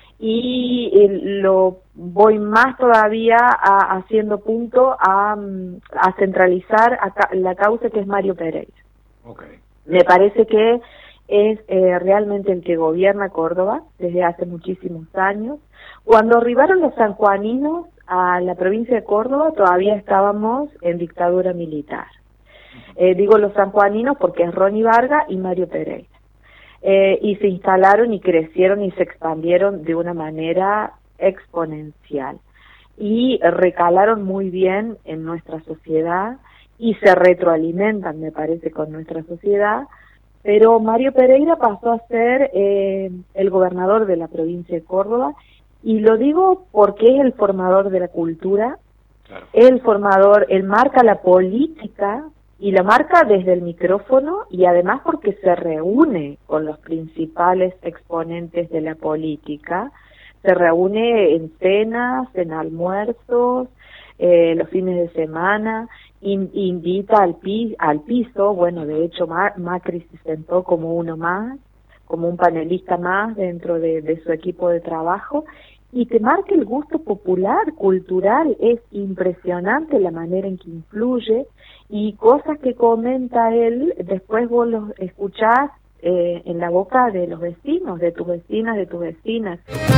y eh, lo voy más todavía a, haciendo punto a, a centralizar a la causa que es Mario Pereira. Okay. Me parece que es eh, realmente el que gobierna Córdoba desde hace muchísimos años. Cuando arribaron los sanjuaninos a la provincia de Córdoba todavía estábamos en dictadura militar. Eh, digo los sanjuaninos porque es Ronnie Varga y Mario Pereira. Eh, y se instalaron y crecieron y se expandieron de una manera exponencial. Y recalaron muy bien en nuestra sociedad y se retroalimentan, me parece, con nuestra sociedad. Pero Mario Pereira pasó a ser eh, el gobernador de la provincia de Córdoba, y lo digo porque es el formador de la cultura, claro. Es el formador, él marca la política, y la marca desde el micrófono, y además porque se reúne con los principales exponentes de la política, se reúne en cenas, en almuerzos, eh, los fines de semana, in, invita al, pi, al piso, bueno, de hecho Ma, Macri se sentó como uno más, como un panelista más dentro de, de su equipo de trabajo, y te marca el gusto popular, cultural, es impresionante la manera en que influye, y cosas que comenta él, después vos los escuchás eh, en la boca de los vecinos, de tus vecinas, de tus vecinas.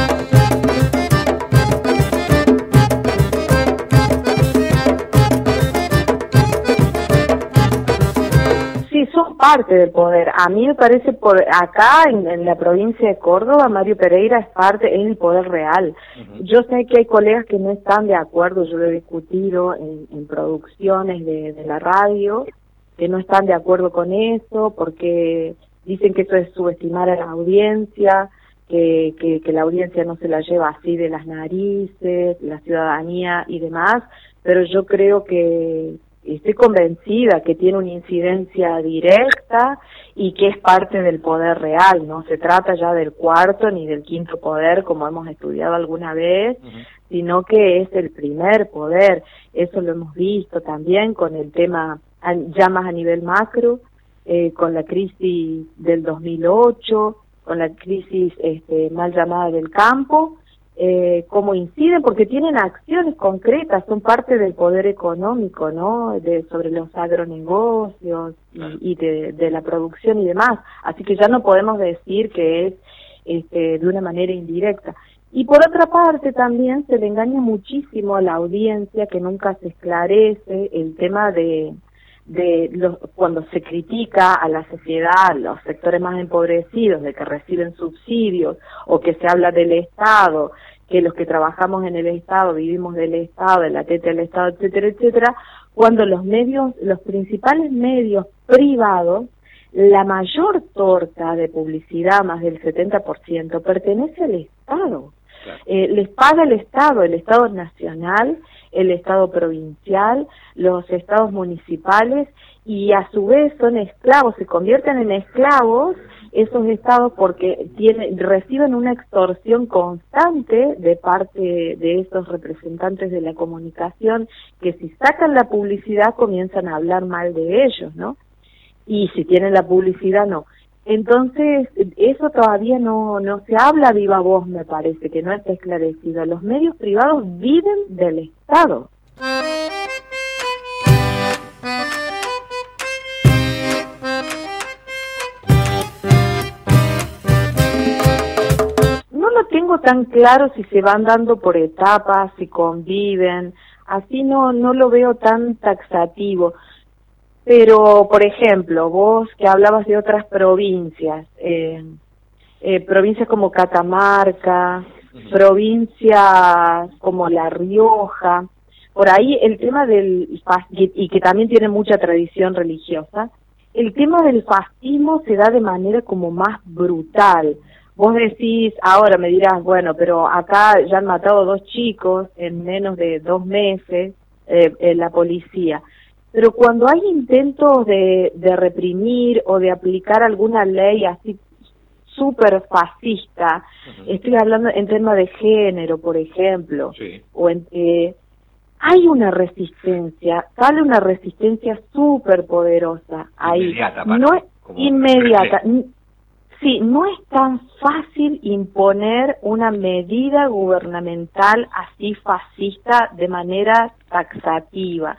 Sí, son parte del poder. A mí me parece, por acá en, en la provincia de Córdoba, Mario Pereira es parte, es el poder real. Uh-huh. Yo sé que hay colegas que no están de acuerdo, yo lo he discutido en, en producciones de, de la radio, que no están de acuerdo con eso, porque dicen que eso es subestimar a la audiencia, que, que, que la audiencia no se la lleva así de las narices, la ciudadanía y demás, pero yo creo que estoy convencida que tiene una incidencia directa y que es parte del poder real, no se trata ya del cuarto ni del quinto poder como hemos estudiado alguna vez, uh-huh. sino que es el primer poder. Eso lo hemos visto también con el tema ya más a nivel macro, eh, con la crisis del dos mil ocho, con la crisis este, mal llamada del campo, Eh, cómo inciden, porque tienen acciones concretas, son parte del poder económico, ¿no?, de sobre los agronegocios y, y de, de la producción y demás, así que ya no podemos decir que es este, de una manera indirecta. Y por otra parte también se le engaña muchísimo a la audiencia, que nunca se esclarece el tema de de los, cuando se critica a la sociedad, los sectores más empobrecidos, de que reciben subsidios, o que se habla del Estado, que los que trabajamos en el Estado vivimos del Estado, de la teta del Estado, etcétera, etcétera, cuando los medios, los principales medios privados, la mayor torta de publicidad, más del setenta por ciento, pertenece al Estado. Eh, les paga el Estado, el Estado nacional, el Estado provincial, los estados municipales, y a su vez son esclavos, se convierten en esclavos esos estados porque tienen, reciben una extorsión constante de parte de esos representantes de la comunicación, que si sacan la publicidad comienzan a hablar mal de ellos, ¿no? Y si tienen la publicidad, no. Entonces, eso todavía no, no se habla a viva voz, me parece, que no está esclarecido. Los medios privados viven del Estado. No lo tengo tan claro si se van dando por etapas, si conviven, así no, no lo veo tan taxativo. Pero, por ejemplo, vos que hablabas de otras provincias, eh, eh, provincias como Catamarca, provincias como La Rioja, por ahí el tema del, y que también tiene mucha tradición religiosa, el tema del fascismo se da de manera como más brutal. Vos decís, ahora me dirás, bueno, pero acá ya han matado dos chicos en menos de dos meses, eh, en la policía. Pero cuando hay intentos de, de reprimir o de aplicar alguna ley así súper fascista, uh-huh. estoy hablando en temas de género, por ejemplo, sí. o en, eh, hay una resistencia, sale una resistencia súper poderosa ahí, inmediata, no es inmediata, sí, no es tan fácil imponer una medida gubernamental así fascista de manera taxativa.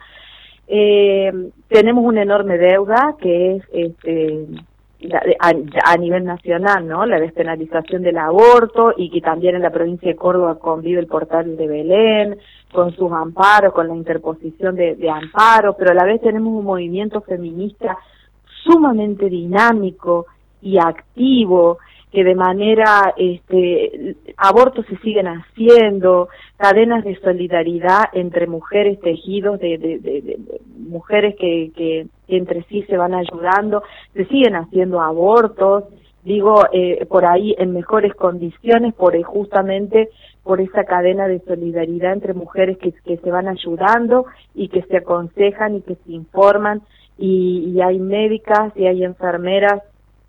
Eh, tenemos una enorme deuda que es este a, a nivel nacional, ¿no? La despenalización del aborto, y que también en la provincia de Córdoba convive el portal de Belén con sus amparos, con la interposición de, de amparos, pero a la vez tenemos un movimiento feminista sumamente dinámico y activo, que de manera, este, abortos se siguen haciendo, cadenas de solidaridad entre mujeres, tejidos de, de, de, de, de mujeres que, que, que entre sí se van ayudando, se siguen haciendo abortos, digo, eh, por ahí en mejores condiciones, por justamente por esa cadena de solidaridad entre mujeres que, que se van ayudando y que se aconsejan y que se informan, y, y hay médicas y hay enfermeras,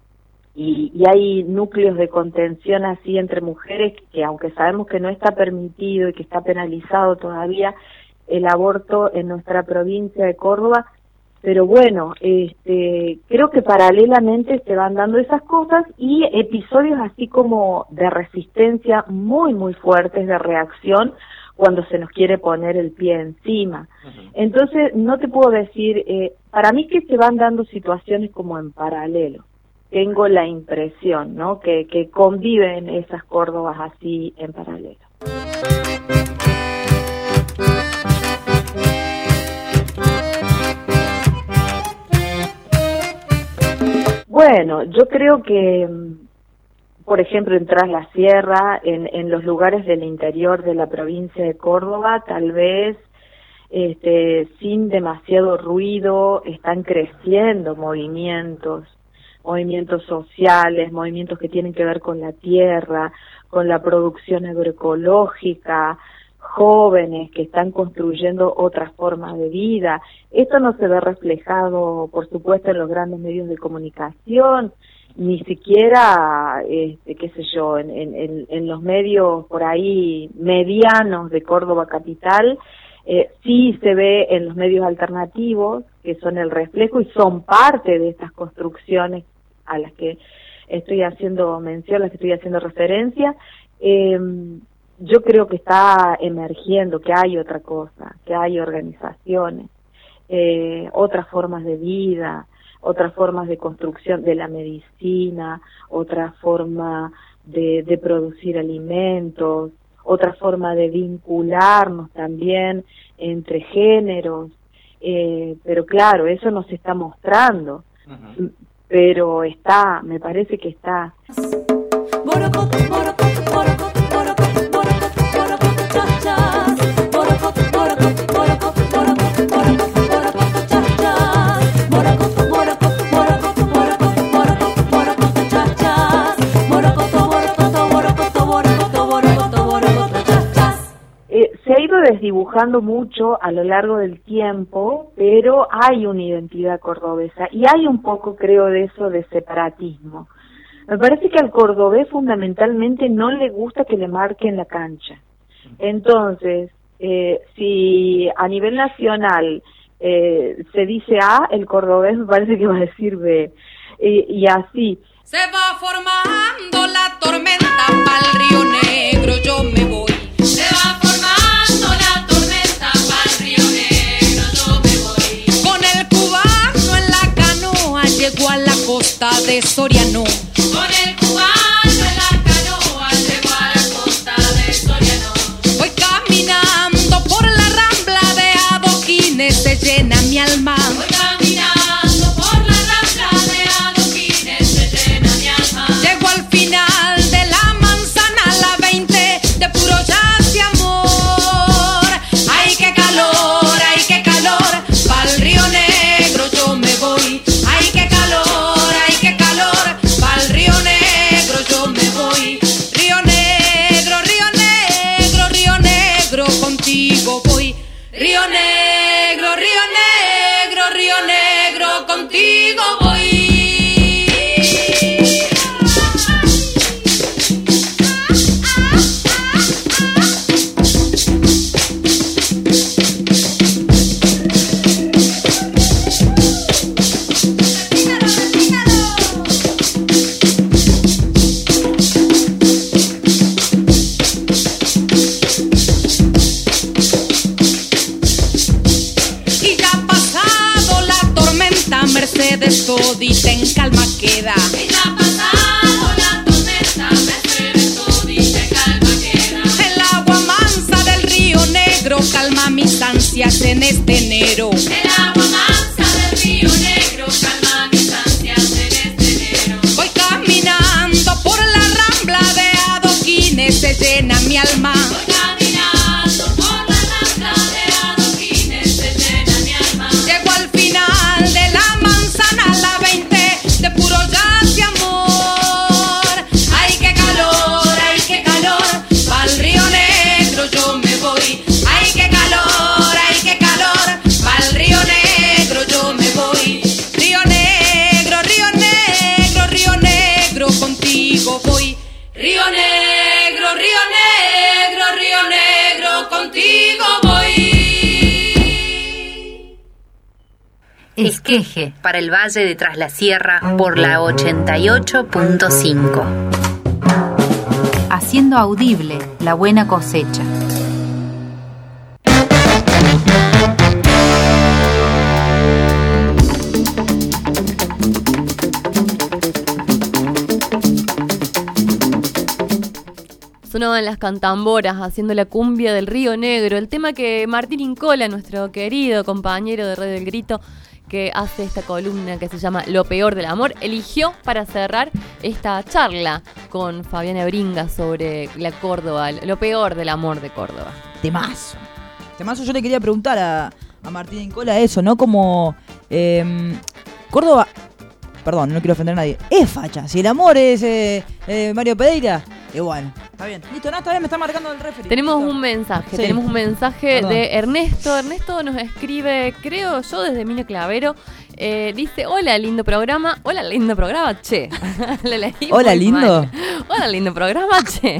Y, y hay núcleos de contención así entre mujeres que, aunque sabemos que no está permitido y que está penalizado todavía el aborto en nuestra provincia de Córdoba, pero bueno, este, creo que paralelamente se van dando esas cosas y episodios así como de resistencia muy muy fuertes, de reacción cuando se nos quiere poner el pie encima. Uh-huh. Entonces no te puedo decir, eh, para mí que se van dando situaciones como en paralelo. Tengo la impresión, ¿no?, que, que conviven esas Córdobas así en paralelo. Bueno, yo creo que, por ejemplo, en Tras la Sierra, en, en los lugares del interior de la provincia de Córdoba, tal vez este, sin demasiado ruido, están creciendo movimientos, movimientos sociales, movimientos que tienen que ver con la tierra, con la producción agroecológica, jóvenes que están construyendo otras formas de vida. Esto no se ve reflejado, por supuesto, en los grandes medios de comunicación, ni siquiera, este, qué sé yo, en, en, en los medios por ahí medianos de Córdoba capital. Eh, sí se ve en los medios alternativos, que son el reflejo y son parte de estas construcciones a las que estoy haciendo mención, a las que estoy haciendo referencia. Eh, yo creo que está emergiendo, que hay otra cosa, que hay organizaciones, eh, otras formas de vida, otras formas de construcción de la medicina, otra forma de, de producir alimentos, otra forma de vincularnos también entre géneros, eh, pero claro, eso no se está mostrando, uh-huh. pero está, me parece que está. Se ha ido desdibujando mucho a lo largo del tiempo, pero hay una identidad cordobesa y hay un poco, creo, de eso de separatismo. Me parece que al cordobés fundamentalmente no le gusta que le marquen la cancha. Entonces, eh, si a nivel nacional eh, se dice A, el cordobés me parece que va a decir B, eh, y así. Se va formando la tormenta pa'l Río Negro, yo me voy. Se va formando la tormenta pa'l Río Negro, yo me voy. Con el cubano en la canoa llegó a la costa de Soriano. Con el cubano en la canoa llegó a la costa de Soriano. Voy caminando por la rambla de adoquines, se llena mi alma. Voy caminando por la rambla de adoquines, se llena mi alma. Llego al final de la manzana, la veinte, de puro jazz y amor. Ay, qué calor, ay, qué calor, pa'l Río Negro yo me voy. Ay, qué calor. contigo voy. Mercedes todita en calma queda. Y ya ha pasado la tormenta, Mercedes todita en calma queda. El agua mansa del río Negro calma mis ansias en este enero. El agua mansa del río Negro calma mis ansias en este enero. Voy caminando por la rambla de adoquines, se llena mi alma. Voy caminando por la rambla de adoquines, se llena mi alma. Llego al final de la la veinte de puro jazz de amor. Ay, qué calor, ay, qué calor, pa'l Río Negro yo me voy. Ay, qué calor, ay, qué calor, pa'l Río Negro yo me voy. Río Negro, Río Negro, Río Negro, contigo voy. Río Negro, Río Negro, Río Negro, contigo voy. Esqueje, para el Valle de Tras la Sierra, por la ochenta y ocho punto cinco. Haciendo audible la buena cosecha. Sonaban las cantamboras haciendo la cumbia del Río Negro, el tema que Martín Incola, nuestro querido compañero de Radio El Grito, que hace esta columna que se llama Lo Peor del Amor, eligió para cerrar esta charla con Fabiana Bringas sobre la Córdoba, lo peor del amor de Córdoba. Temazo. Temazo, yo le quería preguntar a, a Martín Incola eso, ¿no? Como eh, Córdoba, perdón, no quiero ofender a nadie, es facha. Si el amor es eh, eh, Mario Pereira, y bueno, está bien. Listo, no, está bien, me está marcando el referee. Tenemos Listo. un mensaje, Sí. tenemos un mensaje Perdón. de Ernesto. Ernesto nos escribe, creo yo, desde Mina Clavero. Eh, dice, hola, lindo programa. Hola, lindo programa, che. Le leí Hola, muy lindo. mal. Hola, lindo programa, che.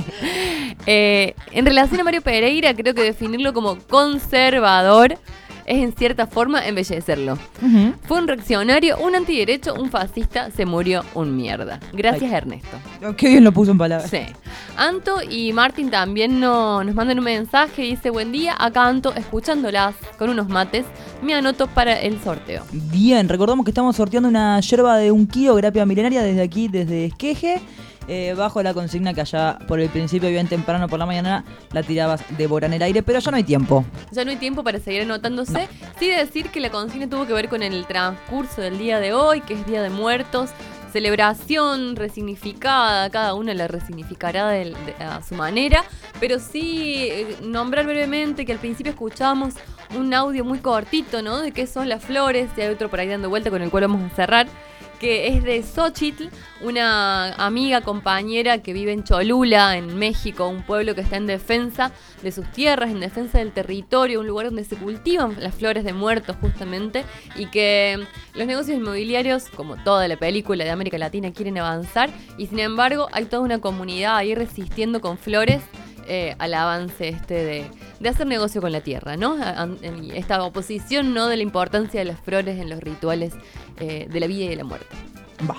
Eh, en relación a Mario Pereira, creo que definirlo como conservador es en cierta forma embellecerlo. Uh-huh. Fue un reaccionario, un antiderecho, un fascista, se murió un mierda. Gracias, Ay. Ernesto. Qué bien lo puso en palabras. Sí. Anto y Martín también no, nos mandan un mensaje. Dice, buen día, acá Anto, escuchándolas con unos mates. Me anoto para el sorteo. Bien, recordamos que estamos sorteando una yerba de un kilo grapia milenaria desde aquí, desde Esqueje. Eh, bajo la consigna que allá por el principio, bien temprano por la mañana, la tirabas de Bora en el aire, pero ya no hay tiempo. Ya no hay tiempo para seguir anotándose. No. Sí decir que la consigna tuvo que ver con el transcurso del día de hoy, que es Día de Muertos. Celebración resignificada, cada uno la resignificará de, de, a su manera, pero sí eh, nombrar brevemente que al principio escuchábamos un audio muy cortito, ¿no? De qué son las flores, y hay otro por ahí dando vuelta con el cual vamos a cerrar, que es de Xochitl, una amiga, compañera que vive en Cholula, en México, un pueblo que está en defensa de sus tierras, en defensa del territorio, un lugar donde se cultivan las flores de muertos justamente, y que los negocios inmobiliarios, como toda la película de América Latina, quieren avanzar, y sin embargo hay toda una comunidad ahí resistiendo con flores eh, al avance este de, de hacer negocio con la tierra, ¿no? A, a, esta oposición, ¿no?, de la importancia de las flores en los rituales eh, de la vida y de la muerte. Va.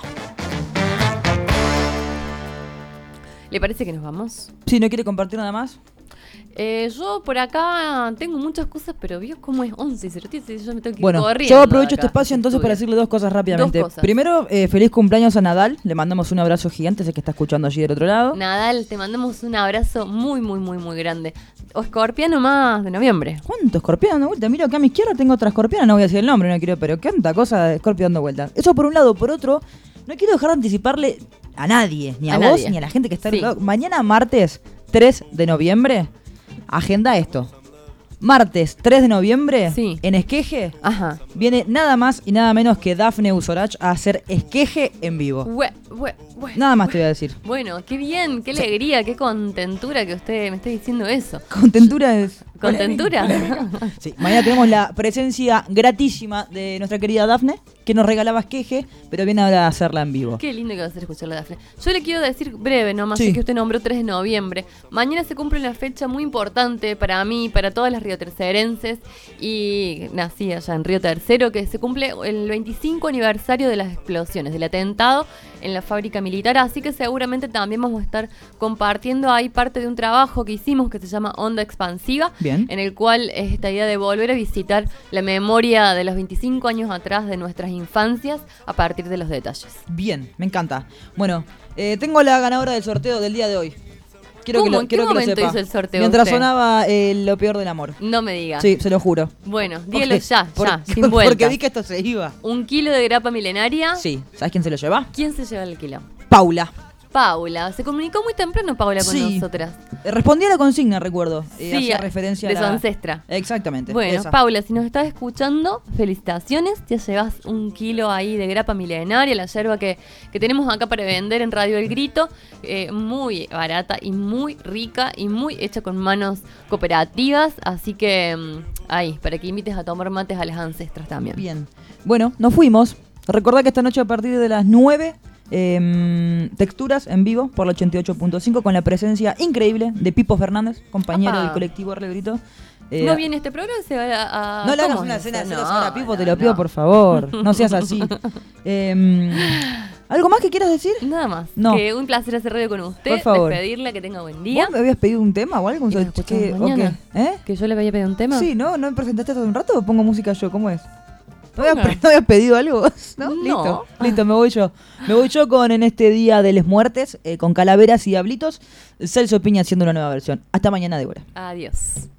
¿Le parece que nos vamos? Sí, ¿no quiere compartir nada más? Eh, yo por acá tengo muchas cosas, pero vio cómo es once y cero siete, yo me tengo que ir Bueno, corriendo yo aprovecho acá, este espacio entonces estudio. para decirle dos cosas rápidamente. Dos cosas. Primero, eh, feliz cumpleaños a Nadal. Le mandamos un abrazo gigante, sé que está escuchando allí del otro lado. Nadal, te mandamos un abrazo muy, muy, muy, muy grande. O escorpiano más de noviembre. ¿Cuánto escorpión dando vuelta? Miro acá a mi izquierda, tengo otra escorpiana, no voy a decir el nombre, no quiero, pero qué tanta cosa de escorpión dando vuelta. Eso por un lado. Por otro, no quiero dejar de anticiparle a nadie, ni a, A vos, nadie. ni a la gente que está Sí. al lado. Mañana martes tres de noviembre, agenda esto. Martes tres de noviembre, Sí. en Esqueje, Ajá. viene nada más y nada menos que Dafne Usorach a hacer Esqueje en vivo. Bue, bue, bue, Nada más bue. te voy a decir. Bueno, qué bien, qué alegría, qué contentura que usted me esté diciendo eso. Contentura es... ¿Contentura? Sí, mañana tenemos la presencia gratísima de nuestra querida Dafne, que nos regalaba esqueje, pero viene ahora a hacerla en vivo. Qué lindo que va a ser escucharla, Dafne. Yo le quiero decir breve nomás, Sí. que usted nombró tres de noviembre. Mañana se cumple una fecha muy importante para mí, para todas las riotercerenses, y nací allá en Río Tercero, que se cumple el veinticinco aniversario de las explosiones, del atentado en la fábrica militar, así que seguramente también vamos a estar compartiendo ahí parte de un trabajo que hicimos que se llama Onda Expansiva, Bien. en el cual es esta idea de volver a visitar la memoria de los veinticinco años atrás de nuestras infancias a partir de los detalles. Bien, me encanta. Bueno, eh, tengo la ganadora del sorteo del día de hoy. Quiero ¿Cómo? que lo, ¿En qué quiero que lo momento sepa. hizo el sorteo Mientras usted? sonaba eh, Lo peor del amor. No me diga. Sí, se lo juro. Bueno, dígalo Porque- ya, ya, porque- sin vuelta. Porque vi que esto se iba. Un kilo de grapa milenaria. Sí, ¿sabes quién se lo lleva? ¿Quién se lleva el kilo? Paula. Paula. Se comunicó muy temprano Paula con Sí. nosotras. Eh, Respondí a la consigna, recuerdo. Eh, Sí, hacía a- referencia de a su la... ancestra. Exactamente. Bueno, esa. Paula, si nos estás escuchando, felicitaciones. Te llevas un kilo ahí de grapa milenaria, la yerba que, que tenemos acá para vender en Radio El Grito. Eh, muy barata y muy rica y muy hecha con manos cooperativas. Así que mm, ahí, para que invites a tomar mates a las ancestras también. Bien. Bueno, nos fuimos. Recordá que esta noche a partir de las nueve, eh, texturas en vivo por la ochenta y ocho punto cinco con la presencia increíble de Pipo Fernández, compañero Apa. del colectivo R. Brito. Eh, ¿No viene este programa? Se va a, a- No le hagas ¿cómo una es escena de eso? celos No, ahora, Pipo, te no, lo pido no. por favor. No seas así. Eh, ¿Algo más que quieras decir? Nada más. No. Que un placer hacer radio con usted. Por favor. Despedirla, que tenga buen día. ¿Vos me habías pedido un tema o algo? ¿Y nos ¿Qué- escuchamos o qué? mañana? ¿Eh? ¿Que yo le había pedido un tema? Sí, ¿no? ¿No me presentaste hace un rato o pongo música yo? ¿Cómo es? ¿No habías, Ponga. pe- ¿no habías pedido algo? ¿No? No. Listo, listo, me voy yo. Me voy yo con En este día de las muertes, eh, con calaveras y diablitos, Celso Piña haciendo una nueva versión. Hasta mañana, Débora. Adiós.